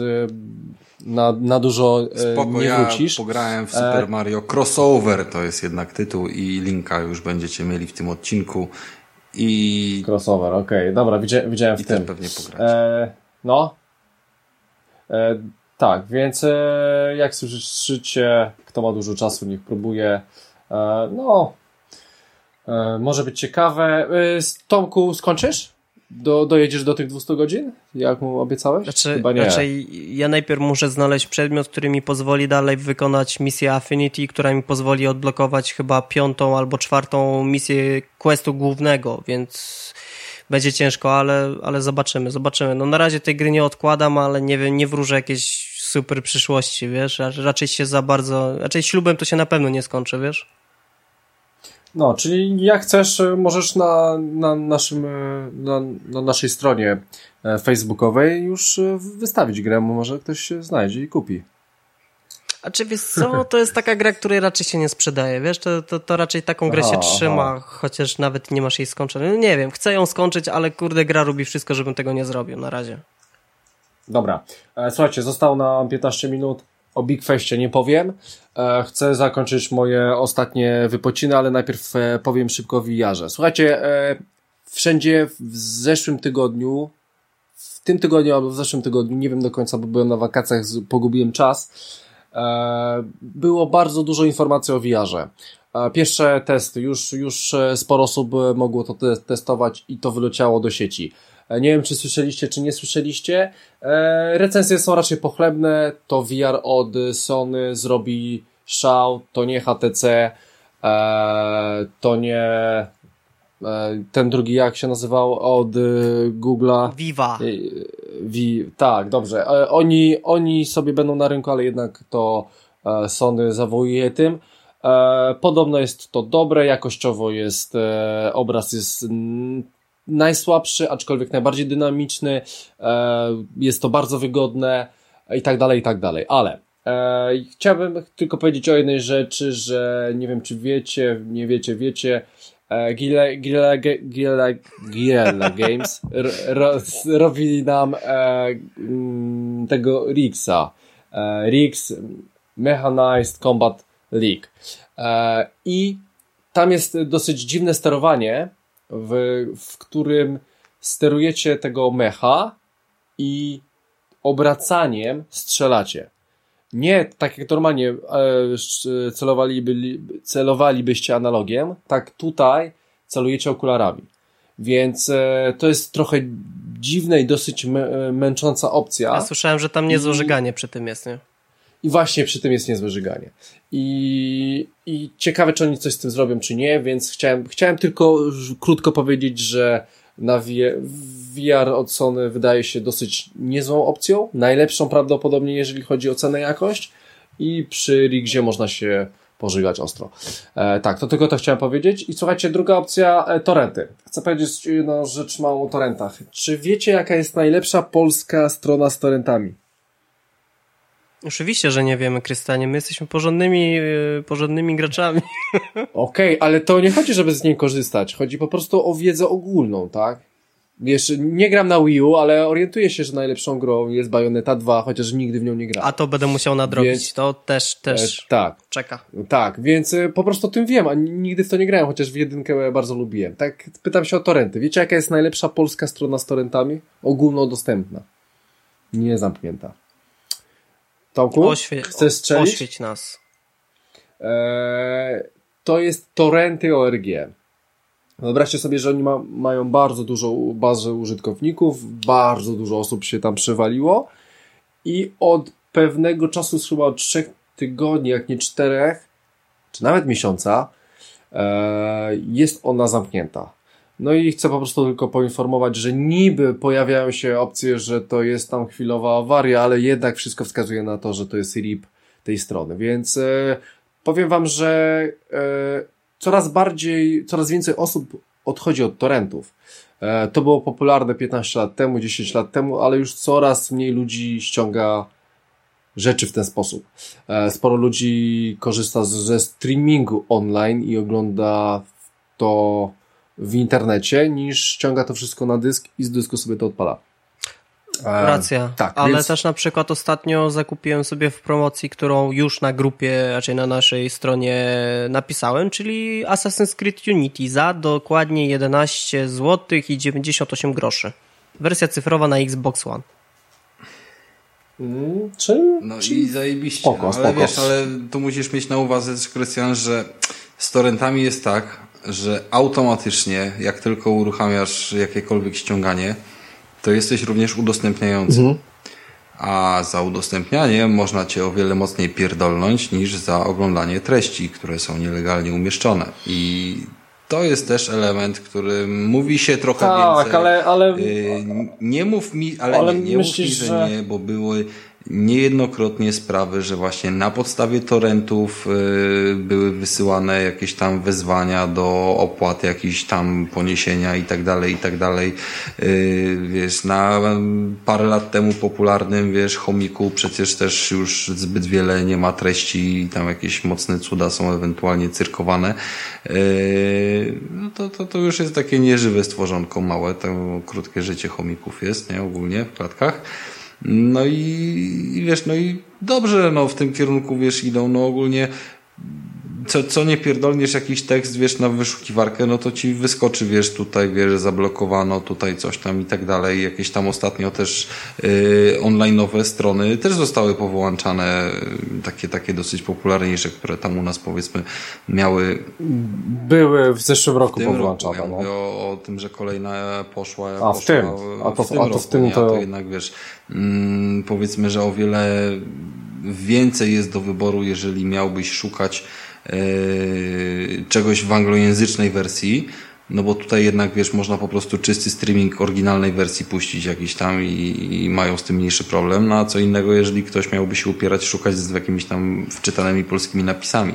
na dużo spoko, nie wrócisz. Ja pograłem w Super Mario Crossover, to jest jednak tytuł i linka już będziecie mieli w tym odcinku. Crossover, okej. Dobra, widziałem w tym. Pewnie pogracie. Tak, więc jak słyszycie, kto ma dużo czasu, niech próbuje. Może być ciekawe. Tomku, skończysz? Dojedziesz do tych 200 godzin? Jak mu obiecałeś? Chyba nie. Raczej ja najpierw muszę znaleźć przedmiot, który mi pozwoli dalej wykonać misję Affinity, która mi pozwoli odblokować chyba 5. albo 4. misję questu głównego, więc będzie ciężko, ale zobaczymy. No na razie tej gry nie odkładam, ale nie wiem, nie wróżę jakiejś super przyszłości, wiesz? Raczej ślubem to się na pewno nie skończy, wiesz? No, czyli jak chcesz, możesz na naszej stronie facebookowej już wystawić grę, może ktoś się znajdzie i kupi. A czy wiesz co, to jest taka gra, której raczej się nie sprzedaje, wiesz, to raczej taką grę się trzyma, chociaż nawet nie masz jej skończonej. No nie wiem, chcę ją skończyć, ale kurde, gra robi wszystko, żebym tego nie zrobił na razie. Dobra, słuchajcie, zostało nam 15 minut. O Big Festie nie powiem. Chcę zakończyć moje ostatnie wypociny, ale najpierw powiem szybko o VR-ze. Słuchajcie, wszędzie w zeszłym tygodniu, w tym tygodniu albo w zeszłym tygodniu, nie wiem do końca, bo byłem na wakacjach, pogubiłem czas, było bardzo dużo informacji o VR-ze. Pierwsze testy, już sporo osób mogło to testować i to wyleciało do sieci. Nie wiem, czy słyszeliście, czy nie słyszeliście. Recenzje są raczej pochlebne. To VR od Sony zrobi szał, to nie HTC, to nie ten drugi, jak się nazywał, od Google'a. Viva. Tak, dobrze. Oni sobie będą na rynku, ale jednak to Sony zawołuje tym. Podobno jest to dobre, jakościowo jest, obraz jest najsłabszy, aczkolwiek najbardziej dynamiczny, jest to bardzo wygodne i tak dalej, ale chciałbym tylko powiedzieć o jednej rzeczy, że nie wiem, czy wiecie, nie wiecie, Guerrilla Games robili nam tego Rigsa, Rigs Mechanized Combat League, i tam jest dosyć dziwne sterowanie, w którym sterujecie tego mecha i obracaniem strzelacie. Nie tak jak normalnie celowalibyście analogiem, tak tutaj celujecie okularami. Więc to jest trochę dziwna i dosyć męcząca opcja. Ja słyszałem, że tam niezłe żyganie przy tym jest, nie? I właśnie przy tym jest niezłe żyganie. I ciekawe, czy oni coś z tym zrobią, czy nie, więc chciałem tylko krótko powiedzieć, że na VR od Sony wydaje się dosyć niezłą opcją, najlepszą prawdopodobnie, jeżeli chodzi o cenę i jakość, i przy Rigsie można się pożygać ostro. Tak, to tylko to chciałem powiedzieć. I słuchajcie, druga opcja, torrenty. Chcę powiedzieć jedną rzecz małą o torrentach. Czy wiecie, jaka jest najlepsza polska strona z torrentami? Oczywiście, że nie wiemy, Krystianie. My jesteśmy porządnymi graczami. Okej, ale to nie chodzi, żeby z niej korzystać. Chodzi po prostu o wiedzę ogólną, tak? Wiesz, nie gram na Wii U, ale orientuję się, że najlepszą grą jest Bayonetta 2, chociaż nigdy w nią nie grałem. A to będę musiał nadrobić. Więc, to też tak, czeka. Tak, więc po prostu o tym wiem, a nigdy w to nie grałem, chociaż w jedynkę bardzo lubiłem. Tak, pytam się o torrenty. Wiecie, jaka jest najlepsza polska strona z torrentami? Ogólnodostępna. Nie zamknięta. Tomku, chcesz strzelić? Oświeć nas. To jest torrenty.org. Wyobraźcie sobie, że oni mają bardzo dużą bazę użytkowników, bardzo dużo osób się tam przewaliło i od pewnego czasu, chyba od 3 tygodni, jak nie 4, czy nawet miesiąca, jest ona zamknięta. No i chcę po prostu tylko poinformować, że niby pojawiają się opcje, że to jest tam chwilowa awaria, ale jednak wszystko wskazuje na to, że to jest RIP tej strony. Więc powiem wam, że coraz więcej osób odchodzi od torrentów. To było popularne 15 lat temu, 10 lat temu, ale już coraz mniej ludzi ściąga rzeczy w ten sposób. Sporo ludzi korzysta ze streamingu online i ogląda to w internecie, niż ściąga to wszystko na dysk i z dysku sobie to odpala. Racja, tak, ale więc... też na przykład ostatnio zakupiłem sobie w promocji, którą już na grupie, raczej na naszej stronie napisałem, czyli Assassin's Creed Unity za dokładnie 11 zł i 98 groszy. Wersja cyfrowa na Xbox One. I zajebiście. Spoko. Wiesz, ale tu musisz mieć na uwadze, Krystian, że z torrentami jest tak, że automatycznie, jak tylko uruchamiasz jakiekolwiek ściąganie, to jesteś również udostępniający. A za udostępnianie można cię o wiele mocniej pierdolnąć niż za oglądanie treści, które są nielegalnie umieszczone. I to jest też element, który mówi się trochę więcej. Ale nie mów mi, ale nie mów mi, że nie, bo były niejednokrotnie sprawy, że właśnie na podstawie torrentów były wysyłane jakieś tam wezwania do opłat, jakieś tam poniesienia i tak dalej. Wiesz, na parę lat temu popularnym, wiesz, chomiku przecież też już zbyt wiele nie ma treści i tam jakieś mocne cuda są ewentualnie cyrkowane. No to już jest takie nieżywe stworzonko małe, to krótkie życie chomików jest, nie, ogólnie w klatkach. No i wiesz, no i dobrze, no w tym kierunku, wiesz, idą, no ogólnie co nie pierdolniesz jakiś tekst, wiesz, na wyszukiwarkę, no to ci wyskoczy, wiesz, tutaj, wiesz, zablokowano, tutaj coś tam i tak dalej. Jakieś tam ostatnio też online'owe strony też zostały powyłączane, takie dosyć popularniejsze, które tam u nas, powiedzmy, były w zeszłym roku powyłączane. Ja mówię o tym, że kolejna poszła. W tym to jednak, wiesz, powiedzmy, że o wiele więcej jest do wyboru, jeżeli miałbyś szukać czegoś w anglojęzycznej wersji, no bo tutaj jednak, wiesz, można po prostu czysty streaming oryginalnej wersji puścić jakiś tam i mają z tym mniejszy problem, no a co innego, jeżeli ktoś miałby się upierać, szukać z jakimiś tam wczytanymi polskimi napisami.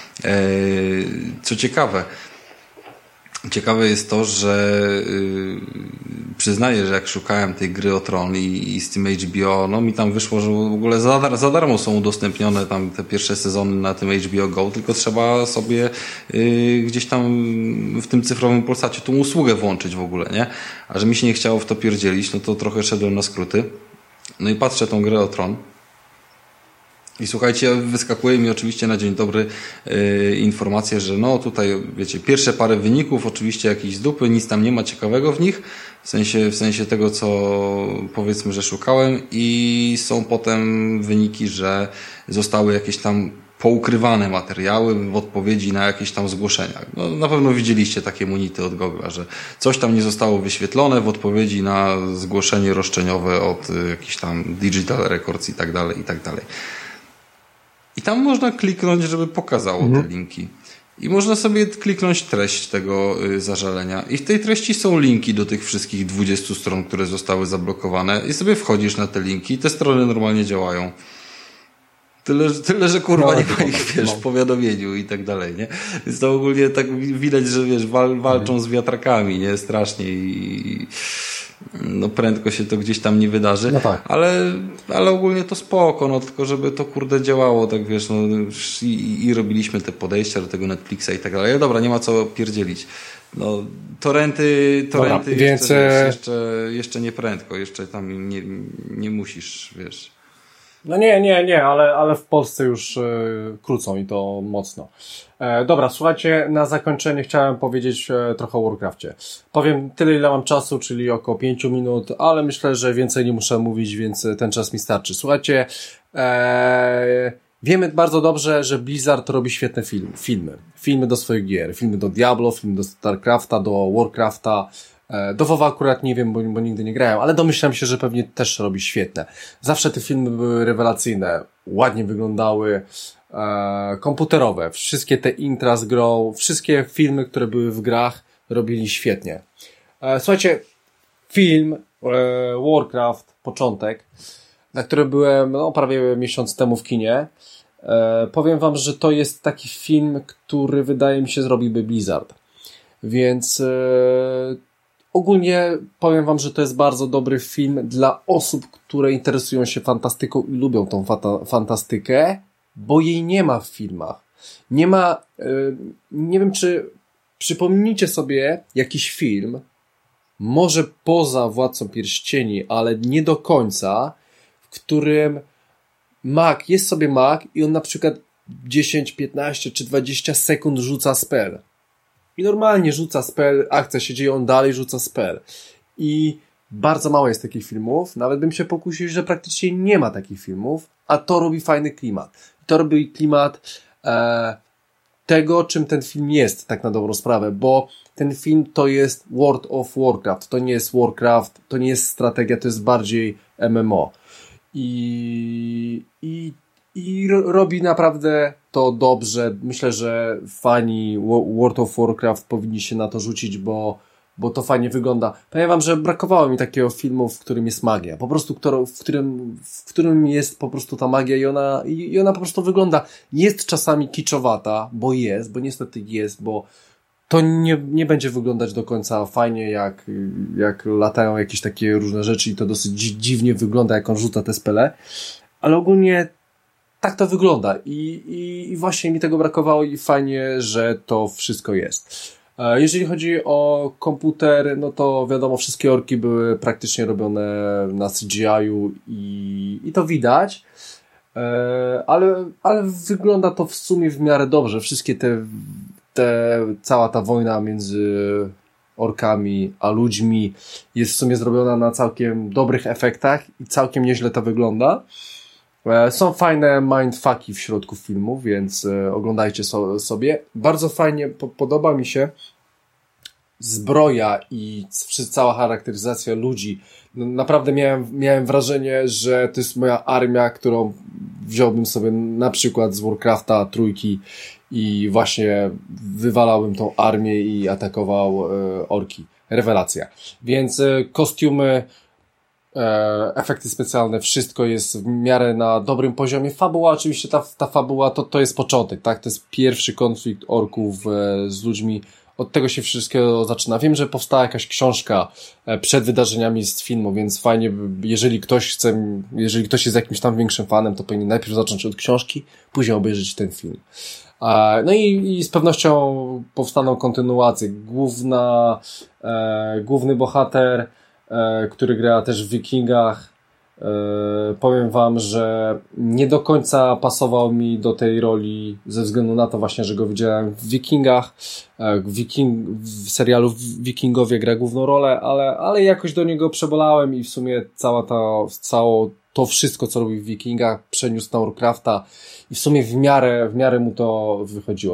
Co ciekawe jest to, że przyznaję, że jak szukałem tej gry o Tron i z tym HBO, no mi tam wyszło, że w ogóle za darmo są udostępnione tam te pierwsze sezony na tym HBO Go, tylko trzeba sobie gdzieś tam w tym cyfrowym Polsacie tą usługę włączyć w ogóle, nie? A że mi się nie chciało w to pierdzielić, no to trochę szedłem na skróty. No i patrzę tą grę o Tron. I słuchajcie, wyskakuje mi oczywiście na dzień dobry informacja, że no tutaj, wiecie, pierwsze parę wyników, oczywiście jakieś z dupy, nic tam nie ma ciekawego w nich, w sensie tego, co powiedzmy, że szukałem, i są potem wyniki, że zostały jakieś tam poukrywane materiały w odpowiedzi na jakieś tam zgłoszenia. No, na pewno widzieliście takie monity od Google'a, że coś tam nie zostało wyświetlone w odpowiedzi na zgłoszenie roszczeniowe od jakichś tam Digital Records i tak dalej, i tak dalej. I tam można kliknąć, żeby pokazało te linki. I można sobie kliknąć treść tego zażalenia. I w tej treści są linki do tych wszystkich 20 stron, które zostały zablokowane. I sobie wchodzisz na te linki i te strony normalnie działają. Tyle, że kurwa nie ma ich, wiesz, w powiadomieniu i tak dalej, nie? Więc to ogólnie tak widać, że wiesz, walczą z wiatrakami, nie? Strasznie i no prędko się to gdzieś tam nie wydarzy, no tak. ale ogólnie to spoko, no tylko żeby to kurde działało, tak wiesz, no i robiliśmy te podejścia do tego Netflixa i tak dalej. No dobra, nie ma co pierdzielić. No torrenty dobra, jeszcze nie prędko, jeszcze tam nie musisz, wiesz. No nie, ale w Polsce już krócą i to mocno. Dobra, słuchajcie, na zakończenie chciałem powiedzieć trochę o Warcrafcie. Powiem tyle, ile mam czasu, czyli około 5 minut, ale myślę, że więcej nie muszę mówić, więc ten czas mi starczy. Słuchajcie, wiemy bardzo dobrze, że Blizzard robi świetne filmy. Filmy do swoich gier, filmy do Diablo, filmy do StarCrafta, do Warcrafta. Do WoWa akurat nie wiem, bo nigdy nie grałem, ale domyślam się, że pewnie też robi świetne. Zawsze te filmy były rewelacyjne, ładnie wyglądały, komputerowe. Wszystkie te intra z grą, wszystkie filmy, które były w grach, robili świetnie. Słuchajcie, film Warcraft, początek, na który byłem prawie miesiąc temu w kinie, powiem wam, że to jest taki film, który wydaje mi się zrobiłby Blizzard. Więc ogólnie powiem wam, że to jest bardzo dobry film dla osób, które interesują się fantastyką i lubią tą fantastykę, bo jej nie ma w filmach. Nie ma, nie wiem, czy przypomnijcie sobie jakiś film, może poza Władcą Pierścieni, ale nie do końca, w którym jest sobie mag i on na przykład 10, 15 czy 20 sekund rzuca spell. I normalnie rzuca spell, akcja się dzieje, on dalej rzuca spell. I bardzo mało jest takich filmów, nawet bym się pokusił, że praktycznie nie ma takich filmów, a to robi fajny klimat. To robi klimat tego, czym ten film jest, tak na dobrą sprawę, bo ten film to jest World of Warcraft, to nie jest Warcraft, to nie jest strategia, to jest bardziej MMO. I robi naprawdę to dobrze. Myślę, że fani World of Warcraft powinni się na to rzucić, bo to fajnie wygląda. Powiem wam, że brakowało mi takiego filmu, w którym jest magia. Po prostu, w którym jest po prostu ta magia i ona po prostu wygląda. Jest czasami kiczowata, bo niestety jest, bo to nie będzie wyglądać do końca fajnie, jak latają jakieś takie różne rzeczy i to dosyć dziwnie wygląda, jak on rzuca te spele. Ale ogólnie tak to wygląda i właśnie mi tego brakowało i fajnie, że to wszystko jest. Jeżeli chodzi o komputer, no to wiadomo, wszystkie orki były praktycznie robione na CGI-u i to widać, ale wygląda to w sumie w miarę dobrze. Wszystkie cała ta wojna między orkami a ludźmi jest w sumie zrobiona na całkiem dobrych efektach i całkiem nieźle to wygląda. Są fajne mindfucki w środku filmu, więc oglądajcie sobie. Bardzo fajnie podoba mi się zbroja i cała charakteryzacja ludzi. Naprawdę miałem wrażenie, że to jest moja armia, którą wziąłbym sobie na przykład z Warcrafta trójki i właśnie wywalałbym tą armię i atakował orki. Rewelacja. Więc kostiumy, efekty specjalne, wszystko jest w miarę na dobrym poziomie. Fabuła, oczywiście ta fabuła to jest początek, tak? To jest pierwszy konflikt orków z ludźmi. Od tego się wszystko zaczyna. Wiem, że powstała jakaś książka przed wydarzeniami z filmu, więc fajnie, jeżeli ktoś jest jakimś tam większym fanem, to powinien najpierw zacząć od książki, później obejrzeć ten film. No i z pewnością powstaną kontynuacje. Główny bohater, który gra też w Wikingach. Powiem wam, że nie do końca pasował mi do tej roli ze względu na to właśnie, że go widziałem w Wikingach. W serialu Wikingowie gra główną rolę, ale jakoś do niego przebolałem i w sumie całe to wszystko, co robi w Wikingach, przeniósł na Warcrafta i w sumie w miarę mu to wychodziło.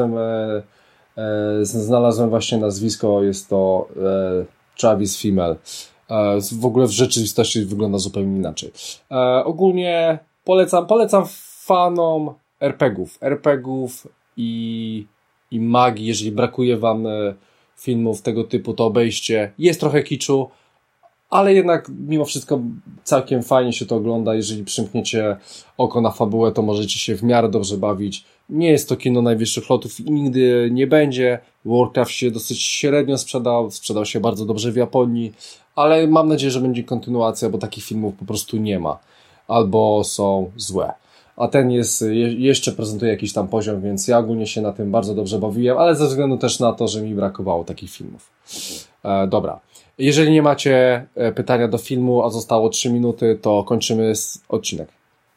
Znalazłem właśnie nazwisko, jest to Travis Fimmel. W ogóle w rzeczywistości wygląda zupełnie inaczej. Ogólnie polecam fanom RPGów i magii. Jeżeli brakuje wam filmów tego typu, to obejście. Jest trochę kiczu, ale jednak mimo wszystko całkiem fajnie się to ogląda. Jeżeli przymkniecie oko na fabułę, to możecie się w miarę dobrze bawić. Nie jest to kino najwyższych lotów i nigdy nie będzie. Warcraft się dosyć średnio sprzedał się bardzo dobrze w Japonii, ale mam nadzieję, że będzie kontynuacja, bo takich filmów po prostu nie ma. Albo są złe. A ten jeszcze prezentuje jakiś tam poziom, więc ja ogólnie się na tym bardzo dobrze bawiłem, ale ze względu też na to, że mi brakowało takich filmów. Dobra. Jeżeli nie macie pytania do filmu, a zostało 3 minuty, to kończymy odcinek.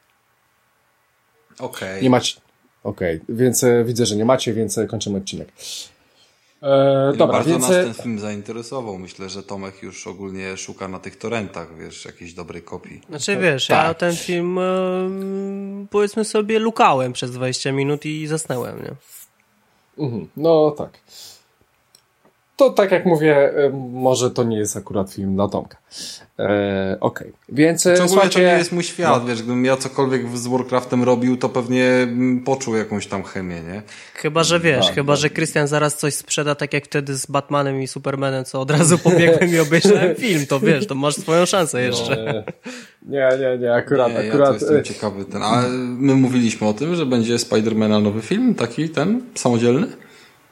Okej. Nie macie. Okej, więc widzę, że nie macie, więc kończymy odcinek. Dobra, bardzo nas ten film zainteresował. Myślę, że Tomek już ogólnie szuka na tych torrentach, jakiejś dobrej kopii. Znaczy wiesz, tak. Ja ten film powiedzmy sobie lukałem przez 20 minut i zasnąłem, nie? No tak. To tak jak mówię, może to nie jest akurat film dla Tomka. Okej. Więc słuchajcie, to nie jest mój świat, wiesz, gdybym ja cokolwiek z Warcraftem robił, to pewnie poczuł jakąś tam chemię, nie? Chyba, że wiesz, że Krystian zaraz coś sprzeda, tak jak wtedy z Batmanem i Supermanem, co od razu pobiegłem i obejrzałem film, to wiesz, to masz swoją szansę jeszcze. Nie, akurat. Ja jestem ciekawy ale my mówiliśmy o tym, że będzie Spider-Mana nowy film, taki ten, samodzielny?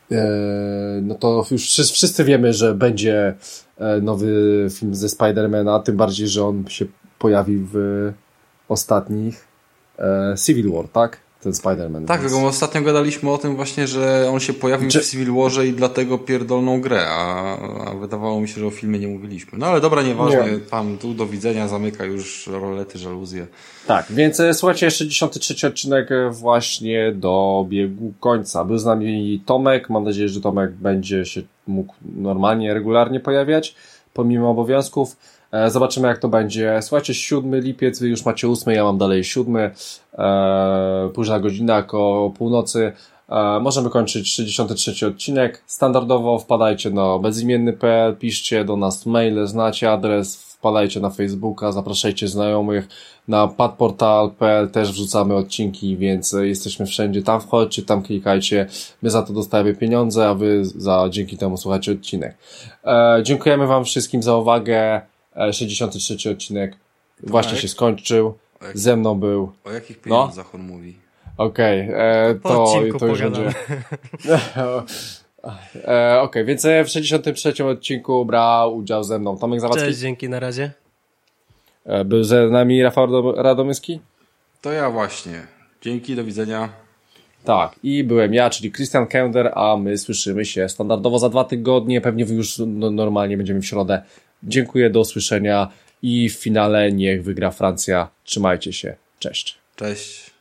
no to już wszyscy wiemy, że będzie nowy film ze Spidermana, tym bardziej, że on się pojawi w ostatnich Civil War, tak? Ten Spider-Man. Tak, więc... ostatnio gadaliśmy o tym właśnie, że on się pojawił w Civil Warze i dlatego pierdolną grę, a wydawało mi się, że o filmie nie mówiliśmy. No ale dobra, nieważne, tam tu do widzenia, zamyka już rolety, żaluzje. Tak, więc słuchajcie, 63 odcinek właśnie dobiegł końca. Był z nami Tomek, mam nadzieję, że Tomek będzie się mógł normalnie, regularnie pojawiać, pomimo obowiązków. Zobaczymy, jak to będzie. Słuchajcie, 7 lipiec, wy już macie 8, ja mam dalej 7. Późna godzina, koło północy. Możemy kończyć 63 odcinek. Standardowo wpadajcie na bezimienny.pl, piszcie do nas maile, znacie adres, wpadajcie na Facebooka, zapraszajcie znajomych. Na padportal.pl też wrzucamy odcinki, więc jesteśmy wszędzie. Tam wchodźcie, tam klikajcie. My za to dostajemy pieniądze, a wy dzięki temu słuchacie odcinek. Dziękujemy wam wszystkim za uwagę. 63 odcinek właśnie się skończył. Ze mną był... O jakich pieniądzach on mówi? Okej, to już będzie... Okej, więc w 63 odcinku brał udział ze mną Tomek Zawadzki. Cześć, dzięki, na razie. Był ze nami Rafał Radomyski. To ja właśnie. Dzięki, do widzenia. Tak, i byłem ja, czyli Christian Kender, a my słyszymy się standardowo za 2 tygodnie, pewnie już normalnie będziemy w środę. Dziękuję, do usłyszenia i w finale niech wygra Francja. Trzymajcie się. Cześć. Cześć.